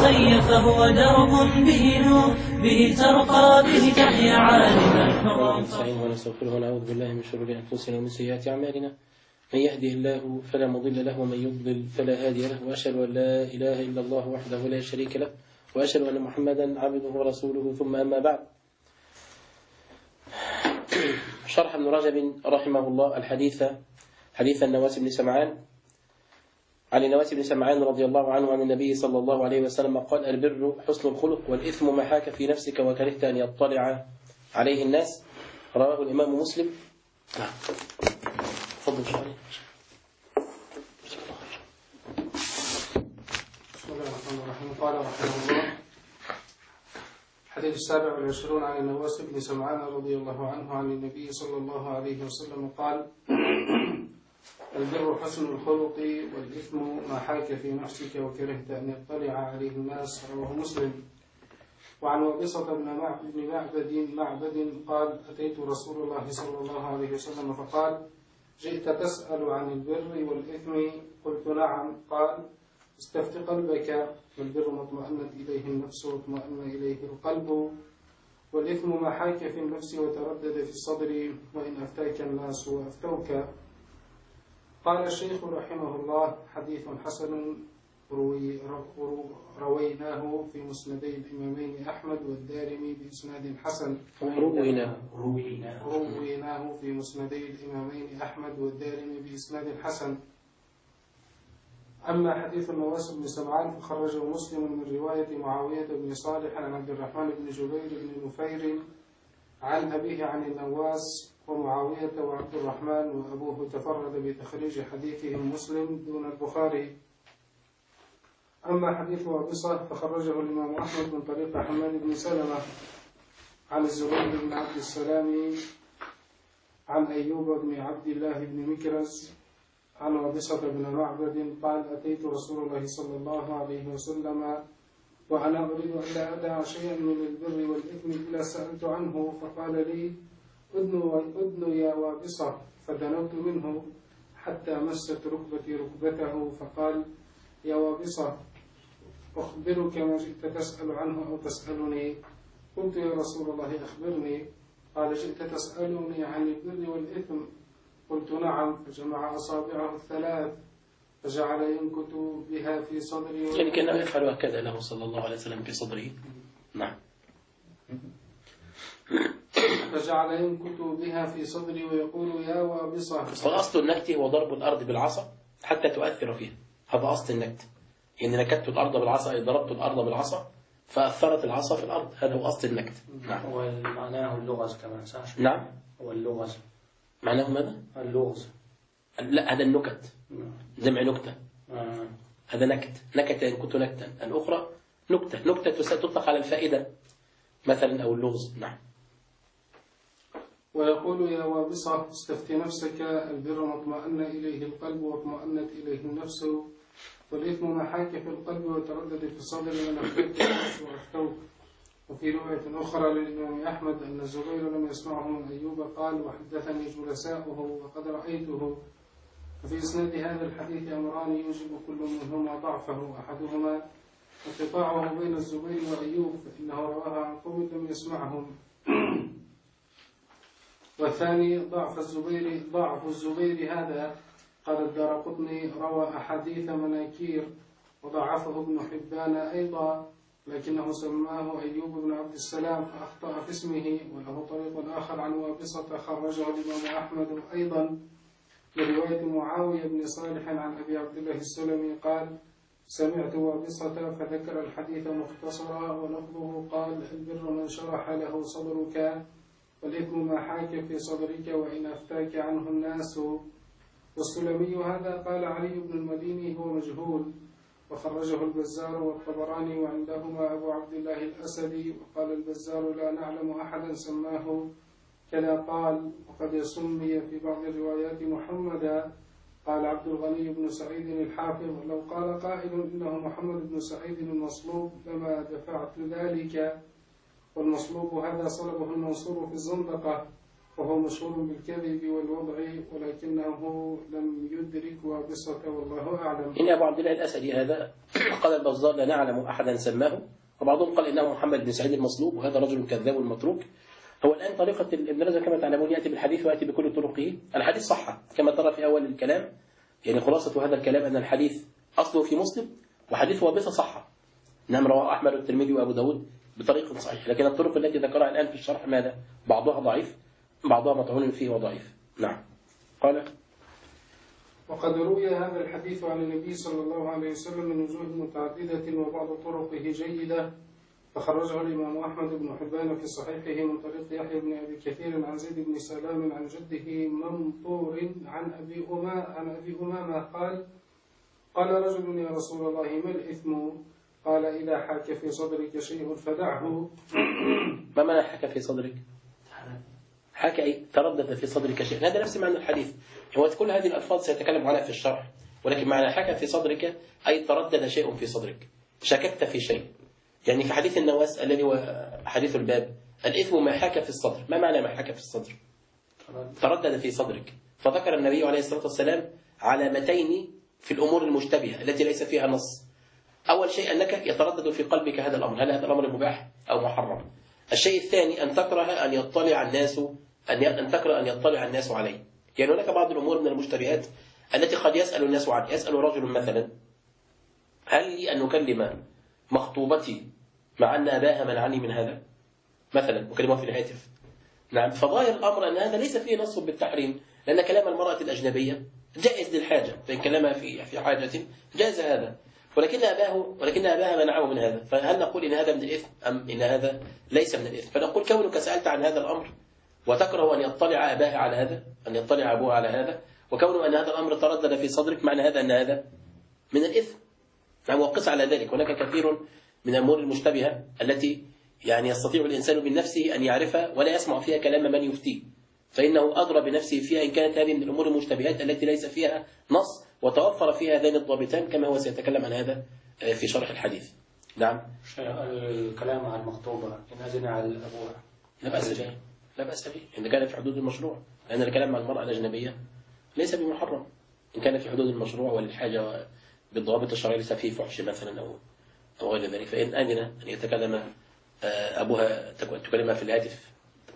الغي فهو درب به نور، به ترقى به تحيا عالما. نستعين ونستغفره ونعوذ بالله من شرور أنفسنا ومن سيئات أعمالنا، من يهده الله فلا مضل له ومن يضلل فلا هادي له، وأشهد أن لا إله إلا الله وحده لا شريك له، وأشهد أن محمدا عبده ورسوله. ثم أما بعد، شرح ابن رجب رحمه الله حديث النواس بن سمعان. عن النواس بن سمعان رضي الله عنه عن النبي صلى الله عليه وسلم قال: البر حسن الخلق، والإثم ما حاك في نفسك وكرهت أن يطلع عليه الناس. رواه الإمام مسلم. تفضل شعري. بسم الله الرحمن الرحيم. قال رحمه الله: الحديث 27 عن النواس بن سمعان رضي الله عنه عن النبي صلى الله عليه وسلم قال: البر حسن الخلق، والإثم ما حاك في نفسك وكرهت أن يطلع عليه الناس. رواه مسلم. وعن وابصة بن معبد قال: أتيت رسول الله صلى الله عليه وسلم فقال: جئت تسأل عن البر والإثم؟ قلت: نعم. قال: استفت قلبك، والبر ما اطمأنت إليه النفس واطمأن إليه القلب، والإثم ما حاك في النفس وتردد في الصدر، وإن أفتاك الناس وأفتوك. قال الشيخ رحمه الله: حديث حسن رويناه في مسندي الإمامين أحمد والدارمي بإسناد حسن. رويناه في مسندي الإمامين أحمد والدارمي بإسناد حسن. أما حديث النواس بن سمعان فخرجه مسلم من رواية معاوية بن صالح عن عبد الرحمن بن جبير بن نفير عن أبيه عن النواس، ومعاوية وعبد الرحمن وأبوه تفرد بتخريج حديثهم مسلم دون البخاري. أما حديث وابصة فخرجه الإمام أحمد من طريق حماد بن سلمة عن الزبير بن عبد السلام عن أيوب بن عبد الله بن مكرز عن وابصة بن معبد قال: أتيت رسول الله صلى الله عليه وسلم وأنا أريد أن لا أدع شيئا من البر والإثم إلا سألت عنه، فقال لي: أدن يا وابصة، فدنوت منه حتى مست ركبتي ركبته، فقال: يا وابصة، أخبرك ما جئت تسأل عنه أو تسألني؟ قلت: يا رسول الله أخبرني. قال: جئت تسألني عن البر والإثم؟ قلت: نعم. فجمع أصابعه الثلاث فجعل ينكت بها في صدري، يعني كان يفعل هكذا له صلى الله عليه وسلم في صدره. نعم. فجعل ينكت بها في صدري ويقول: يا وابصة. فأصل النكت هو ضرب الأرض بالعصا حتى تؤثر فيها. هذا أصل النكت، يعني نكت الأرض بالعصا، أي ضربت الأرض بالعصا فأثرت العصا في الأرض. هذا هو أصل النكت. نعم. ومعناه اللغز كمان، صح؟ نعم. هو اللغز. معناه ماذا؟ اللغز. لا، هذا النكت، جمع نكتة. هذا نكت ينكت نكتا. الأخرى نكتة تطلق على الفائدة مثلا أو اللغز. نعم. ويقول: يا وابصة، استفت نفسك، البر ما اطمأن إليه القلب واطمأنت إليه النفس، والإثم ما حاك في القلب وتردد في الصدر، من أفتوك الناس وأفتوك. وفي رواية أخرى للإمام أحمد أن الزبير لم يسمعه من أيوب قال: وحدثني جلساؤه وقد رأيته. وفي إسناد هذا الحديث أمران يوجب كل منهما ضعفه: أحدهما انقطاعه بين الزبير وأيوب، فإنه رواها عن قوم لم يسمعهم، والثاني ضعف الزبير هذا. قال الدارقطني: روى أحاديث مناكير، وضعفه ابن حبان أيضا، لكنه سماه أيوب بن عبد السلام فأخطأ في اسمه. وله طريق آخر عن وابصة خرجه الإمام أحمد أيضا برواية معاوية بن صالح عن أبي عبد الله السلمي قال: سمعت وابصة فذكر الحديث مختصرا، ولفظه قال: البر من شرح له صدرك، والإثم ما حاك في صدرك وإن أفتاك عنه الناس. والسلمي هذا قال علي بن المديني هو مجهول، وخرجه البزار والطبراني، وعندهما أبو عبد الله الأسدي. وقال البزار: لا نعلم أحدا سماه كذا قال، وقد سمي في بعض الروايات محمدا. قال عبد الغني بن سعيد الحافظ: لو قال قائل إنه محمد بن سعيد المصلوب لما دفعت ذلك، والمصلوب هذا صلبه المنصور في الزندقة، وهو مشهور بالكذب والوضع ولكنه لم يدرك وابصة والله أعلم. إن أبو عبد الله الأسدي هذا قال البزار لا نعلم أحدا سماه، وبعضهم قال إنه محمد بن سعيد المصلوب، وهذا رجل كذاب متروك. هو الآن طريقة ابن رجب كما تعلمون يأتي بالحديث ويأتي بكل طرقه. الحديث صح كما ترى في أول الكلام، يعني خلاصة هذا الكلام أن الحديث أصله في مسلم وحديث وابصة صح. نعم رواه أحمد والترمذي وأبو داود بطريقة صحيح، لكن الطرق التي ذكرها الآن في الشرح ماذا؟ بعضها ضعيف، بعضها مطعون فيه وضعيف. نعم. قال وقد روي هذا الحديث عن النبي صلى الله عليه وسلم من وجوه متعددة وبعض طرقه جيدة، فخرجه الإمام أحمد بن حبان في صحيحه من طريق يحيى بن أبي كثير عن زيد بن سلام عن جده منطور عن أبي أمامة قال رجل يا رسول الله ما الإثم؟ قال إذا حاك في صدرك شيء فدعه. ما معنى حاك في صدرك؟ حاك أي تردد في صدرك شيء، هذا نفس معنى الحديث. هو كل هذه الألفاظ سيتكلم عنها في الشرح، ولكن معنى حاك في صدرك أي تردد شيء في صدرك، شككت في شيء. يعني في حديث النواس الذي هو حديث الباب الإثم ما حاك في الصدر. ما معنى ما حاك في الصدر؟ تردد في صدرك. فذكر النبي عليه الصلاة والسلام علامتين في الأمور المشتبهة التي ليس فيها نص. أول شيء أنك يتردد في قلبك هذا الأمر، هل هذا الأمر مباح أو محرم؟ الشيء الثاني أن تكره أن يطلع الناس أن تكره أن يطلع الناس عليه. يعني هناك بعض الأمور من المشتبهات التي قد يسأل الناس عنها. يسأل رجل مثلا هل لي أن نكلم مخطوبتي مع أن أباها منعني من هذا مثلا، أكلمها في الهاتف. نعم. فظاهر الأمر أن هذا ليس فيه نص بالتحريم، لأن كلام المرأة الأجنبية جائز للحاجة، فإن كلامها في حاجة جاز هذا، ولكن أباها منعه من هذا. فهل نقول إن هذا من الإثم أم إن هذا ليس من الإثم؟ فنقول كونك سألت عن هذا الأمر وتكره أن يطلع أباها على هذا، أن يطلع أبوها على هذا، وكونه أن هذا الأمر تردد في صدرك، معنى هذا أن هذا من الإثم. نعم. وقس على ذلك هناك كثير من الأمور المشتبهة التي يعني يستطيع الإنسان من نفسه أن يعرفها ولا يسمع فيها كلام من يفتيه، فإنه أدرى بنفسه فيها إن كانت هذه من الأمور المشتبهات التي ليس فيها نص وتوفر فيها هذان الضابطان، كما هو سيتكلم عن هذا في شرح الحديث. نعم. الكلام عن المخطوبة إن أذن على أبوها لا بأس به، لا بأس به إن كان في حدود المشروع، لأن الكلام عن المرأة الأجنبية ليس بمحرم إن كان في حدود المشروع وللحاجة بالضوابط الشرعية، ليس فيه فحش مثلا أو غير ذلك. فإن أذن أن يتكلم أبوها تكلمها في الهاتف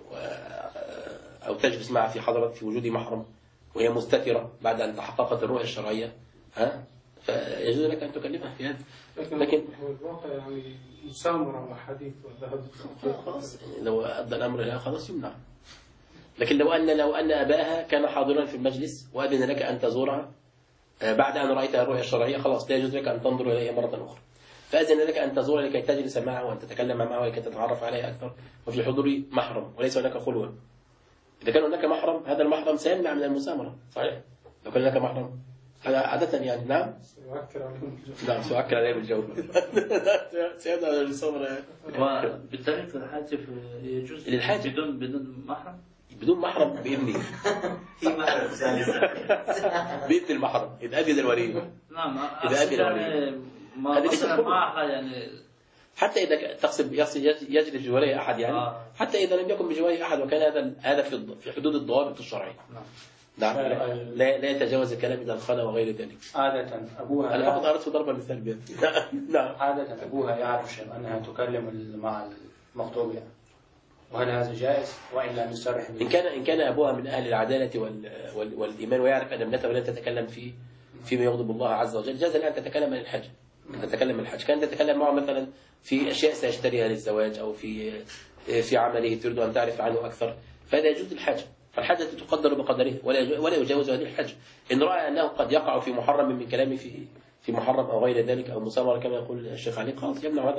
أو تجلس معها في حضرة في وجود محرم وهي مستترة بعد أن تحققت الرؤية الشرعية، فيجوز لك أن تكلمها في هذا. لكن الواقع يعني مسامرة وحديث والذهب خلاص لو أدى الأمر إلى خلاص يمنع. لكن لو أن أباها كان حاضرا في المجلس وأذن لك أن تزورها بعد أن رأيتها الرؤية الشرعية، خلاص لا يجوز لك أن تنظر إليها مرة أخرى. فأذن لك أن تزورها لكي تجلس معها وأن تتكلم معها ولكي تتعرف عليها أكثر، وفي حضور محرم وليس هناك خلوة. إذا كان هناك محرم هذا المحرم سيمنع من المسامرة، صحيح؟ لو كان هناك محرم هذا عادة يعني. نعم. سأؤكد عليه بالجو. سيمنع من المسامرة. وبالطريقة الهاتف يجوز للحاجة بدون محرم؟ بدون محرم بإذنه. في محرم بإذن المحرم إذا أذن الولي. نعم. إذا أذن الولي. ما يعني حتى إذا تقصد يجري بجواره أحد يعني حتى إذا لم يكن بجواره أحد وكان هذا في حدود الضوابط الشرعية. نعم. لا يتجاوز الكلام إذا الخلا وغير ذلك. عادة أبوها أنا فقط أردت ضربا مثال بها. نعم. عادة أبوها يعرف شيء أنها تكلم مع المخطوب يعني. وهل هذا جائز وإلا نصرح إن كان أبوها من أهل العدالة والإيمان ويعرف أن ابنته لن تتكلم فيما يغضب الله عز وجل، جاز لها أن تتكلم عن الحج. كانت تتكلم معه مثلا في أشياء سيشتريها للزواج أو في عمله تريد أن تعرف عنه أكثر، فهذا يجوز الحاجة. فالحاجة تقدر بقدرها ولا يجاوز هذه الحاجة. إن رأى أنه قد يقع في محرم من كلامه في محرم أو غير ذلك أو مسامرة كما يقول الشيخ علي، خلاص يمنع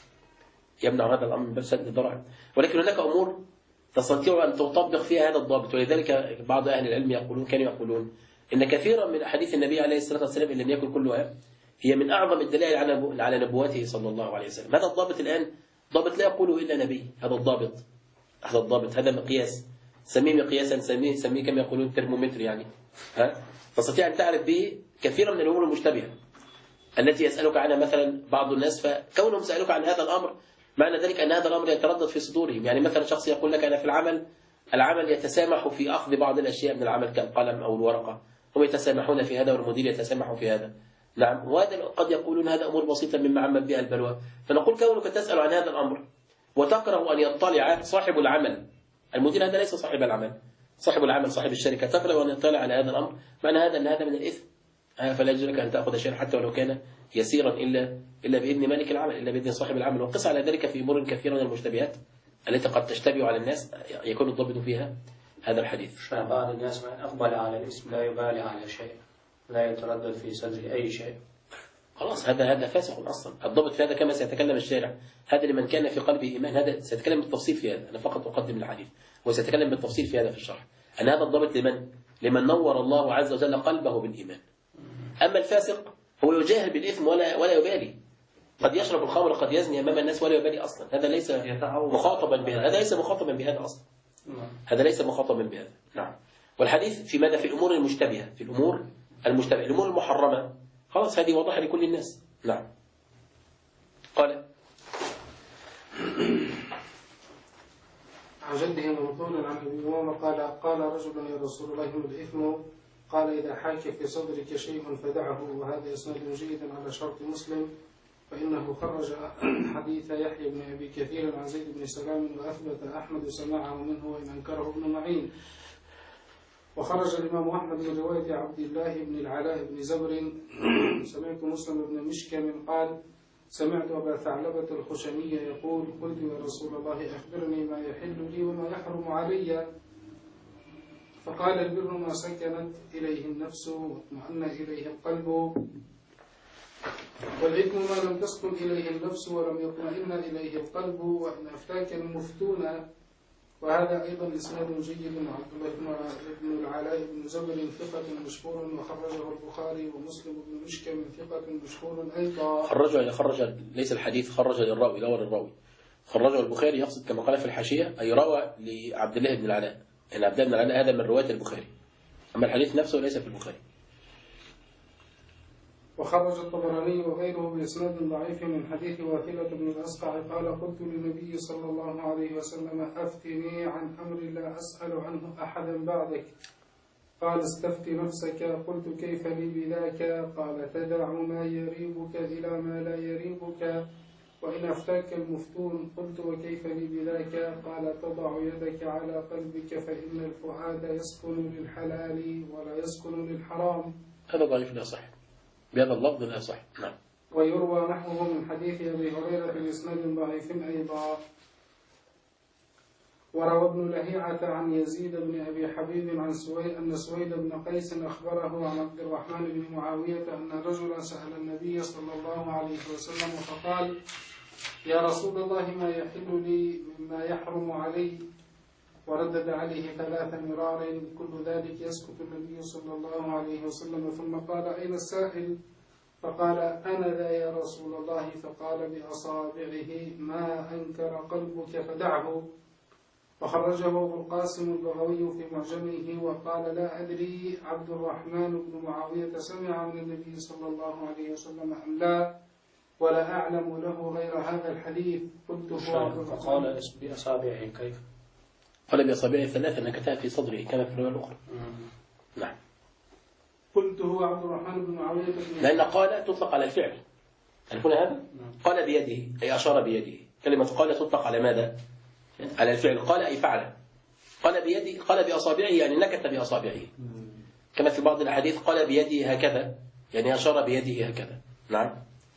هذا الأمر من باب سد الذرائع. ولكن هناك أمور تستطيع أن تطبق فيها هذا الضابط، ولذلك بعض أهل العلم كانوا يقولون إن كثيرا من أحاديث النبي عليه الصلاة والسلام إن لم يكن كلها هي من أعظم الدلائل على نبوته صلى الله عليه وسلم. هذا الضابط الآن ضابط لا يقوله إلا نبي. هذا الضابط هذا مقياس، سميه مقياسا، سميه كما يقولون ترمومتر يعني. تستطيع أن تعرف به كثيرا من الأمور المشتبهة التي يسألك عنها مثلا بعض الناس، فكونهم سألوك عن هذا الأمر معنى ذلك أن هذا الأمر يتردد في صدورهم. يعني مثلا شخص يقول لك أنا في العمل العمل يتسامح في أخذ بعض الأشياء من العمل كالقلم أو الورقة، هم يتسامحون في هذا والمدير يتسامح في هذا. نعم، وهذا قد يقولون هذا أمور بسيطة مما عمت بها البلوى. فنقول كونك تسأل عن هذا الأمر وتكره أن يطلع صاحب العمل، المدير هذا ليس صاحب العمل، صاحب العمل صاحب الشركة، تكره أن يطلع على هذا الأمر، معنى هذا أن هذا من الإثم، فلا يجوز لك أن تأخذ شيئا حتى ولو كان يسيرا إلا بإذن مالك العمل، إلا بإذن صاحب العمل. وقس على ذلك في أمور كثيرة من المشتبهات التي قد تشتبه على الناس يكون الضابط فيها هذا الحديث. بعض الناس من أقبل على الاسم لا يبالي على شيء، لا يتردد في صدر أي شيء، خلاص هذا فاسق أصلا. الضابط في هذا كما سيتكلم الشارع، هذا لمن كان في قلبه إيمان، هذا سيتكلم بالتفصيل في هذا، أنا فقط أقدم الحديث وسيتكلم بالتفصيل في هذا في الشرح، أن هذا الضابط لمن نور الله عز وجل قلبه بالإيمان. أما الفاسق هو يجاهر بالإثم ولا يبالي، قد يشرب الخمر قد يزني أمام الناس ولا يبالي أصلا، هذا ليس مخاطبا بهذا، هذا ليس مخاطبا بهذا أصلا، هذا ليس مخاطبا بهذا. نعم. والحديث في ماذا؟ في الأمور المشتبهة، في الأمور المشتبهة، الأمور المحرمة خلاص هذه واضحة لكل الناس. نعم. قال عن جده موصولا عن ابي امامه قال رجل يا رسول الله ما الاثم؟ قال اذا حاك في صدرك شيء فدعه. وهذا اسناد جيد على شرط مسلم، فانه خرج حديث يحيى بن ابي كثير عن زيد بن سلام واثبت احمد سماعه منه وان انكره ابن معين. وخرج الامام احمد من روايه عبد الله بن العلاء بن زبر سمعت مسلم بن مشكم قال سمعت أبا ثعلبة الخشني يقول قلت يا رسول الله أخبرني ما يحل لي وما يحرم علي. فقال البر ما سكنت إليه النفس واطمأن إليه القلب، والإثم ما لم تسكن إليه النفس ولم يطمئن إليه القلب، وإن أفتاك المفتون. وهذا أيضا إسناد جيد. عبد الله بن العلاء بن زبر ثقة مشهور وخرجه البخاري، ومسلم بن مشكم ثقة مشهور أيضا. خرج ليس الحديث خرج للراوي لا للراوي، خرجه البخاري يقصد كما قال في الحاشية أي روى لعبد الله بن العلاء، يعني عبد الله بن العلاء هذا من رواية البخاري، أما الحديث نفسه ليس في البخاري. وخرج الطبراني وغيره بإسناد ضعيف من حديث واثلة بن الأسقع قال قلت للنبي صلى الله عليه وسلم أفتني عن أمر لا أسأل عنه أحدا بعدك. قال استفت نفسك. قلت كيف لي بذاك؟ قال تدع ما يريبك إلى ما لا يريبك، وإن أفتاك المفتون. قلت وكيف لي بذاك؟ قال تضع يدك على قلبك فإن الفؤاد يسكن للحلال ولا يسكن للحرام. هذا ضعيف لا صح، بهذا اللفظ لا صح. نعم. ويروى نحوه من حديث أبي هريرة بإسناد ضعيف أيضا. وروى ابن لهيعة عن يزيد بن أبي حبيب عن أن سويد بن قيس أخبره عن عبد الرحمن بن معاوية أن رجلا سأل النبي صلى الله عليه وسلم فقال يا رسول الله ما يحل لي مما يحرم علي؟ وردد عليه 3 مرار كل ذلك يسكت النبي صلى الله عليه وسلم، ثم قال أين السائل؟ فقال أنا ذا يا رسول الله. فقال بأصابعه ما أنكر قلبك فدعه. وخرجه أبو القاسم البغوي في معجمه وقال لا أدري عبد الرحمن بن معاوية سمع من النبي صلى الله عليه وسلم أم لا، ولا أعلم له غير هذا الحديث. قلت هو. فقال بأصابعه كيف؟ قال بأصابعه 3 نكتها في صدره كما في الرواية الأخرى. نعم. قلت هو عبد الرحمن بن معاوية لأن قال تطلق على الفعل، تعرفون هذا؟ قال بيده أي أشار بيده. كلمة قال تطلق على ماذا؟ على الفعل. قال أي فعل. قال بيده، قال بأصابعه يعني نكت بأصابعه، كما في بعض الأحاديث قال بيده هكذا يعني أشار بيده هكذا. نعم.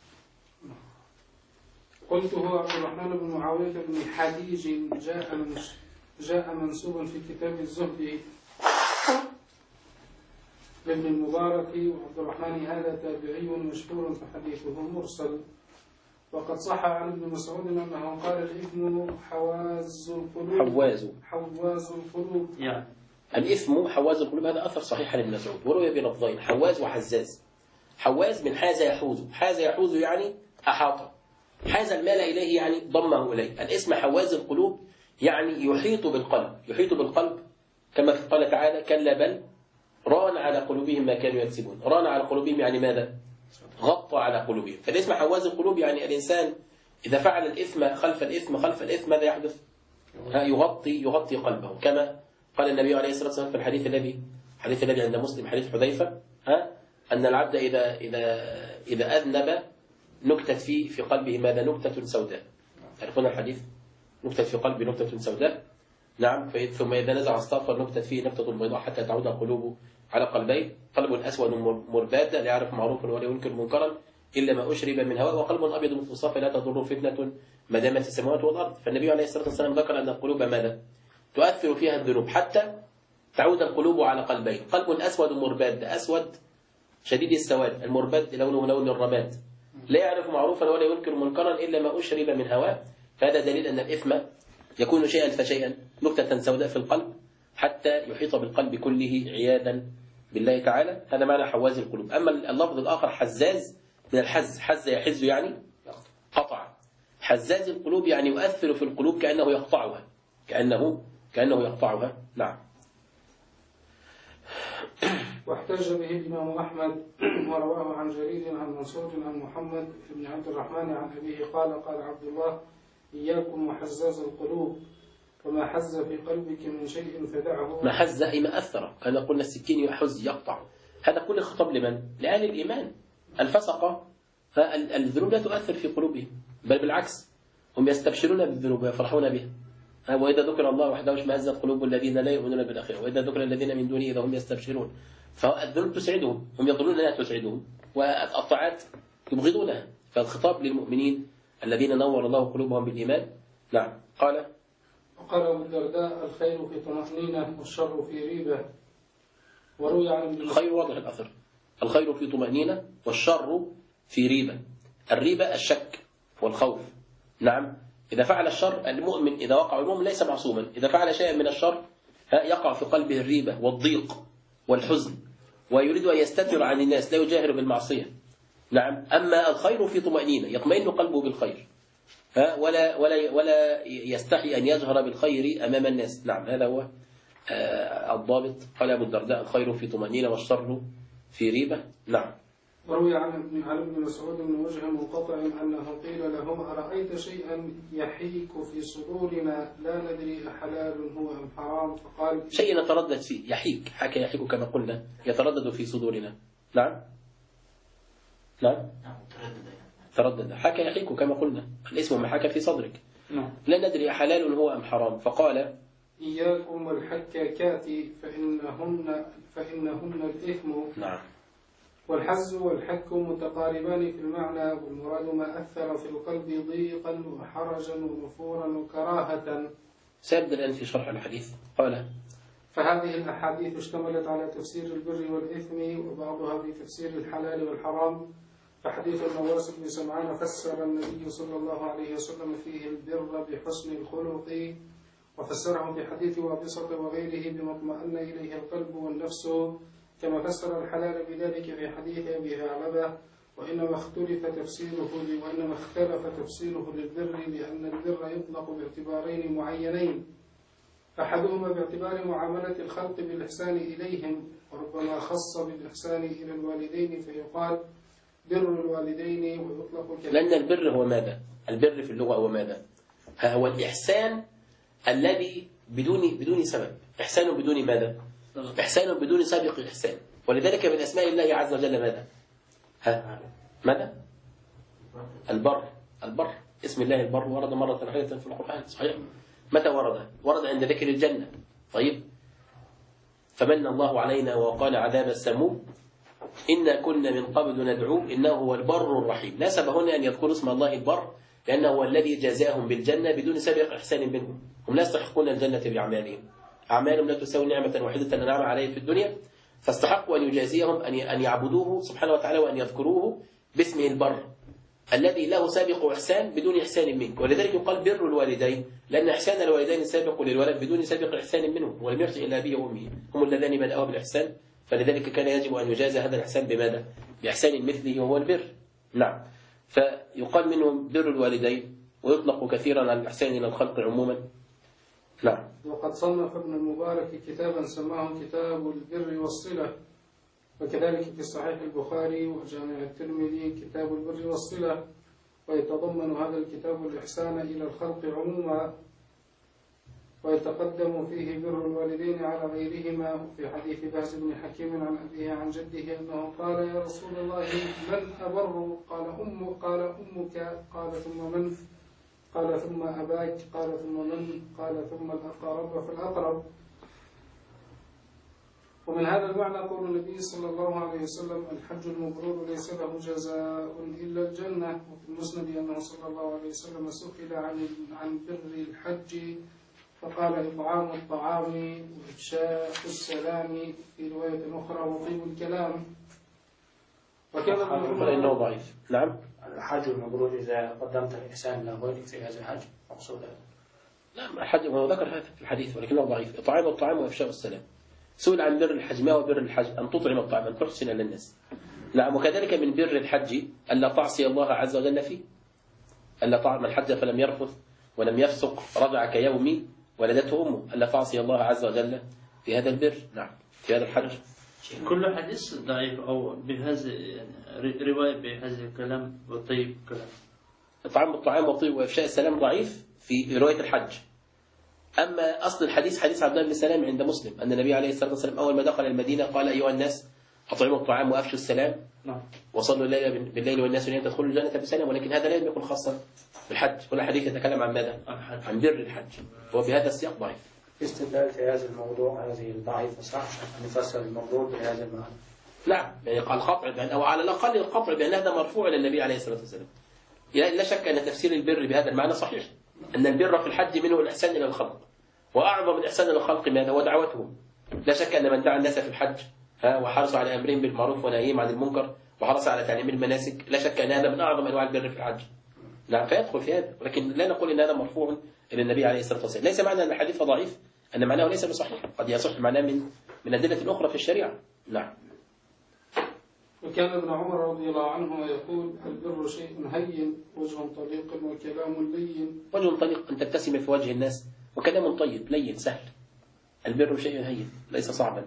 قلت هو عبد الرحمن بن معاوية بن حديج جاء منسوبا في كتاب الزهد لابن المبارك. وعبد الرحمن هذا تابعي مشهور فحديثه مرسل. وقد صح عن ابن مسعود أنه قال الإثم حواز القلوب. حواز القلوب يعني الإثم حواز القلوب، هذا أثر صحيح عن ابن مسعود وروي بلفظين حواز وحزاز. حواز من حاز يحوز، حاز يحوز يعني أحاط، حاز المال إليه يعني ضمه إليه. الاسم حواز القلوب يعني يحيط بالقلب، يحيط بالقلب كما قال تعالى كلا بل ران على قلوبهم ما كانوا يكسبون. ران على قلوبهم يعني ماذا؟ غطى على قلوبهم. فالاسم حواز القلوب يعني الإنسان إذا فعل الإثم خلف الإثم خلف الإثم ماذا يحدث؟ يغطي قلبه، كما قال النبي عليه الصلاة والسلام في الحديث الذي عند مسلم، حديث حذيفة، أن العبد إذا أذنب نكتت في قلبه ماذا؟ نكتة سوداء. تعرفون الحديث؟ نكتت في قلبه نكتة سوداء، نعم. ثم إذا نزع استغفر نكتت فيه نكتة بيضاء حتى تعود القلوب على قلبين، قلب أسود مرباد لا يعرف معروفا ولا ينكر منكرا إلا ما أشرب من هواء، وقلب أبيض مثل الصفا لا تضر فتنة ما دامت السماوات والأرض. فالنبي عليه الصلاة والسلام ذكر أن القلوب ماذا؟ تؤثر فيها الذنوب حتى تعود القلوب على قلبين، قلب أسود مرباد، أسود شديد السواد، المرباد لونه لون الرماد، لا يعرف معروفا ولا ينكر منكرا إلا ما أشرب من هواء. فهذا دليل أن الإثم يكون شيئا فشيئا، نكتة سوداء في القلب حتى يحيط بالقلب كله عياذا بالله تعالى. هذا معنى حواز القلوب. أما اللفظ الآخر حزاز من الحز، حز يحز يعني قطع، حزاز القلوب يعني يؤثر في القلوب كأنه يقطعها، كأنه يقطعها. نعم. واحتج به الإمام أحمد ورواه عن جرير عن منصور عن محمد بن عبد الرحمن عن أبيه قال قال عبد الله: إياكم وحزاز القلوب، وما حز في قلبك من شيء فدعه. ما حز أي ما أثر، كما قلنا السكين يحز يقطع. هذا كل خطاب لمن؟ لأهل الإيمان. الفسقة الذنوب لا تؤثر في قلوبهم، بل بالعكس هم يستبشرون بالذنوب ويفرحون بها. وإذا ذكر الله وحده اشمئزت قلوب الذين لا يؤمنون بالآخرة وإذا ذكر الذين من دونه إذا هم يستبشرون. فالذنوب تسعدهم، هم يظنون أنها تسعدهم، والطاعات يبغضونها. فالخطاب للمؤمنين الذين نور الله قلوبهم بالإيمان. نعم. قال أبو الدرداء: الخير في طمأنينة والشر في ريبة. وروي عن الخير واضح الأثر، الخير في طمأنينة والشر في ريبة. الريبة الشك والخوف. نعم. إذا فعل الشر المؤمن، إذا وقع المؤمن ليس معصوما، إذا فعل شيئا من الشر يقع في قلبه الريبة والضيق والحزن، ويريد أن يستتر عن الناس، لا يجاهر بالمعصية. نعم. أما الخير في طمأنينة، يطمئن قلبه بالخير، ولا يستحي أن يجهر بالخير أمام الناس. نعم. هذا هو الضابط. قال أبو الدرداء: الخير في طمأنينة والشر في ريبة. نعم. وروي عن ابن مسعود من وجه منقطع أنه قيل لهم: أرأيت شيئا يحيك في صدورنا لا ندري أحلال هو أم حرام؟ فقال: شيء نتردد فيه. يحيك، حكى يحيك كما قلنا، يتردد في صدورنا. نعم. نعم. تردد، حكى يحيك كما قلنا، الاسم ما حكى في صدرك. لا ندري أحلال هو أم حرام. فقال: إياكم والحكاكات فإنهن الإثم. نعم. والحز والحك متقاربان في المعنى، والمراد ما أثر في القلب ضيقا وحرجا ونفورا وكراهة. سيبدأ الآن في شرح الحديث. قال: فهذه الأحاديث اشتملت على تفسير البر والإثم، وبعضها في تفسير الحلال والحرام. فحديث النواس بن سمعان فسر النبي صلى الله عليه وسلم فيه البر بحسن الخلق، وفسره بحديث وابصة وغيره بما اطمأن إليه القلب والنفس، كما فسر الحلال بذلك في حديث أبي ثعلبة. وإنما اختلف تفسيره للبر لأن البر يطلق باعتبارين معينين: أحدهما باعتبار معاملة الخلق بالإحسان إليهم، وربما خص بالإحسان إلى الوالدين فيقال بر الوالدين، ويطلق لأن البر هو ماذا؟ البر في اللغة هو ماذا؟ هو الإحسان الذي بدون سبب، إحسان بدون ماذا؟ إحسان بدون سابق إحسان. ولذلك من أسماء الله عز وجل ماذا؟ ماذا؟ البر. اسم الله البر ورد مرة واحدة في القرآن، صحيح؟ متى ورد؟ ورد عند ذكر الجنة. طيب. فمن الله علينا وقال عذاب السموم إنا كنا من قبل ندعوه إنه هو البر الرحيم. ناسب هنا أن يذكروا اسم الله البر لأنه هو الذي جازاهم بالجنة بدون سابق إحسان منهم. هم لا يستحقون الجنة بأعمالهم، أعمالهم لا تساوي نعمة واحدة أنعم عليه في الدنيا، فاستحقوا أن يجازيهم أن يعبدوه سبحانه وتعالى وأن يذكروه باسمه البر الذي له سابق إحسان بدون إحسان منك. ولذلك يقال بر الوالدين، لأن إحسان الوالدين سابق للولد بدون سابق إحسان منهم، ولم يحسن إلا أبيه وأمه، هم اللذان بدأوا بالإحسان، فلذلك كان يجب أن يجازى هذا الإحسان بماذا؟ بإحسان مثله وهو البر. نعم. فيقال منهم بر الوالدين، ويطلق كثيرا على الإحسان إلى الخلق عموما. نعم. وقد صنف ابن المبارك كتابا سماه كتاب البر والصلة، وكذلك في صحيح البخاري وجامع الترمذي كتاب البر والصلة، ويتضمن هذا الكتاب الإحسان إلى الخلق عموما. ويتقدم فيه بر الوالدين على غيرهما. في حديث بهز بن حكيم عن أبيه عن جده أنه قال: يا رسول الله من أبر؟ قال أمك. قال ثم من؟ قال ثم أباك. قال ثم من؟ قال ثم الأقرب فالأقرب. ومن هذا المعنى قول النبي صلى الله عليه وسلم: الحج المبرور ليس له جزاء إلا الجنة. وفي المسند أنه صلى الله عليه وسلم سئل عن بر الحج فقال: إطعام الطعام وإفشاء السلام، في رواية أخرى وطيب الكلام. وكان إنه ضعيف. نعم. الحج المبرور إذا قدمت الإحسان لغيرك في هذا الحج مقصود هذا. نعم، الحج هو ذكر هذا في الحديث ولكنه ضعيف. إطعام الطعام وإفشاء السلام. سئل عن بر الحج: ما هو بر الحج؟ أن تطعم الطعام، أن تحسن إلى الناس. نعم. وكذلك من بر الحج ألا تعصي الله عز وجل فيه. ألا من حج فلم يرفث ولم يفسق رجع كيوم ولدته أمه. ألا تعصي الله عز وجل في هذا البر. نعم، في هذا الحج. كل حديث ضعيف أو بهذا رواية بهذا الكلام وطيب كلام. إطعام الطعام وطيب وإفشاء السلام ضعيف في رواية الحج. أما أصل الحديث حديث عبد الله بن سلام عند مسلم أن النبي عليه الصلاة والسلام أول ما دخل المدينة قال: أيها الناس أطعموا الطعام وأفشوا السلام وصلوا الليل بالليل والناس نيام تدخلوا الجنة بسلام. ولكن هذا لا يكون خاصا بالحج. كل حديث يتكلم عن ماذا؟ عن بر الحج. هو بهذا السياق ضعيف. استدلال في هذا الموضوع هذه الضعيف صح أن يفسر المبرور بهذا المعنى. نعم، يعني قال القطع أو على الأقل القطع بأن هذا مرفوع إلى النبي عليه الصلاة والسلام. لا شك أن تفسير البر بهذا المعنى صحيح. أن البر في الحج منه الإحسان إلى الخلق، وأعظم الإحسان إلى الخلق ماذا؟ ودعوتهم. لا شك أن من دعا الناس في الحج وحرص على أمرهم بالمعروف ونهيهم عن المنكر وحرص على تعليم المناسك، لا شك أن هذا من أعظم أنواع البر في الحج. نعم، فيدخل في هذا. ولكن لا نقول أن هذا مرفوع إلى النبي عليه الصلاة والسلام. ليس معنى أن الحديث ضعيف أن معناه ليس بصحيح، قد يصح معناه من أدلة أخرى في الشريعة. نعم. وكان ابن عمر رضي الله عنه يقول: البر شيء هين، وجه طليق وكلام لين. وجه طليق أن تبتسم في وجه الناس، وكلام طيب لين سهل. البر شيء هين ليس صعبا.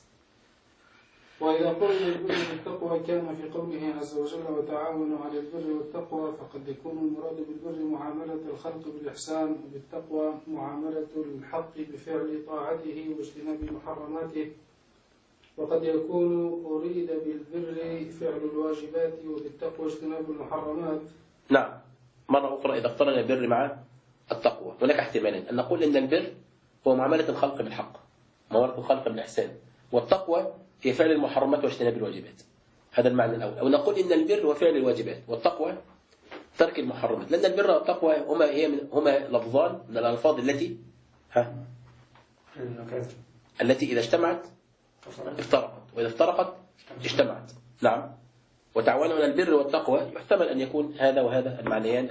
وإذا قرن البر بالتقوى كان في قوله عز وجل: وتعاونوا على البر والتقوى، فقد يكون المراد بالبر معاملة الخلق بالإحسان، وبالتقوى معاملة الحق بفعل طاعته واجتناب محرماته. وقد يكون أريد بالبر فعل الواجبات، وبالتقوى اجتناب المحرمات. نعم، مرة أخرى إذا اقترن البر مع التقوى هناك احتمالين: أن نقول إن البر هو معاملة الخلق بالحق، معاملة الخلق بالإحسان، والتقوى هي فعل المحرمات واجتناب الواجبات. هذا المعنى الأول. أو نقول إن البر هو فعل الواجبات والتقوى ترك المحرمات، لأن البر والتقوى هما لفظان من الألفاظ التي إذا اجتمعت افترقت، وإذا افترقت اجتمعت. نعم. وتعاونوا على البر والتقوى يحتمل أن يكون هذا وهذا المعنيان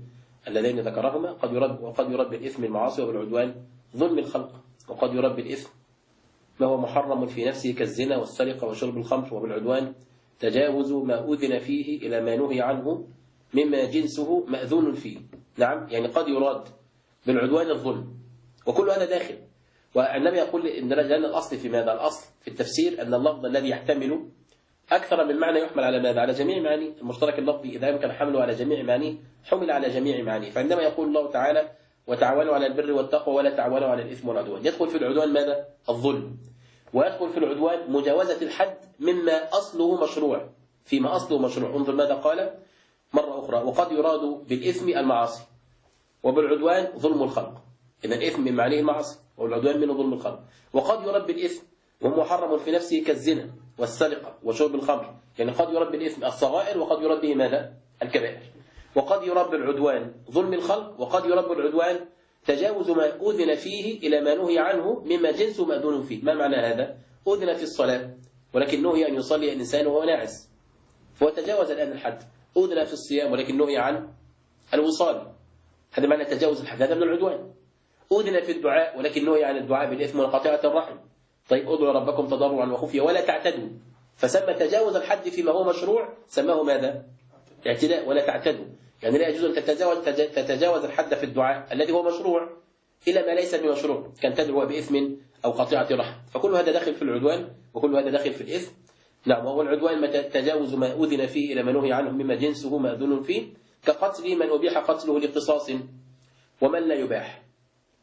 اللذين ذكرهما. وقد يرد بالإثم المعاصي وبالعدوان ظلم الخلق، وقد يرد بالإثم ما هو محرم في نفسه كالزنا والسرقة وشرب الخمر، وبالعدوان تجاوز ما أذن فيه إلى ما نهي عنه مما جنسه مأذون فيه. نعم، يعني قد يراد بالعدوان الظلم، وكل هذا داخل. والنبي يقول إن لأن الأصل في ماذا؟ الأصل في التفسير أن اللفظ الذي يحتمل أكثر من معنى يحمل على ماذا؟ على جميع معانيه. المشترك اللفظي إذا يمكن حمله على جميع معانيه حمل على جميع معانيه. فعندما يقول الله تعالى: وتعاونوا على البر والتقوى ولا تعاونوا على الإثم والعدوان، يدخل في العدوان ماذا؟ الظلم. ويدخل في العدوان مجاوزة الحد مما أصله مشروع، فيما أصله مشروع. انظر ماذا قال مرة أخرى: وقد يراد بالإثم المعاصي وبالعدوان ظلم الخلق. إذا الإثم من معنيه المعاصي والعدوان منه ظلم الخلق. وقد يراد بالإثم وهو محرم في نفسه كالزنا والسرقة وشرب الخمر، يعني قد يراد بالإثم الصغائر وقد يراد به ماذا؟ الكبائر. وقد يراد بالعدوان ظلم الخلق، وقد يراد بالعدوان تجاوز ما أذن فيه إلى ما نهي عنه مما جنسه مأذون فيه. ما معنى هذا؟ أذن في الصلاة ولكن نهي أن يصلي الإنسان وهو ناعس، فهو تجاوز الآن الحد. أذن في الصيام ولكن نهي عن الوصال، هذا معنى تجاوز الحد، هذا من العدوان. أذن في الدعاء ولكن نهي عن الدعاء بالإثم وقطيعة الرحم. طيب ادعوا ربكم تضرعا وخفيا ولا تعتدوا، فسمى تجاوز الحد فيما هو مشروع سماه ماذا؟ اعتداء. ولا تعتدوا، يعني لا يجوز أن تتجاوز الحد في الدعاء الذي هو مشروع إلى ما ليس بمشروع، كان تدعو بإثم أو قطيعة رحم، فكل هذا داخل في العدوان وكل هذا داخل في الإثم. نعم. وهو العدوان متى تجاوز ما أذن فيه إلى ما نهي عنه مما جنسه مأذون فيه، كقتل من أبيح قتله لقصاص ومن لا يباح.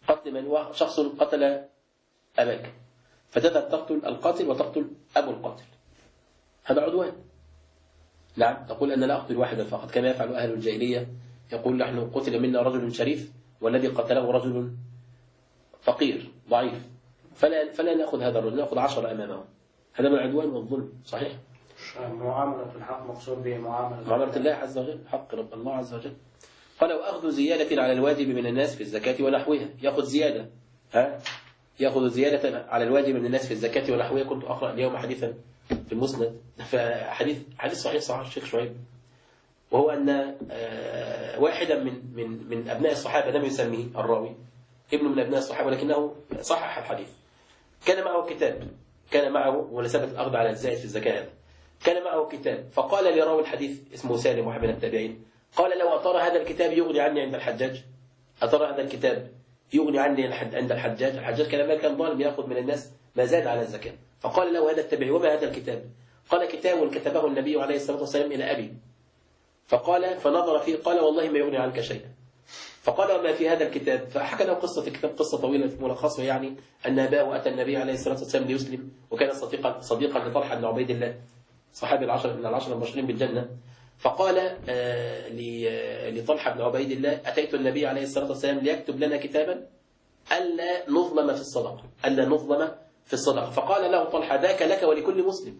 قتل من هو شخص قتل أباك، فتذهب تقتل القاتل وتقتل أبو القاتل، هذا عدوان. نعم، تقول أن لا أقتل واحدا فقط كما يفعل أهل الجاهلية، يقول نحن قتل منا رجل شريف والذي قتله رجل فقير ضعيف، فلا نأخذ هذا الرجل، نأخذ 10 أمامه. هذا من العدوان والظلم. صحيح. معاملة الحق مقصود به معاملة الله عز وجل، حق رب الله عز وجل. قال وأخذ زيادة على الواجب من الناس في الزكاة ونحوها، يأخذ زيادة، يأخذ زيادة على الواجب من الناس في الزكاة ونحوها. كنت أقرأ اليوم حديثا في المسند، فحديث صحيح صحيح الشيخ شعيب، وهو أن واحدا من أبناء الصحابة لم يسميه الراوي، ابن من أبناء الصحابة ولكنه صحح الحديث، كان معه كتاب، كان معه ونسبة الأخذ على الزائد في الزكاة هذا، كان معه كتاب، فقال لراوي الحديث اسمه سالم واحد من التابعين، قال لو أترى هذا الكتاب يغني عني عند الحجاج، أترى هذا الكتاب يغني عني عند الحجاج. الحجاج كان ظالم يأخذ من الناس ما زاد على الزكاة، فقال له هذا التابعي وما هذا الكتاب؟ قال كتاب كتبه النبي عليه الصلاة والسلام إلى أبي، فقال فنظر فيه قال والله ما يغني عنك شيئا، فقال وما في هذا الكتاب؟ فحكى له قصة الكتاب، قصة طويلة في ملخصها يعني أن أباه أتى النبي عليه الصلاة والسلام ليسلم، وكان صديقا لطلحة بن عبيد الله صحابي من العشر المبشرين بالجنة، فقال لطلحة بن عبيد الله أتيت النبي عليه الصلاة والسلام ليكتب لنا كتابا ألا نظلم في الصدقة، ألا نظلم في الصدقة، فقال له طلحة ذاك لك ولكل مسلم،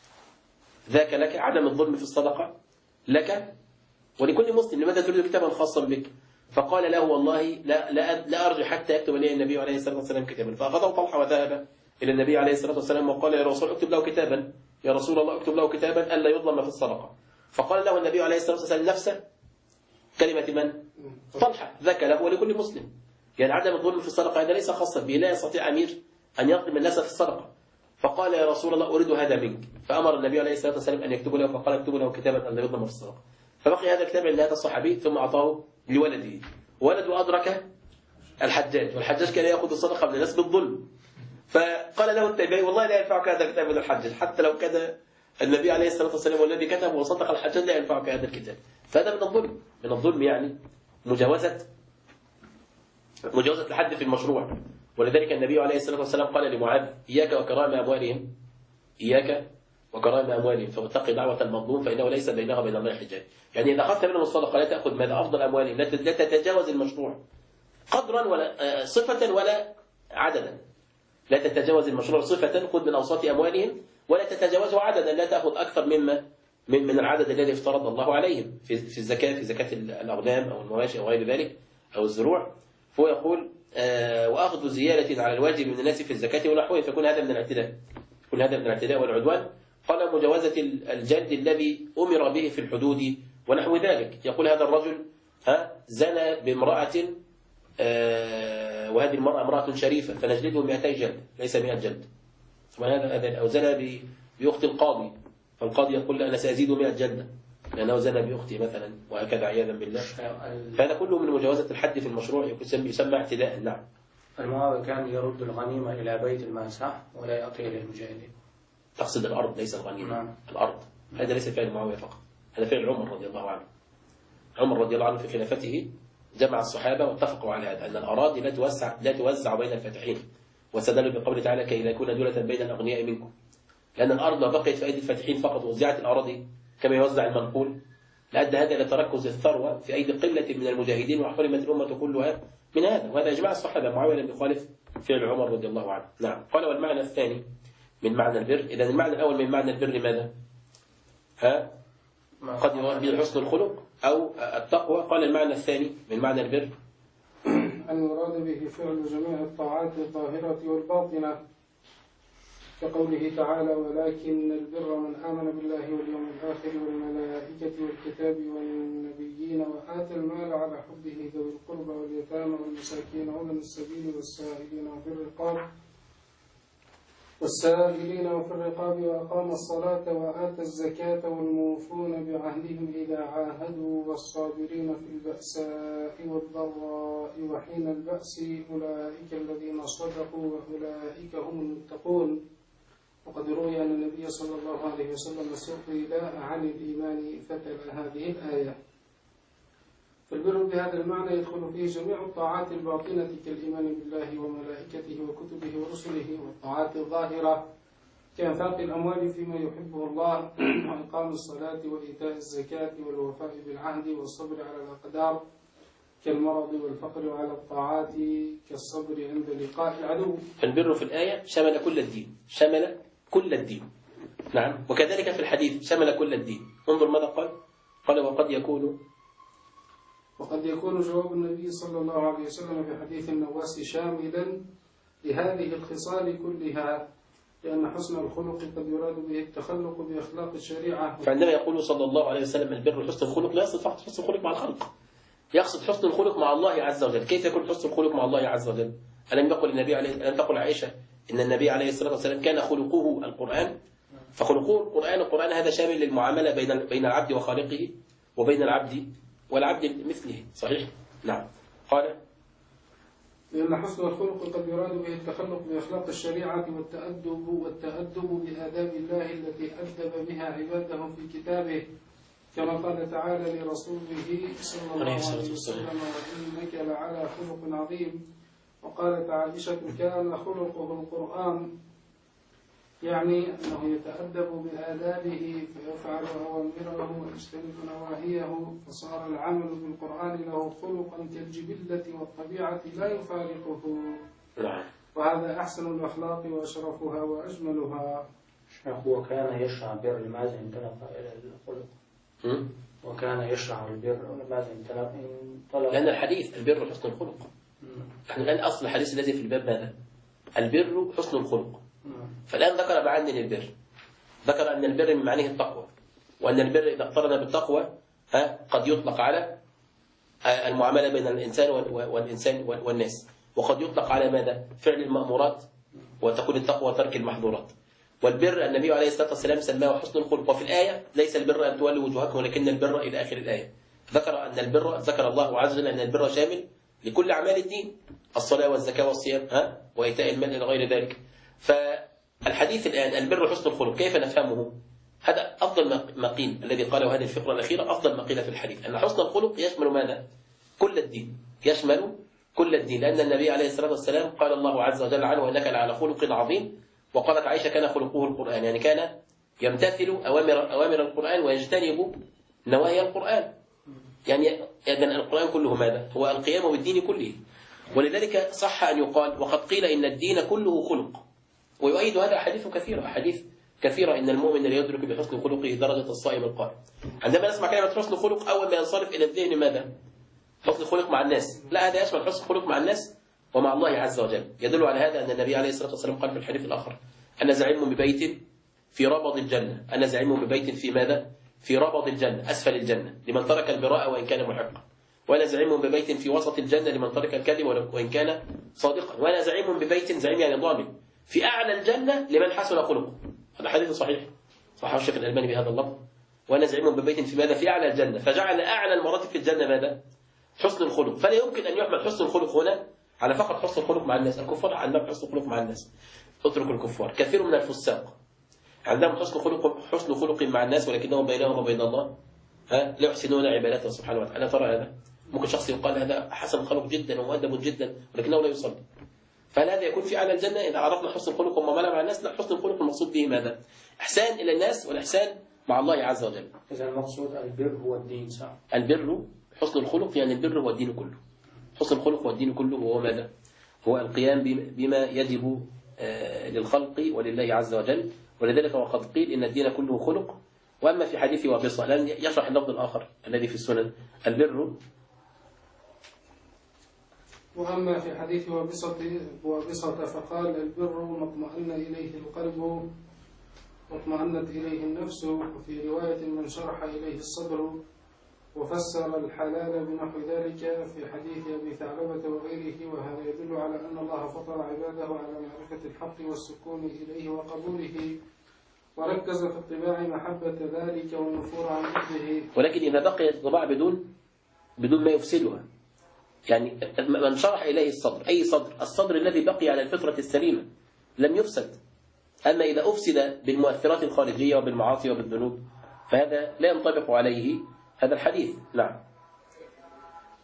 ذاك لك عدم الظلم في الصدقة لك ولكل مسلم، لماذا تريد كتابا خاصا بك؟ فقال له والله لا أرجو حتى يكتب لي النبي عليه الصلاة والسلام كتابا. فأخذه طلحة وذهب إلى النبي عليه الصلاة والسلام وقال يا رسول اكتب له كتابا، يا رسول الله اكتب له كتابا ألا يظلم في الصدقة. فقال له النبي عليه الصلاة والسلام نفسه كلمة من؟ طلحة، ذاك له ولكل مسلم، يعني عدم الظلم في الصدقة هذا ليس خاصا به، لا يستطيع أمير أن يظلم الناس في الصدقة. فقال يا رسول الله أريد هذا منك، فأمر النبي عليه الصلاة والسلام أن يكتب له، فقال اكتب له كتابا ألا يظلم في الصدقة. فبقي هذا الكتاب عند هذا الصحابي ثم أعطاه لولده، ولده أدرك الحجاج، والحجاج كان يأخذ الصدقة من الناس بالظلم، فقال له التابعي والله لا ينفعك هذا الكتاب من الحجاج، حتى لو كان النبي عليه الصلاة والسلام والذي كتب وصدق الحجاج لا ينفعك هذا الكتاب. فهذا من الظلم، من الظلم يعني مجاوزة الحد في المشروع. ولذلك النبي عليه الصلاة والسلام قال لمعاذ إياك وكرائم أموالهم، إياك وكرائم أموالهم فاتق دعوة المظلوم فإنه ليس بينها وبين الله حجاب. يعني إذا أخذت منهم الصدقة لا تأخذ ماذا أفضل أموالهم، لا تتجاوز المشروع قدرا ولا صفة ولا عددا، لا تتجاوز المشروع صفة، خذ من أوساط أموالهم ولا تتجاوزه عددا، لا تأخذ أكثر من العدد الذي افترض الله عليهم في الزكاة، في زكاة الأغنام أو المواشي أو غير ذلك أو الزروع. فهو يقول وأخذ زيادة على الواجب من الناس في الزكاة ونحوه، فيكون هذا من الاعتداء، يكون هذا من الاعتداء والعدوان. قال مجاوزة الجلد الذي أمر به في الحدود ونحو ذلك. يقول هذا الرجل زنى بامرأة وهذه المرأة امرأة شريفة فنجلده 200 جلد، ليس 100 جلد. طبعا هذا أو زنى بأخت القاضي، فالقاضي يقول أنا سأزيد 100 جلدة لأنه زنى بأختي مثلا، وهكذا عياذا بالله. فهذا كله من مجاوزة الحد في المشروع، يسمى اعتداء. نعم. المعاوية كان يرد الغنيمة إلى بيت المال صح ولا يعطيه للمجاهدين. تقصد الأرض ليس الغنيمة. نعم. الأرض هذا ليس فعل معاوية فقط، هذا فعل عمر رضي الله عنه. عمر رضي الله عنه في خلافته جمع الصحابة واتفقوا على هذا، أن الأراضي لا توزع بين الفاتحين، واستدلوا بقوله تعالى كي لا يكون دولة بين الأغنياء منكم، لأن الأرض لو بقيت في أيدي الفاتحين فقط ووزعت الأراضي كما يوزع المنقول لأدى هذا إلى تركز الثروة في أيدي قلة من المجاهدين وحرمت الأمة كلها من هذا، وهذا إجماع الصحابة. معاوية لم يخالف فعل عمر رضي الله عنه. نعم. قال والمعنى الثاني من معنى البر، إذا المعنى الأول من معنى البر ماذا؟ قد يراد به حسن الخلق أو التقوى. قال المعنى الثاني من معنى البر أن يراد به فعل جميع الطاعات الظاهرة والباطنة، كقوله تعالى ولكن البر من آمن بالله واليوم الآخر والملائكة والكتاب والنبيين وآتى المال على حبه ذوي القربى واليتامى والمساكين ومن السبيل والسائلين وفي الرقاب وأقام الصلاة وآتى الزكاة والموفون بعهدهم إذا عاهدوا والصابرين في البأساء والضراء وحين البأس أولئك الذين صدقوا وأولئك هم المتقون. وقد روي أن النبي صلى الله عليه وسلم سئل عن الإيمان فتلا هذه الآية. البر بهذا المعنى يدخل فيه جميع الطاعات الباطنة كالإيمان بالله وملائكته وكتبه ورسله، والطاعات الظاهرة كإنفاق الأموال فيما يحبه الله وإقام الصلاة وإيتاء الزكاة والوفاء بالعهد والصبر على الأقدار كالمرض والفقر، وعلى الطاعات كالصبر عند لقاء العدو. فالبر في الآية شمل كل الدين، شمل كل الدين. نعم، وكذلك في الحديث شمل كل الدين. انظر ماذا قال. قال وقد يكون جواب النبي صلى الله عليه وسلم في حديث النواس شاملا لهذه الخصال كلها، لأن حسن الخلق قد يراد به التخلق بأخلاق الشريعة. فعندما يقول صلى الله عليه وسلم البر حسن الخلق، لا يقصد فقط حسن الخلق مع الخلق، يقصد حسن الخلق مع الله عز وجل. كيف يكون حسن الخلق مع الله عز وجل؟ ألم تقل عائشة إن النبي عليه الصلاة والسلام كان خلقه القرآن؟ فخلقه القرآن هذا شامل للمعاملة بين العبد وخالقه، وبين العبد والعبد مثله. صحيح؟ نعم. قال لأن حسن الخلق قد يراد به التخلق بأخلاق الشريعة والتأدب بآداب الله التي أدب بها عباده في كتابه، كما قال تعالى لرسوله صلى الله عليه وسلم: وإنك لعلى خلق عظيم. وقالت عائشة: كان خلقه القرآن، يعني أنه يتأدب بآدابه فيفعل أوامره ويجتنب نواهيه، فصار العمل بالقرآن له خلقا كالجبلة والطبيعة لا يفارقه. وهذا أحسن الأخلاق وأشرفها وأجملها. وكان يشرع البر لماذا انطلق إلى الخلق؟ وكان يشرع البر لماذا انطلق؟ لأن الحديث البر حسن الخلق. نحن الآن أصل الحديث الذي في الباب ماذا؟ البر حسن الخلق. فالآن ذكر معاني للبر، ذكر أن البر من معانيه التقوى، وأن البر إذا اقترن بالتقوى قد يطلق على المعاملة بين الإنسان والناس، وقد يطلق على ماذا؟ فعل المأمورات، وتكون التقوى ترك المحظورات. والبر النبي عليه الصلاة والسلام سماه حسن الخلق. وفي الآية ليس البر أن تولوا وجوهكم ولكن البر إلى آخر الآية. ذكر الله عز وجل أن البر شامل لكل أعمال الدين، الصلاة والزكاة والصيام وإيتاء المال إلى غير ذلك. فالحديث الآن البر حسن الخلق كيف نفهمه؟ هذا أفضل ما قيل، الذي قاله هذه الفقرة الأخيرة أفضل ما قيل في الحديث، أن حسن الخلق يشمل ماذا؟ كل الدين، يشمل كل الدين. لأن النبي عليه الصلاة والسلام قال الله عز وجل عنه: وإنك لعلى خلق عظيم. وقالت عائشة: كان خلقه القرآن، يعني كان يمتثل أوامر القرآن ويجتنب نواهي القرآن. يعني القرآن كله ماذا؟ هو القيام بالدين كله. ولذلك صح أن يقال وقد قيل إن الدين كله خلق. ويؤيد هذا أحاديث كثيرة إن المؤمن لا يدرك بحسن خلقه درجة الصائم القائم. عندما نسمع كلمة حسن خلق أول ما ينصرف إلى الذهن ماذا؟ حسن خلق مع الناس. لا، هذا يشمل حسن خلق مع الناس ومع الله عز وجل. يدل على هذا أن النبي عليه الصلاة والسلام قال في الحديث الآخر: أنا زعيم ببيت في ربض الجنة. أنا زعيم ببيت في ماذا؟ في ربض الجنة، أسفل الجنة، لمن ترك المراء وإن كان محقا. وأنا زعيم ببيت في وسط الجنة لمن ترك الكذب وإن كان صادقا. وأنا زعيم ببيت، زعيم يعني ضامن، في أعلى الجنة لمن حسن خلقه. هذا حديث صحيح صححه الشيخ الألباني بهذا اللفظ. وأنا زعيم ببيت في ماذا؟ في أعلى الجنة، فجعل أعلى المراتب في الجنة ماذا؟ حسن الخلق. فلا يمكن أن يحمل حسن الخلق هنا على فقط حسن الخلق مع الناس. الكفار عندهم حسن الخلق مع الناس، اترك الكفار. كثير من الفساق عندهم حسن خلق مع الناس، ولكنهم بينهم وبين الله لا يحسنون عبادته سبحانه وتعالى. ترى هذا ممكن شخص يقال هذا حسن خلق جدا ومؤدب جدا ولكنه لا يصلي. فهل هذا يكون في أعلى الجنة إذا عرفنا حسن الخلق ومعاملة مع الناس؟ لا، حسن الخلق المقصود به ماذا؟ إحسان إلى الناس والإحسان مع الله عز وجل. إذا المقصود البر هو الدين، صح؟ البر حسن الخلق، يعني البر هو الدين كله. حسن الخلق هو الدين كله، وهو ماذا؟ هو القيام بما يجب للخلق ولله عز وجل. ولذلك وقد قيل إن الدين كله خلق. وأما في حديث وابصة لن يشرح اللفظ الآخر الذي في السنن البر. وأما في حديث وابصة فقال: البر ما اطمأن إليه القلب واطمأنت إليه النفس، وفي رواية من شرح إليه الصدر. وفسر الحلال بنحو ذلك في حديث أبي ثعلبة وغيره. وهذا يدل على أن الله فطر عباده على معرفة الحق والسكون إليه وقبوله، وركز في الطباع محبة ذلك والنفور عن ضده. ولكن إذا بقيت الطباع بدون ما يفسدها، يعني من شرح إليه الصدر، أي صدر؟ الصدر الذي بقي على الفطرة السليمة لم يفسد. أما إذا أفسد بالمؤثرات الخارجية وبالمعاصي وبالذنوب فهذا لا ينطبق عليه هذا الحديث. نعم.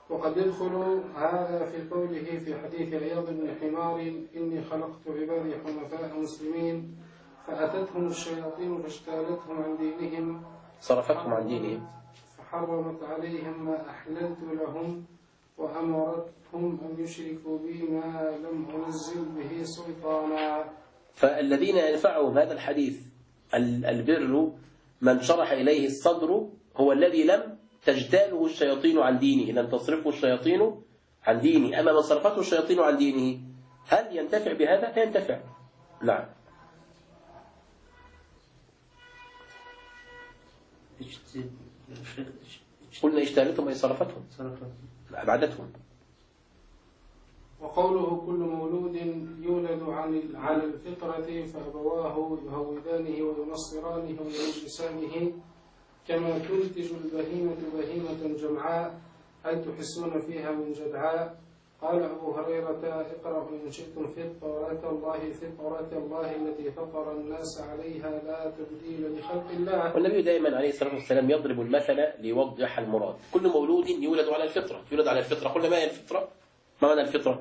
وقد يدخل هذا في قوله في حديث عياض بن حمار: إني خلقت عبادي حنفاء مسلمين فأتتهم الشياطين فاجتالتهم عن دينهم صرفتهم عن دينهم فحرمت عليهم ما أحللت لهم وأمرتهم أن يشركوا بي ما لم أنزل به سلطانا. فالذين ينفعهم هذا الحديث البر من شرح إليه الصدر هو الذي لم تجتاله الشياطين عن دينه، لم تصرفه الشياطين عن دينه. أما من صرفته الشياطين عن دينه هل ينتفع بهذا؟ ينتفع. نعم. قلنا اجتالتهم أي صرفتهم، أبعدتهم. وقوله كل مولود يولد على الفطرة فأبواه يهودانه وينصرانه ويمجسانه كما تنتج البهيمة بهيمة جمعاء هل تحسون فيها من جدعاء. قال أبو هريرة: اقرأوا إن شئتم فطرة الله التي فطر الناس عليها لا تبديل لخلق الله. والنبي دائما عليه الصلاة والسلام يضرب المثل ليوضح المراد. كل مولود يولد على الفطرة، يولد على الفطرة. قلنا ما هي الفطرة؟ ما معنى الفطرة؟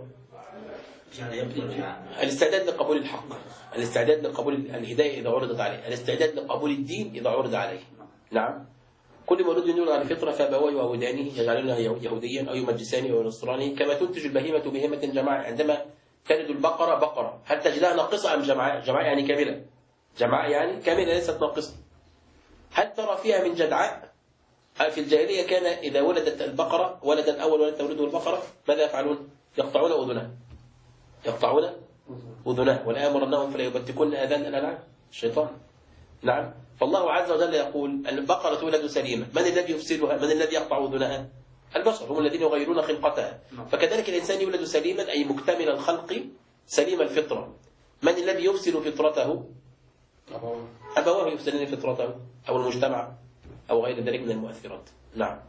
الاستعداد لقبول الحق، الاستعداد لقبول الهداية إذا عرضت عليه، الاستعداد لقبول الدين إذا عرض عليه. نعم. كل مولود يولد على الفطرة فأبواه يهودانه يجعلونه يهوديا أو يمجسانه أو ينصرانه كما تنتج البهيمة بهيمة جمعاء. عندما تلد البقرة بقرة هل تجدها ناقصة أم جمعاء؟ جمعاء يعني كاملة، جمعاء يعني كاملة ليست ناقصة. هل ترى فيها من جدعاء؟ في الجاهلية كان إذا ولدت البقرة ولد الأول ولد تولده البقرة ماذا يفعلون؟ يقطعون أذنها، يقطعون أذنها ولا يأمرنهم فلا يبتكن آذان الأنعام الشيطان. نعم. فالله عز وجل يقول البقرة تولد سليمة، من الذي يفسدها؟ من الذي يقطع أذنها؟ البشر هم الذين يغيرون خلقتها. فكذلك الإنسان يولد سليما أي مكتمل الخلق سليم الفطرة. من الذي يفسد فطرته؟ أبواه يفسدون فطرته أو المجتمع أو غير ذلك من المؤثرات. نعم.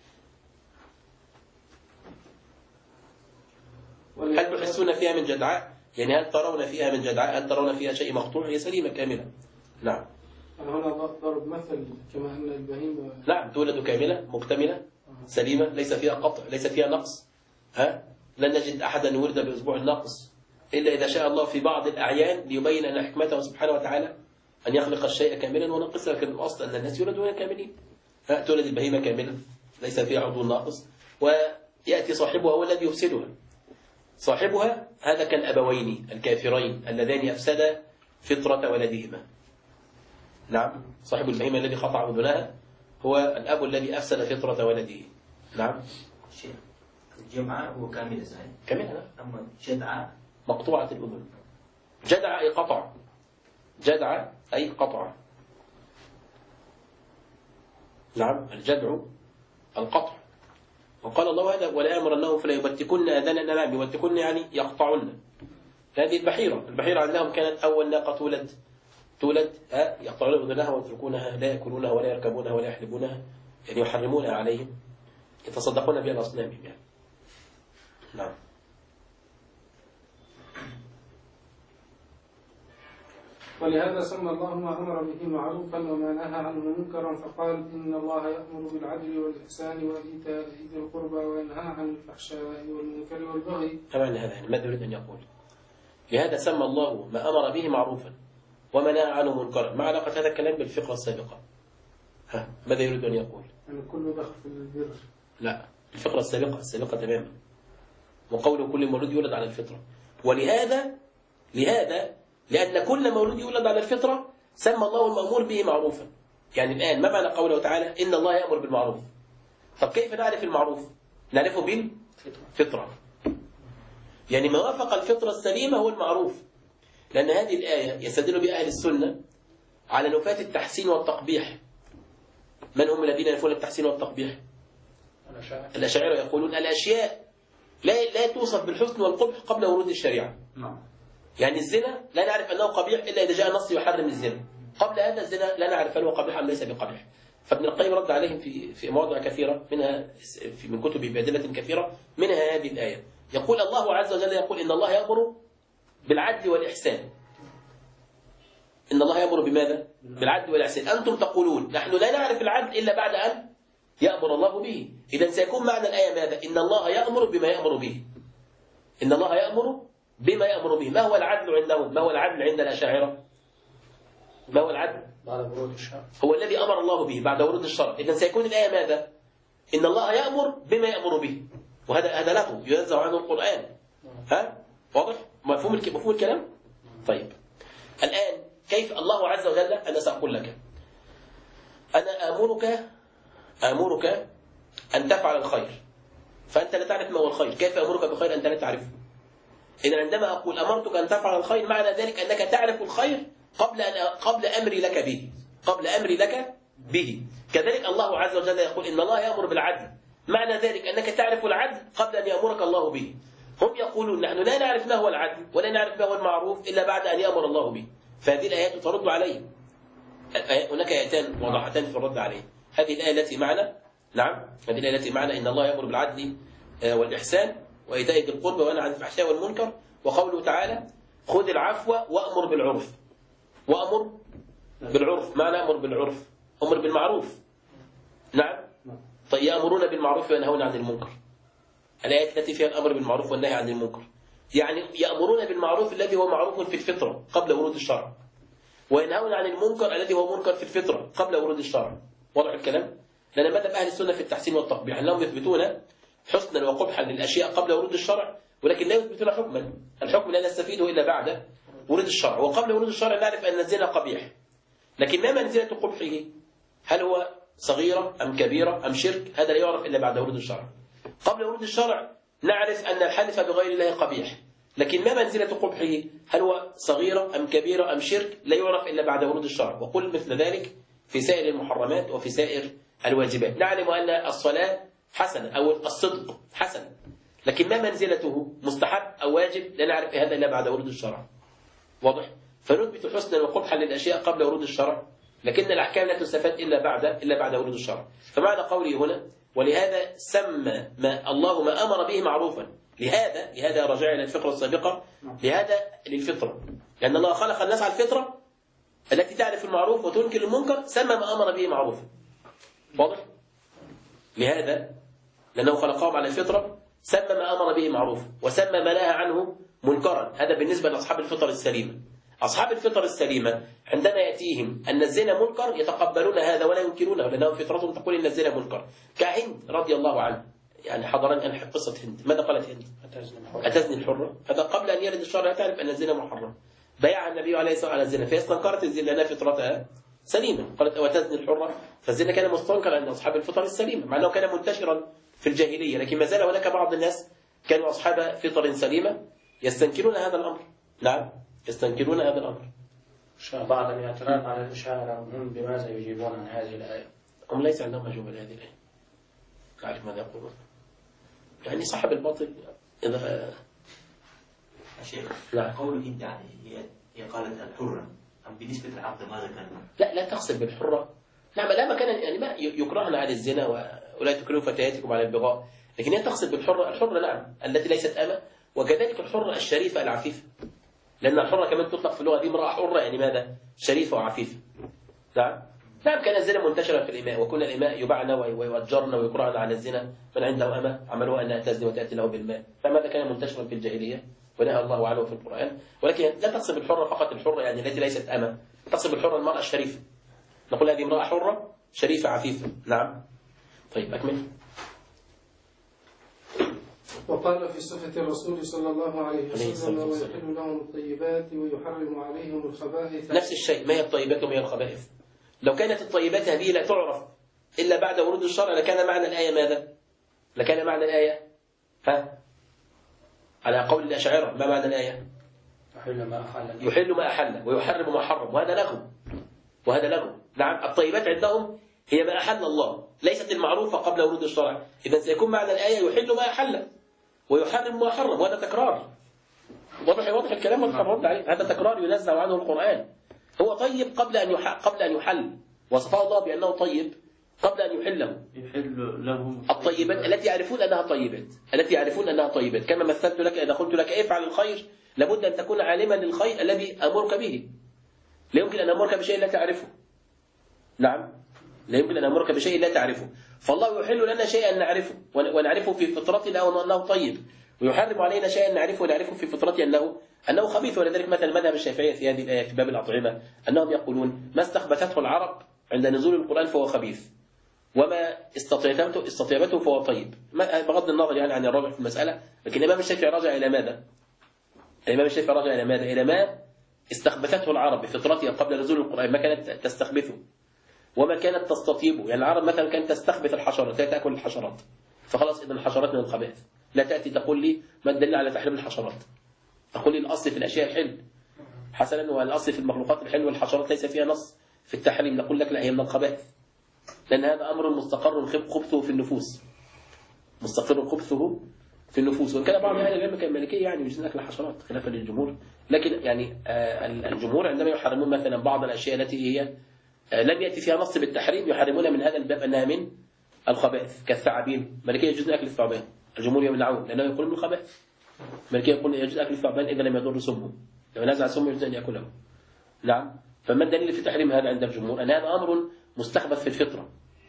هل تحسون فيها من جدعاء؟ يعني هل ترون فيها من جدعاء؟ هل ترون فيها شيء مقطوع؟ هي سليمة كاملة. نعم. هنا ضرب مثل كما أن البهيمة نعم تولد كاملة مكتملة سليمة ليس فيها قطع ليس فيها نقص. لن نجد أحدا يولد بأسبوع الناقص إلا إذا شاء الله في بعض الأعيان ليبين أن حكمته سبحانه وتعالى أن يخلق الشيء كاملا ونقص، لكن الأصل أن الناس يولدون كاملين. تولد البهيمة كاملة ليس فيها عضو ناقص ويأتي صاحبها هو الذي يفسدها. صاحبها هذا كالأبوين الكافرين اللذان أفسدا فطرة ولدهما. نعم. صاحب البهيمة الذي قطع أذنها هو الأب الذي أفسد فطرة ولده. نعم. الجمعة هو كامل صحيح. كاملة. أما جدعة مقطوعة الأذن. جدع أي قطع. جدع أي قطع. نعم. الجدع القطع. وقال الله هذا ولا يأمرنهم فلا يبتكن آذان الأنعام. يبتكن يعني يقطعن. هذه البحيرة عندهم كانت أول ناقة تولد يقطعون أذنها ويتركونها لا يأكلونها ولا يركبونها ولا يحلبونها، يعني يحرمونها عليهم يتصدقون بها الأصنام يعني. نعم. ولهذا سمى الله ما أمر به معروفا وما نهى عنه منكرا فقال إن الله يأمر بالعدل والإحسان وإيتاء ذي القربى وينهى عن الفحشاء والمنكر والبغي. طبعا هذا ماذا يريد أن يقول؟ لهذا سمى الله ما أمر به معروفا وما نهى عنه منكرا. ما علاقة هذا الكلام بالفقرة السابقة؟ ماذا يريد أن يقول؟ يعني كله دخل في البر. لا، الفقرة السابقة تماما. وقول كل مولود يولد على الفطرة. ولهذا لأن كل مولود يولد على الفطرة سمى الله المأمور به معروفا. يعني الآن ما معنى قوله تعالى إن الله يأمر بالمعروف؟ طب كيف نعرف المعروف؟ نعرفه بالفطرة. يعني ما وافق الفطرة السليمة هو المعروف. لأن هذه الآية يستدل بها أهل السنة على نفاة التحسين والتقبيح. من هم الذين ينفون التحسين والتقبيح؟ الأشاعرة يقولون الأشياء لا توصف بالحسن والقبح قبل ورود الشريعة. يعني الزنا لا نعرف أنه قبيح إلا إذا جاء نص يحرم الزنا. قبل هذا الزنا لا نعرف هل هو قبيح أم ليس بقبيح. فابن القيم رد عليهم في مواضع كثيرة منها من كتبه بأدلة كثيرة منها هذه الآية. يقول الله عز وجل يقول إن الله يأمر بالعدل والإحسان. إن الله يأمر بماذا؟ بالعدل والإحسان. أنتم تقولون نحن لا نعرف العدل إلا بعد أن يأمر الله به. إذا سيكون معنى الآية ماذا؟ إن الله يأمر بما يأمر به. إن الله يأمر بما يأمر به. ما هو العدل عندهم؟ ما هو العدل عند الأشاعرة؟ ما هو العدل؟ بعد ورود الشرع هو الذي أمر الله به بعد ورود الشرع. إذا سيكون الآية ماذا؟ إن الله يأمر بما يأمر به. وهذا له ينزع عنه القرآن. ها؟ واضح؟ مفهوم الكلام؟ طيب الآن كيف الله عز وجل؟ أنا سأقول لك أنا آمرك أن تفعل الخير، فأنت لا تعرف ما هو الخير. كيف أمرك بخير أنت لا تعرفه؟ إذا عندما أقول أمرتك أن تفعل الخير معنى ذلك أنك تعرف الخير قبل أمري لك به. قبل أمري لك به. كذلك الله عز وجل يقول إن الله يأمر بالعدل، معنى ذلك أنك تعرف العدل قبل أن يأمرك الله به. هم يقولون نحن لا نعرف ما هو العدل ولا نعرف ما هو المعروف إلا بعد أن يأمر الله به. فهذه الآيات ترد عليهم. هناك آيتان واضحتان في الرد عليه. هذه الآية التي معنا، نعم، هذه الآية التي معنا إن الله يأمر بالعدل والإحسان وإيتاء ذي القربى وينهى عن الفحشاء والمنكر، وقوله تعالى خذ العفو وأمر بالعرف. وأمر بالعرف، معنى أمر بالعرف؟ أمر بالمعروف. نعم. طيب يأمرون بالمعروف وينهون عن المنكر. الآيات التي فيها الأمر بالمعروف والنهي عن المنكر، يعني يأمرون بالمعروف الذي هو معروف في الفطرة قبل ورود الشرع، وينهون عن المنكر الذي هو منكر في الفطرة قبل ورود الشرع. واضح الكلام؟ لأن مذهب أهل السنة في التحسين والتقبيح أنهم يثبتون حسنا وقبحا للأشياء قبل ورود الشرع، ولكن لا يثبتون حكما. الحكم لا نستفيده إلا بعد ورود الشرع، وقبل ورود الشرع نعرف أن الزنا قبيح، لكن ما منزلة قبحه؟ هل هو صغيرة أم كبيرة أم شرك؟ هذا لا يعرف إلا بعد ورود الشرع. قبل ورود الشرع نعرف أن الحلف بغير الله قبيح، لكن ما منزلة قبحه؟ هل هو صغيرة أم كبيرة أم شرك؟ لا يعرف إلا بعد ورود الشرع. وقل مثل ذلك في سائر المحرمات وفي سائر الواجبات. نعلم أن الصلاة حسنة أو الصدق حسن، لكن ما منزلته؟ مستحب أو واجب؟ لا نعرف هذا إلا بعد ورود الشرع. واضح؟ فنثبت حسنا وقبحا للأشياء قبل ورود الشرع، لكن الأحكام لا تستفاد إلا بعد ورود الشرع. فمعنى قولي هنا ولهذا سمى ما الله ما أمر به معروفا. لهذا رجع إلى الفقرة السابقة، لهذا للفطرة، لأن الله خلق الناس على الفطرة التي تعرف المعروف وتنكر المنكر، سمى ما أمر به معروفا. واضح؟ لهذا لأنه خلقهم على الفطرة سمى ما أمر به معروفا وسمى ما نهى عنه منكرا. هذا بالنسبة لأصحاب الفطر السليمة. أصحاب الفطر السليمة عندما يأتيهم أن الزنا منكر يتقبلون هذا ولا ينكرونه، لأنهم فطرتهم تقول إن الزنا منكر. كهند رضي الله عنه، يعني حضرني أنا قصة هند. ماذا قالت هند؟ أتزني الحرة. هذا قبل أن يرد الشرع تعرف أن الزنا محرم. بايع النبي عليه الصلاة والسلام على الزنا، فاستنكرت الزنا لأنها فطرتها سليمة. قالت وتزني الحرة، فالزنا كان مستنكرا عند أصحاب الفطر السليمة، مع أنه كان منتشرا في الجاهلية، لكن ما زال هناك بعض الناس كانوا أصحاب فطر سليمة يستنكرون هذا الأمر. نعم، يستنكرون هذا الأمر. بعض الاعتراض على الأشاعرة هم بماذا يجيبون عن هذه الآية؟ هم ليس عندهم أجوبة لهذه الآية. تعرف ماذا يقولون؟ يعني صاحب الباطل إذا شيخ لا قول أنت يعني هي قالت الحرة، أم بالنسبة للعبد ماذا كان؟ لا تقصد بالحرة. نعم، لا مكان يعني ما يكرهن على الزنا ولا تكرهوا فتياتكم على البغاء، لكن هي تقصد بالحرة الحرة، نعم، التي ليست أمة، وكذلك الحرة الشريفة العفيفة، لأن الحرة كمان تطلق في اللغة دي امرأة حرة، يعني ماذا؟ شريفة وعفيفة. نعم كان الزنا منتشرا في الإماء، وكل الإماء يباعن ويؤجرن ويكرهن على الزنا، من عنده أمة عملوها أنها تزني وتأتي له بالماء، فماذا كان منتشرا في الجاهلية ونهى الله عنه في القرآن. ولكن لا تقصد بالحرة فقط الحرة يعني التي ليست أمة، تقصد بالحرة المرأة الشريفة، نقول هذه امرأة حرة شريفة عفيفة. نعم. طيب أكمل. وقال في صفة الرسول صلى الله عليه وسلم ويحل لهم الطيبات ويحرم عليهم الخبائث. نفس الشيء، ما هي الطيبات وما هي الخبائث؟ لو كانت الطيبات هذه لا تعرف إلا بعد ورود الشرع لكان معنى الآية ماذا؟ لكان معنى الآية على قول الأشاعرة ما معنى الآية؟ يحل ما أحل ويحرم ما حرم، وهذا لغو. نعم، الطيبات عندهم هي ما أحل الله، ليست المعروفة قبل ورود الشرع. إذا سيكون معنى الآية يحل ما أحل ويحرم ما حرم، وهذا تكرار. واضح الكلام والرد عليه. هذا تكرار ينزع عنه القرآن. هو طيب قبل أن يحل، وصفه الله بأنه طيب قبل أن يحله. يحل لهم الطيبات التي يعرفون أنها طيبات، كما مثلت لك إذا قلت لك افعل الخير لابد أن تكون عالما للخير الذي أمرك به، لا يمكن أن أمرك بشيء لا تعرفه. نعم، لا يمكن أن أمرك بشيء لا تعرفه. فالله يحل لنا شيئا نعرفه ونعرفه في فطرتنا أنه طيب، ويحرم علينا شيئا نعرفه ونعرفه في فطرتنا أنه خبيث. ولذلك مثلا مذهب الشافعية في هذه الآية في باب الأطعمة أنهم يقولون ما استخبثته العرب عند نزول القرآن فهو خبيث، وما استطيبته فهو طيب، بغض النظر يعني عن الراجع في المسألة. لكن الإمام الشافعي راجع إلى ماذا؟ الإمام الشافعي راجع إلى ماذا؟ إلى ما استخبثته العرب بفطرتها قبل نزول القرآن، ما كانت تستخبثه وما كانت تستطيبه. يعني العرب مثلا كانت تستخبث الحشرات، لا تأكل الحشرات، فخلاص إذن الحشرات من الخبائث. لا تأتي تقول لي ما الدليل على تحريم الحشرات، تقول لي الأصل في الأشياء الحل حسنا، والأصل في المخلوقات الحل، والحشرات ليس فيها نص في التحريم. نقول لك لا، هي من الخبائث، لأن هذا أمر مستقر خبثه في النفوس، مستقر خبثه في النفوس. وإن كان بعض أهل العلم كالمالكية يعني يجوز أكل الحشرات خلافا للجمهور، لكن يعني الجمهور عندما يحرمون مثلا بعض الأشياء التي هي لم يأتي فيها نص بالتحريم يحرمون من هذا الباب أنها من الخبائث، كالثعابين. المالكية يجوز أكل الثعبان، الجمهور يمنعون لأنه يقولون من الخبائث. المالكية يقول يجوز أكل الثعبان إذا لم يضر سمه، لو نزع سمه يجوز أن يأكله. نعم. فما الدليل في تحريم هذا عند الجمهور؟ أن هذا أمر مستخبث في الفطرة،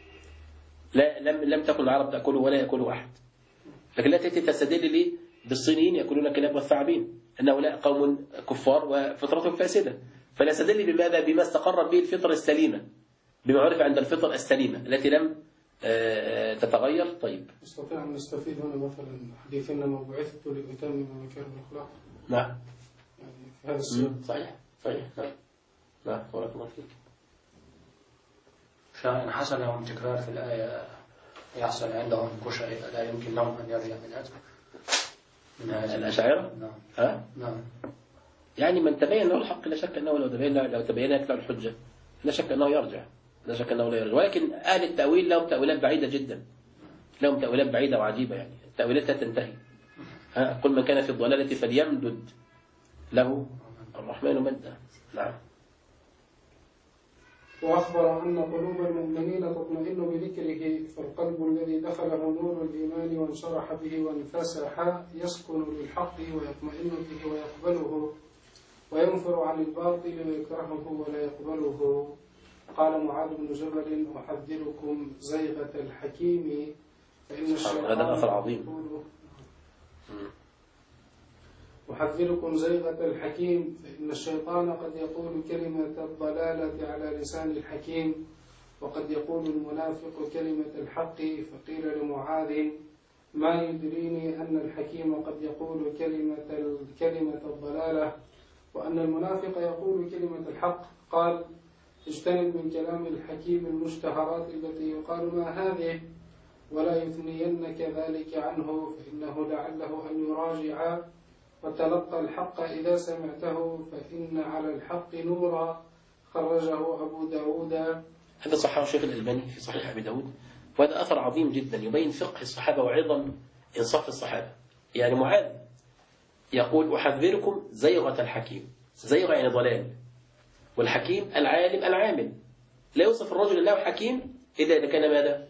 لم تكن العرب تأكله ولا يأكله أحد. لكن لا تأتي تستدل لي بالصينيين يأكلون الكلاب والثعابين، أن هؤلاء قوم كفار وفطرتهم فاسدة، فلا استدل بماذا؟ بما استقرت به الفطرة السليمة، بما عرف عند الفطر السليمة التي لم تتغير. طيب، نستطيع أن نستفيد هنا مثلا حديث إنما بعثت لأتمم مكارم الأخلاق. نعم، يعني في هذا السياق. صحيح. نعم، بارك الله فيك. فإن حصل لهم تكرار في الآية يحصل عندهم كشري، فلا يمكن لهم أن يرجع من هذا الأشاعرة. نعم. نعم. يعني من تبين له الحق لا شك أنه لو تبينت له الحجة لا شك أنه يرجع، لا شك أنه لا يرجع. ولكن أهل التأويل لهم تأويلات بعيدة جدا، لهم تأويلات بعيدة وعجيبة، يعني التأويلات لا تنتهي. قل من كان في الضلالة فليمدد له الرحمن مدا. نعم. وأخبر أن قلوب المؤمنين تطمئن بذكره، فالقلب الذي دخله نور الإيمان وانشرح به وانفسح يسكن للحق ويطمئن به ويقبله، وينفر عن الباطل ويكرهه ولا يقبله. قال معاذ بن جبل: أحذركم زيغة الحكيم فإن الشيطان هذا أثر عظيم. أحذركم زيغة الحكيم فإن الشيطان قد يقول كلمة الضلالة على لسان الحكيم، وقد يقول المنافق كلمة الحق. فقيل لمعاذ: ما يدريني أن الحكيم قد يقول كلمة الضلالة وأن المنافق يقول كلمة الحق؟ قال: اجتنب من كلام الحكيم المشتهرات التي يقال ما هذه، ولا يثنينك ذلك عنه، فإنه لعله أن يراجع. وتلقى الحق إذا سمعته فإن على الحق نورا. خرجه أبو داود. هذا صححه الشيخ الألباني في صحيح أبي داود، وهذا أثر عظيم جدا يبين فقه الصحابة وعظم إنصاف الصحابة. يعني معاذ يقول: أحذركم زيغة الحكيم. زيغة يعني ضلال، والحكيم العالم العامل. لا يوصف الرجل الله حكيم إذا كان ماذا؟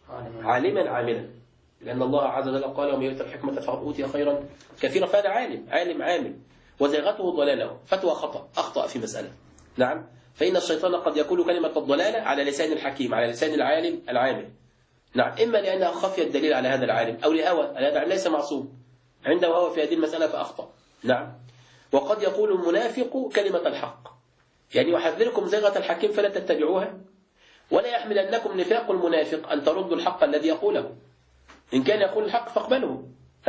عالما عاملا، لأن الله عز وجل قال: ومن يؤت الحكمة فقد أوتي خيرا كثيرا. فهذا عالم عامل، وزيغته ضلاله، فتوى أخطأ في مسألة. نعم. فإن الشيطان قد يقول كلمة الضلالة على لسان الحكيم، على لسان العالم العامل. نعم، إما لأنها خفي الدليل على هذا العالم، أو لهوى، هذا ليس معصوم، عنده هوى في هذه المسألة فأخطأ. نعم. وقد يقول المنافق كلمة الحق، يعني يحذركم زيغة الحكيم فلا تتبعوها، ولا يحملنكم نفاق المنافق أن تردوا الحق الذي يقوله. إن كان يقول الحق فاقبله،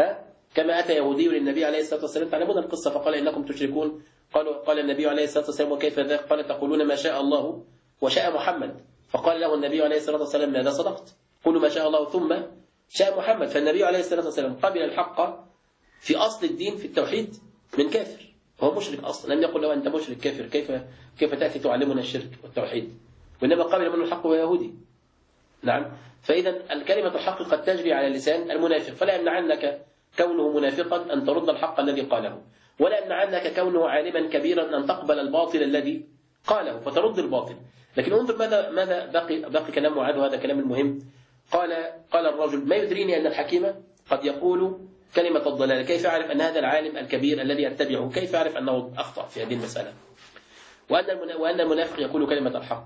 كما أتى يهودي للنبي عليه الصلاة والسلام، تعلمون القصة، فقال: إنكم تشركون. قال النبي عليه الصلاة والسلام: وكيف ذلك؟ قال: تقولون ما شاء الله وشاء محمد. فقال له النبي عليه الصلاة والسلام: ماذا صدقت؟ قولوا ما شاء الله ثم شاء محمد. فالنبي عليه الصلاة والسلام قبل الحق في أصل الدين في التوحيد من كافر، هو مشرك أصلا، لم يقل له أنت مشرك كافر، كيف تأتي تعلمنا الشرك والتوحيد، وإنما قبل منه الحق ويهودي. نعم. فإذا الكلمة الحق قد تجري على لسان المنافق، فلا يمنعنك كونه منافقا أن ترد الحق الذي قاله، ولا يمنعنك كونه عالما كبيرا أن تقبل الباطل الذي قاله فترد الباطل. لكن انظر ماذا بقي كلام معاذ، وهذا كلام المهم. قال الرجل: ما يدريني أن الحكيم قد يقول كلمة الضلال، كيف أعرف أن هذا العالم الكبير الذي يتبعه، كيف أعرف أنه أخطأ في هذه المسألة؟ وأن المنافق يقول كلمة الحق.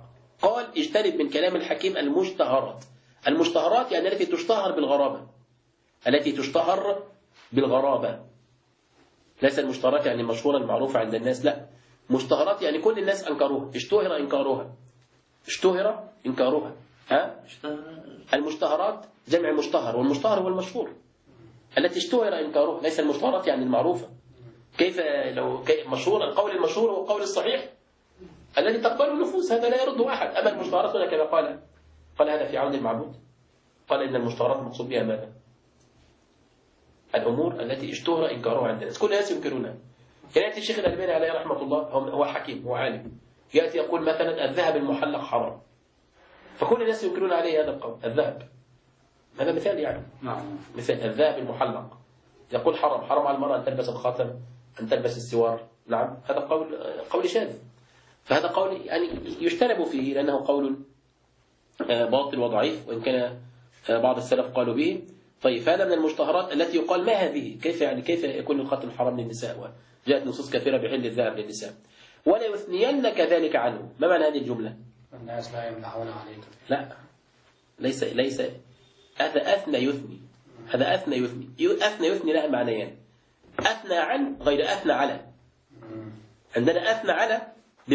قال اجتنب من كلام الحكيم المشتهرات. المشتهرات يعني التي تشتهر بالغرابة، التي تشتهر بالغرابة. ليس المشتهرات يعني المشهورة المعروفة عند الناس، لا، مشتهرات يعني كل الناس أنكروها، اشتهر إنكارها، اشتهر إنكارها. المشتهرات جمع مشتهر، والمشتهر هو المشهور، التي اشتهر إنكارها. ليس المشتهرات يعني المعروفة. كيف لو مشهور؟ القول المشهور هو القول الصحيح الذي تقبله النفوس، هذا لا يرده أحد. أما المشتهرات هنا كما قال هذا في عون المعبود، قال إن المشتهرات المقصود بها ماذا؟ الأمور التي اشتهر إنكارها عند الناس، كل الناس ينكرونها. يأتي الشيخ الألباني عليه رحمة الله، هو حكيم، هو عالم، يأتي يقول مثلا الذهب المحلق حرام، فكل الناس ينكرون عليه هذا القول. الذهب، هذا مثال يعني، مثال الذهب المحلق، يقول حرام على المرأة أن تلبس الخاتم، أن تلبس السوار. نعم، هذا قول شاذ، فهذا قول يعني يجتنب فيه لأنه قول باطل وضعيف، وإن كان بعض السلف قالوا به. طيب، هذا من المشتهرات التي يقال ما هذه، كيف يكون الخاتم حرام للنساء، وجاءت نصوص كثيرة بحل الذهب للنساء. ولا يثنينك ذلك عنه. ما معنى هذه الجملة؟ الناس لا يمنعون عليك. لا، ليس هذا أثنى يثني، هذا أثنى يثني لها معنيان: أثنى عن غير أثنى على. عندنا أثنى على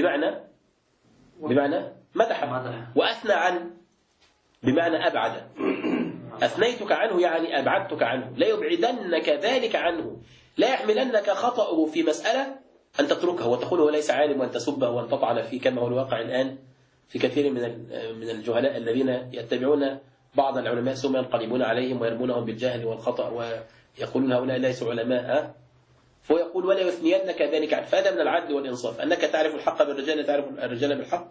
بمعنى مدح، وأثنى عن بمعنى أبعد. أثنيتك عنه يعني أبعدتك عنه، لا يبعدنك ذلك عنه، لا يحملنك خطأه في مسألة أن تتركه وتقول هو ليس عالم، وأن تسبه وأن تطعن فيه، كما هو الواقع الآن في كثير من الجهلاء الذين يتبعون بعض العلماء ثم ينقلبون عليهم ويرمونهم بالجهل والخطأ ويقولون هؤلاء ليسوا علماء. فهو يقول ولا يثنينك ذلك عنه. فهذا من العدل والإنصاف، أنك تعرف الحق بالرجال تعرف الرجال بالحق.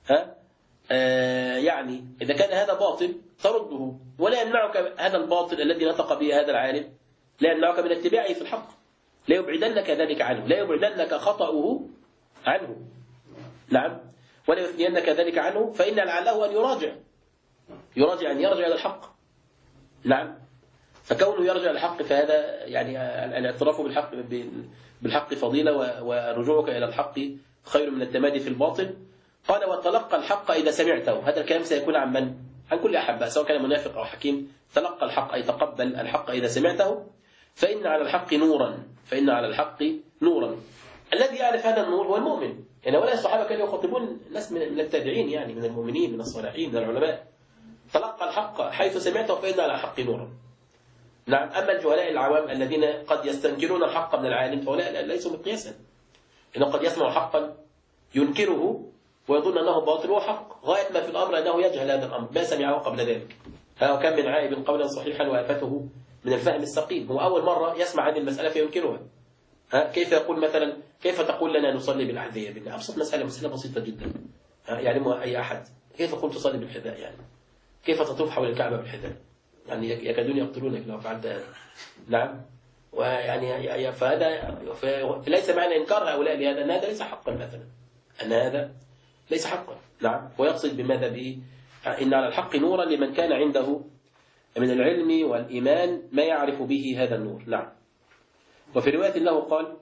يعني إذا كان هذا باطل ترده، ولا يمنعك هذا الباطل الذي نطق به هذا العالم، لا يمنعك من اتباعه في الحق، لا يبعدنك ذلك عنه، لا يبعدنك خطأه عنه. نعم، ولا يثنينك ذلك عنه، فإن لعله أن يراجع أن يرجع إلى الحق. نعم، فكونه يرجع إلى الحق فهذا يعني الاعتراف بالحق فضيلة، ورجوعك إلى الحق خير من التمادي في الباطل. قال وتلقى الحق إذا سمعته. هذا الكلام سيكون عن من؟ عن كل أحبه، سواء كان منافق أو حكيم. تلقى الحق أي تقبل الحق إذا سمعته. فإن على الحق نورا، الذي يعرف هذا النور هو المؤمن. يعني ولا الصحابة كانوا يخاطبون ناس من التابعين، يعني من المؤمنين، من الصالحين، من العلماء. تلقى الحق حيث سمعته فإن على الحق نورا. نعم، أما الجهلاء العوام الذين قد يستنكرون الحق من العالم فهؤلاء ليسوا مقياسا، إنه قد يسمع حقا ينكره ويظن أنه باطل وحق، غاية ما في الأمر أنه يجهل هذا الأمر، ما سمعه قبل ذلك. كم من عائب قولا صحيحا وآفته من الفهم السقيم، هو أول مرة يسمع هذه المسألة فينكرها. كيف يقول مثلا كيف تقول لنا نصلي بالأحذية؟ بالله أبسط مسألة بسيطة جدا، يعلمها أي أحد. كيف تقول تصلي بالحذاء؟ يعني كيف تطوف حول الكعبة بالحذاء؟ يعني يكادون يقتلونك لو فعلت هذا. نعم، ويعني فهذا ليس معنى إنكار هؤلاء لهذا أن هذا ليس حقا، مثلا أن هذا ليس حقا. نعم، ويقصد بماذا به؟ إن على الحق نورا لمن كان عنده من العلم والإيمان ما يعرف به هذا النور. نعم. وفي رواية له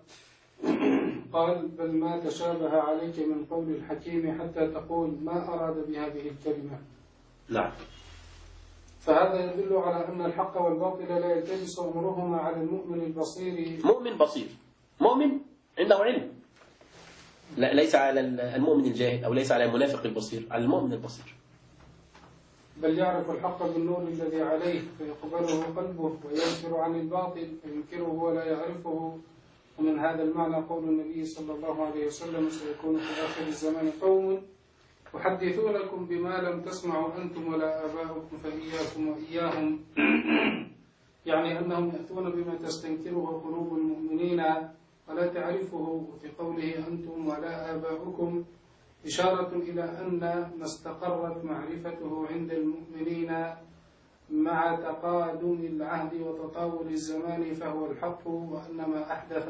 قال بل ما تشابه عليك من قول الحكيم حتى تقول ما أراد بهذه الكلمة. نعم. فهذا يدل على أن الحق والباطل لا يلتبس أمرهما على المؤمن البصير. مؤمن بصير، مؤمن عنده علم، لا ليس على المؤمن الجاهل أو ليس على المنافق البصير، على المؤمن البصير. بل يعرف الحق بالنور الذي عليه فيقبله قلبه، وينكر عن الباطل فينكره ولا يعرفه. ومن هذا المعنى قول النبي صلى الله عليه وسلم سيكون في آخر الزمان قوم يحدثونكم بما لم تسمعوا أنتم ولا آباؤكم فإياكم وإياهم، يعني أنهم يأتون بما تستنكره قلوب المؤمنين ولا تعرفه. وفي قوله أنتم ولا آباؤكم إشارة إلى أن ما استقرت معرفته عند المؤمنين مع تقادم العهد وتطاول الزمان فهو الحق، وأن ما أحدث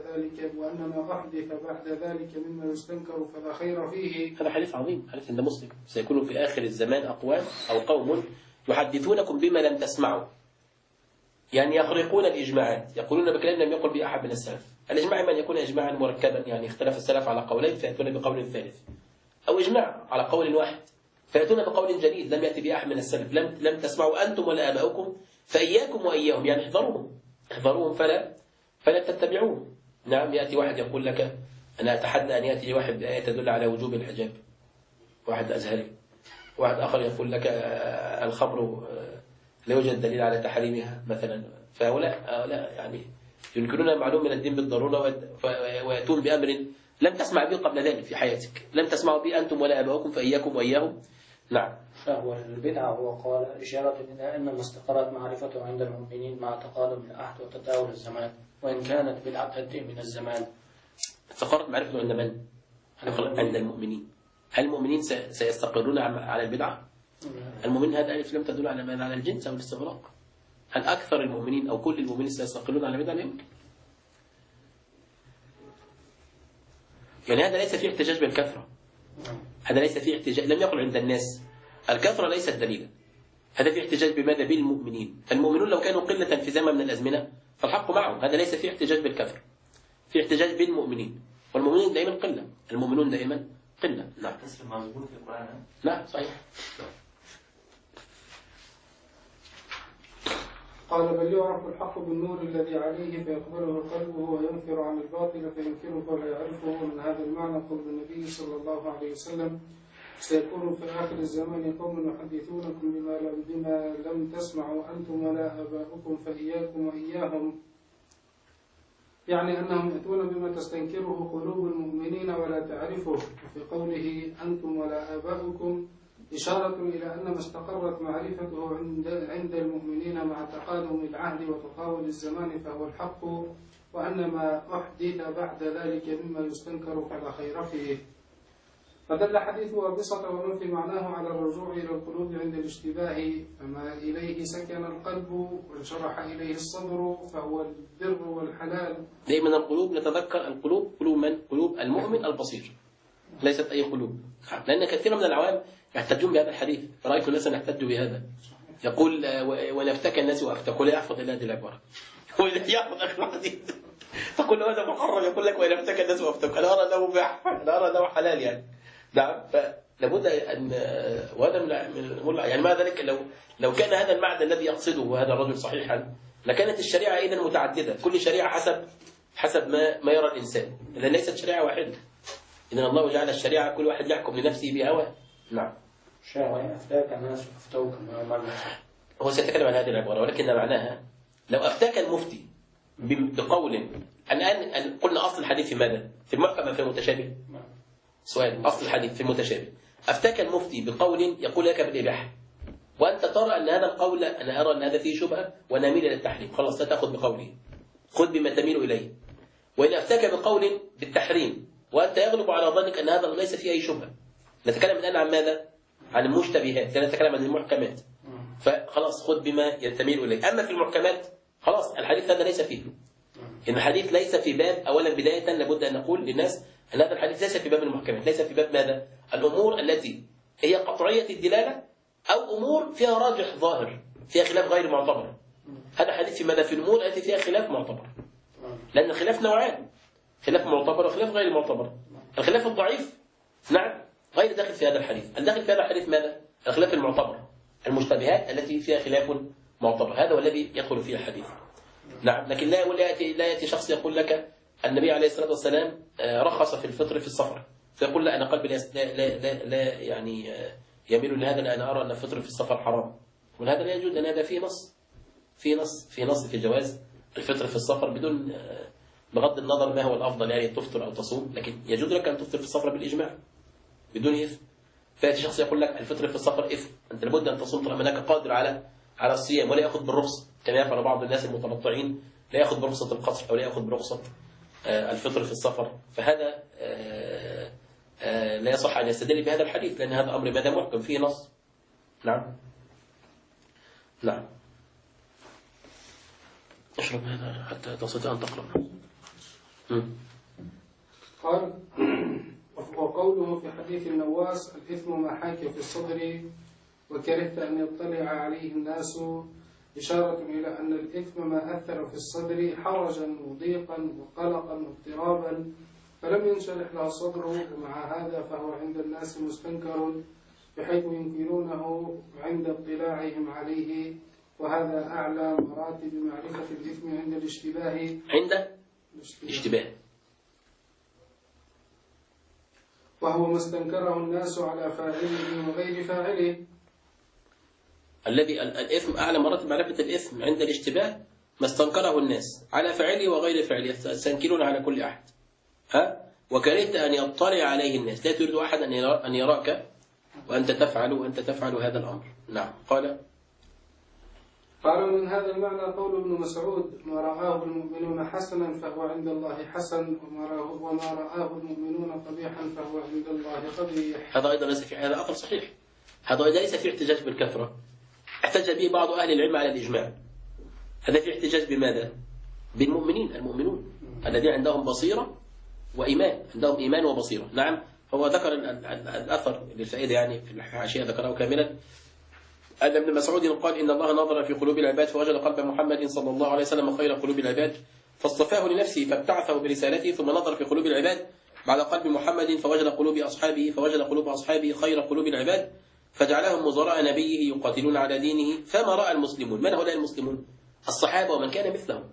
بعد ذلك مما يستنكر فلا خير فيه. هذا حديث عظيم، حديث عند مسلم. سيكون في آخر الزمان أقوام أو قوم يحدثونكم بما لم تسمعوا، يعني يخرقون الإجماعات، يقولون بكلام لم يقل به أحد من السلف. الإجماع من يكون إجماعا مركبا، يعني اختلف السلف على قولين فيأتون بقول ثالث، أو إجماع على قول واحد فيأتون بقول جديد لم يأتي به أحد من السلف، لم تسمعوا أنتم ولا آباؤكم فإياكم وإياهم، يعني احذروهم فلا تتبعوهم. نعم، يأتي واحد يقول لك أنا أتحدى أن يأتي واحد بآية تدل على وجوب الحجاب، واحد أزهري. واحد آخر يقول لك الخمر لا يوجد دليل على تحريمها مثلا. فهؤلاء يعني ينكرون معلوم من الدين بالضرورة، ويأتون بأمر لم تسمع به قبل ذلك في حياتك، لم تسمعوا به أنتم ولا آباؤكم فإياكم وإياهم. نعم. فهو البدعة هو قال إشارة إلى أن ما استقرت معرفته عند المؤمنين مع تقادم العهد وتداول الزمان، وإن كانت بدعة تأتي من الزمان. استقرت معرفته عند من؟ عند المؤمنين. هل المؤمنين سيستقرون على البدعة؟ المؤمنين هذا ألف لم تدل على ماذا؟ على الجنس أو الاستغراق. هل أكثر المؤمنين أو كل المؤمنين سيستقرون على البدعة؟ لا يمكن. يعني هذا ليس فيه احتجاج بالكثرة، هذا ليس فيه احتجاج، لم يقل عند الناس الكثرة ليست دليلا، هذا فيه احتجاج بماذا؟ بالمؤمنين. فالمؤمنون لو كانوا قلة في زمن من الأزمنة فالحق معهم، هذا ليس فيه احتجاج بالكثرة، فيه احتجاج بالمؤمنين، والمؤمنين دائما قلة، المؤمنون دائما قلة. نعم. كسر مظبوط في القرآن. نعم صحيح. قال بل يعرف الحق بالنور الذي عليه فيقبله قلبه وينفر عن الباطل فينكره ولا يعرفه. من هذا المعنى قول النبي صلى الله عليه وسلم سيكون في آخر الزمان قوم يحدثونكم بما لم تسمعوا أنتم ولا آباؤكم فإياكم وإياهم، يعني أنهم يأتون بما تستنكره قلوب المؤمنين ولا تعرفه. وفي قوله أنتم ولا آباؤكم إشارة إلى أن ما استقرت معرفته عند المؤمنين مع تقادم العهد وتطاول الزمان فهو الحق، وأن ما أحدث بعد ذلك مما يستنكر فلا خير فيه. فدل حديث وابصة ومن في معناه على الرجوع إلى القلوب عند الاشتباه، فما إليه سكن القلب وانشرح إليه الصدر فهو البر والحلال. دائما القلوب نتذكر القلوب قلوب من؟ قلوب المؤمن البصير، ليست أي قلوب. لأن كثير من العوام يحتجون بهذا الحديث، رأيت الناس يحتجوا بهذا، يقول ونفتك الناس وأفتك، ولا يحفظ إلا هذه العبارة ولا يحفظ آخر الحديث، تقول له هذا محرم، يقول لك ونفتك الناس وأفتك، أنا أرى أنه مباح، أنا أرى أنه حلال يعني. نعم. فلابد أن وهذا من يعني ما ذلك لو كان هذا المعنى الذي يقصده هذا الرجل صحيحا لكانت الشريعة إذن متعددة، كل شريعة حسب ما يرى الإنسان، إذا ليست شريعة واحدة. إذن الله جعل الشريعة كل واحد يحكم لنفسه بهواه. نعم. شاء أفتاك الناس وأفتوك هو سيتكلم عن هذه العبارة، ولكن معناها لو أفتاك المفتي بقول أن قلنا أصل الحديث في ماذا؟ في المحكم في المتشابه؟ سؤال. أصل الحديث في المتشابه، أفتاك المفتي بقول يقول لك بالإباحة، وأنت ترى أن هذا القول، أنا أرى أن هذا فيه شبهة وأنا أميل إلى التحريم، خلاص لا تأخذ بقوله، خذ بما تميل إليه. وإن أفتاك بقول بالتحريم وأنت يغلب على ظنك أن هذا ليس فيه أي شبهة، نتكلم الآن عن ماذا؟ عن المشتبهات، لا نتكلم عن المحكمات، فخلاص خذ بما تميل إليه. أما في المحكمات خلاص الحديث هذا ليس فيه، إن الحديث ليس في باب، أولا بداية لابد أن نقول للناس أن هذا الحديث ليس في باب المحكمات، ليس في باب ماذا؟ الأمور التي هي قطعية الدلالة أو أمور فيها راجح ظاهر فيها خلاف غير معتبر. هذا حديث في ماذا؟ في الأمور التي فيها خلاف معتبر، لأن الخلاف نوعان، خلاف معتبر وخلاف غير معتبر. الخلاف الضعيف نعم غير داخل في هذا الحديث، الداخل في هذا الحديث ماذا؟ الخلاف المعتبر، المشتبهات التي فيها خلاف معتبر، هذا هو الذي يدخل فيه الحديث. نعم. لكن لا يأتي شخص يقول لك النبي عليه الصلاة والسلام رخص في الفطر في السفر، فيقول لا أنا قلبي لا يعني يميل لهذا، لا أنا أرى أن الفطر في السفر حرام، وهذا لا يجوز، أن هذا في نص في جواز الفطر في السفر بدون، بغض النظر ما هو الأفضل يعني تفطر أو تصوم، لكن يجوز لك أن تفطر في السفر بالإجماع بدون إثم. فيأتي شخص يقول لك الفطر في السفر إثم، أنت لابد أن تصوم طالما أنك قادر على الصيام، ولا يأخذ بالرخصة كما يفعل بعض الناس المتنطعين، لا يأخذ برخصة القصر أو لا يأخذ برخصة الفطر في السفر، فهذا لا يصح أن يستدل بهذا الحديث، لأن هذا أمر ماذا؟ محكم فيه نص. نعم. نعم. اشرب هذا حتى تستطيع أن تقرأ. قال وقوله في حديث النواس الإثم ما حاك في الصدر وكرهت أن يطلع عليه الناس، إشارة إلى أن الإثم ما أثر في الصدر حرجا وضيقا وقلقا واضطرابا فلم ينشرح له الصدر، ومع هذا فهو عند الناس مستنكر بحيث ينكرونه عند اطلاعهم عليه، وهذا أعلى مراتب معرفة الإثم عند الاشتباه. عند الاشتباه، وهو ما استنكره الناس على فاعله وغير فاعله. الذي الإثم أعلى مراتب معرفة الإثم عند الاشتباه ما استنكره الناس على فعله وغير فعله، يستنكرون على كل أحد. وكرهت أن يطلع عليه الناس، لا تريد أحد أن يراك وأنت تفعل هذا الأمر. نعم. قال من هذا المعنى قول ابن مسعود: ما رآه المؤمنون حسنا فهو عند الله حسن، وما رآه المؤمنون قبيحا فهو عند الله قبيح. هذا أيضا هذا أثر صحيح. هذا ليس في احتجاج بالكثرة، احتج به بعض أهل العلم على الإجماع. هذا في احتجاج بماذا؟ المؤمنون الذين عندهم بصيرة وإيمان، عندهم إيمان وبصيرة. نعم. هو ذكر الأثر للفائدة يعني في الحاشية ذكره كاملا، أن ابن مسعود قال: إن الله نظر في قلوب العباد فوجد قلب محمد صلى الله عليه وسلم خير قلوب العباد فاصطفاه لنفسه فابتعثه برسالته، ثم نظر في قلوب العباد بعد قلب محمد فوجد قلوب أصحابه خير قلوب العباد فجعلهم وزراء نبيه يقاتلون على دينه. فما رأى المسلمون. من هؤلاء المسلمون؟ الصحابة ومن كان مثلهم.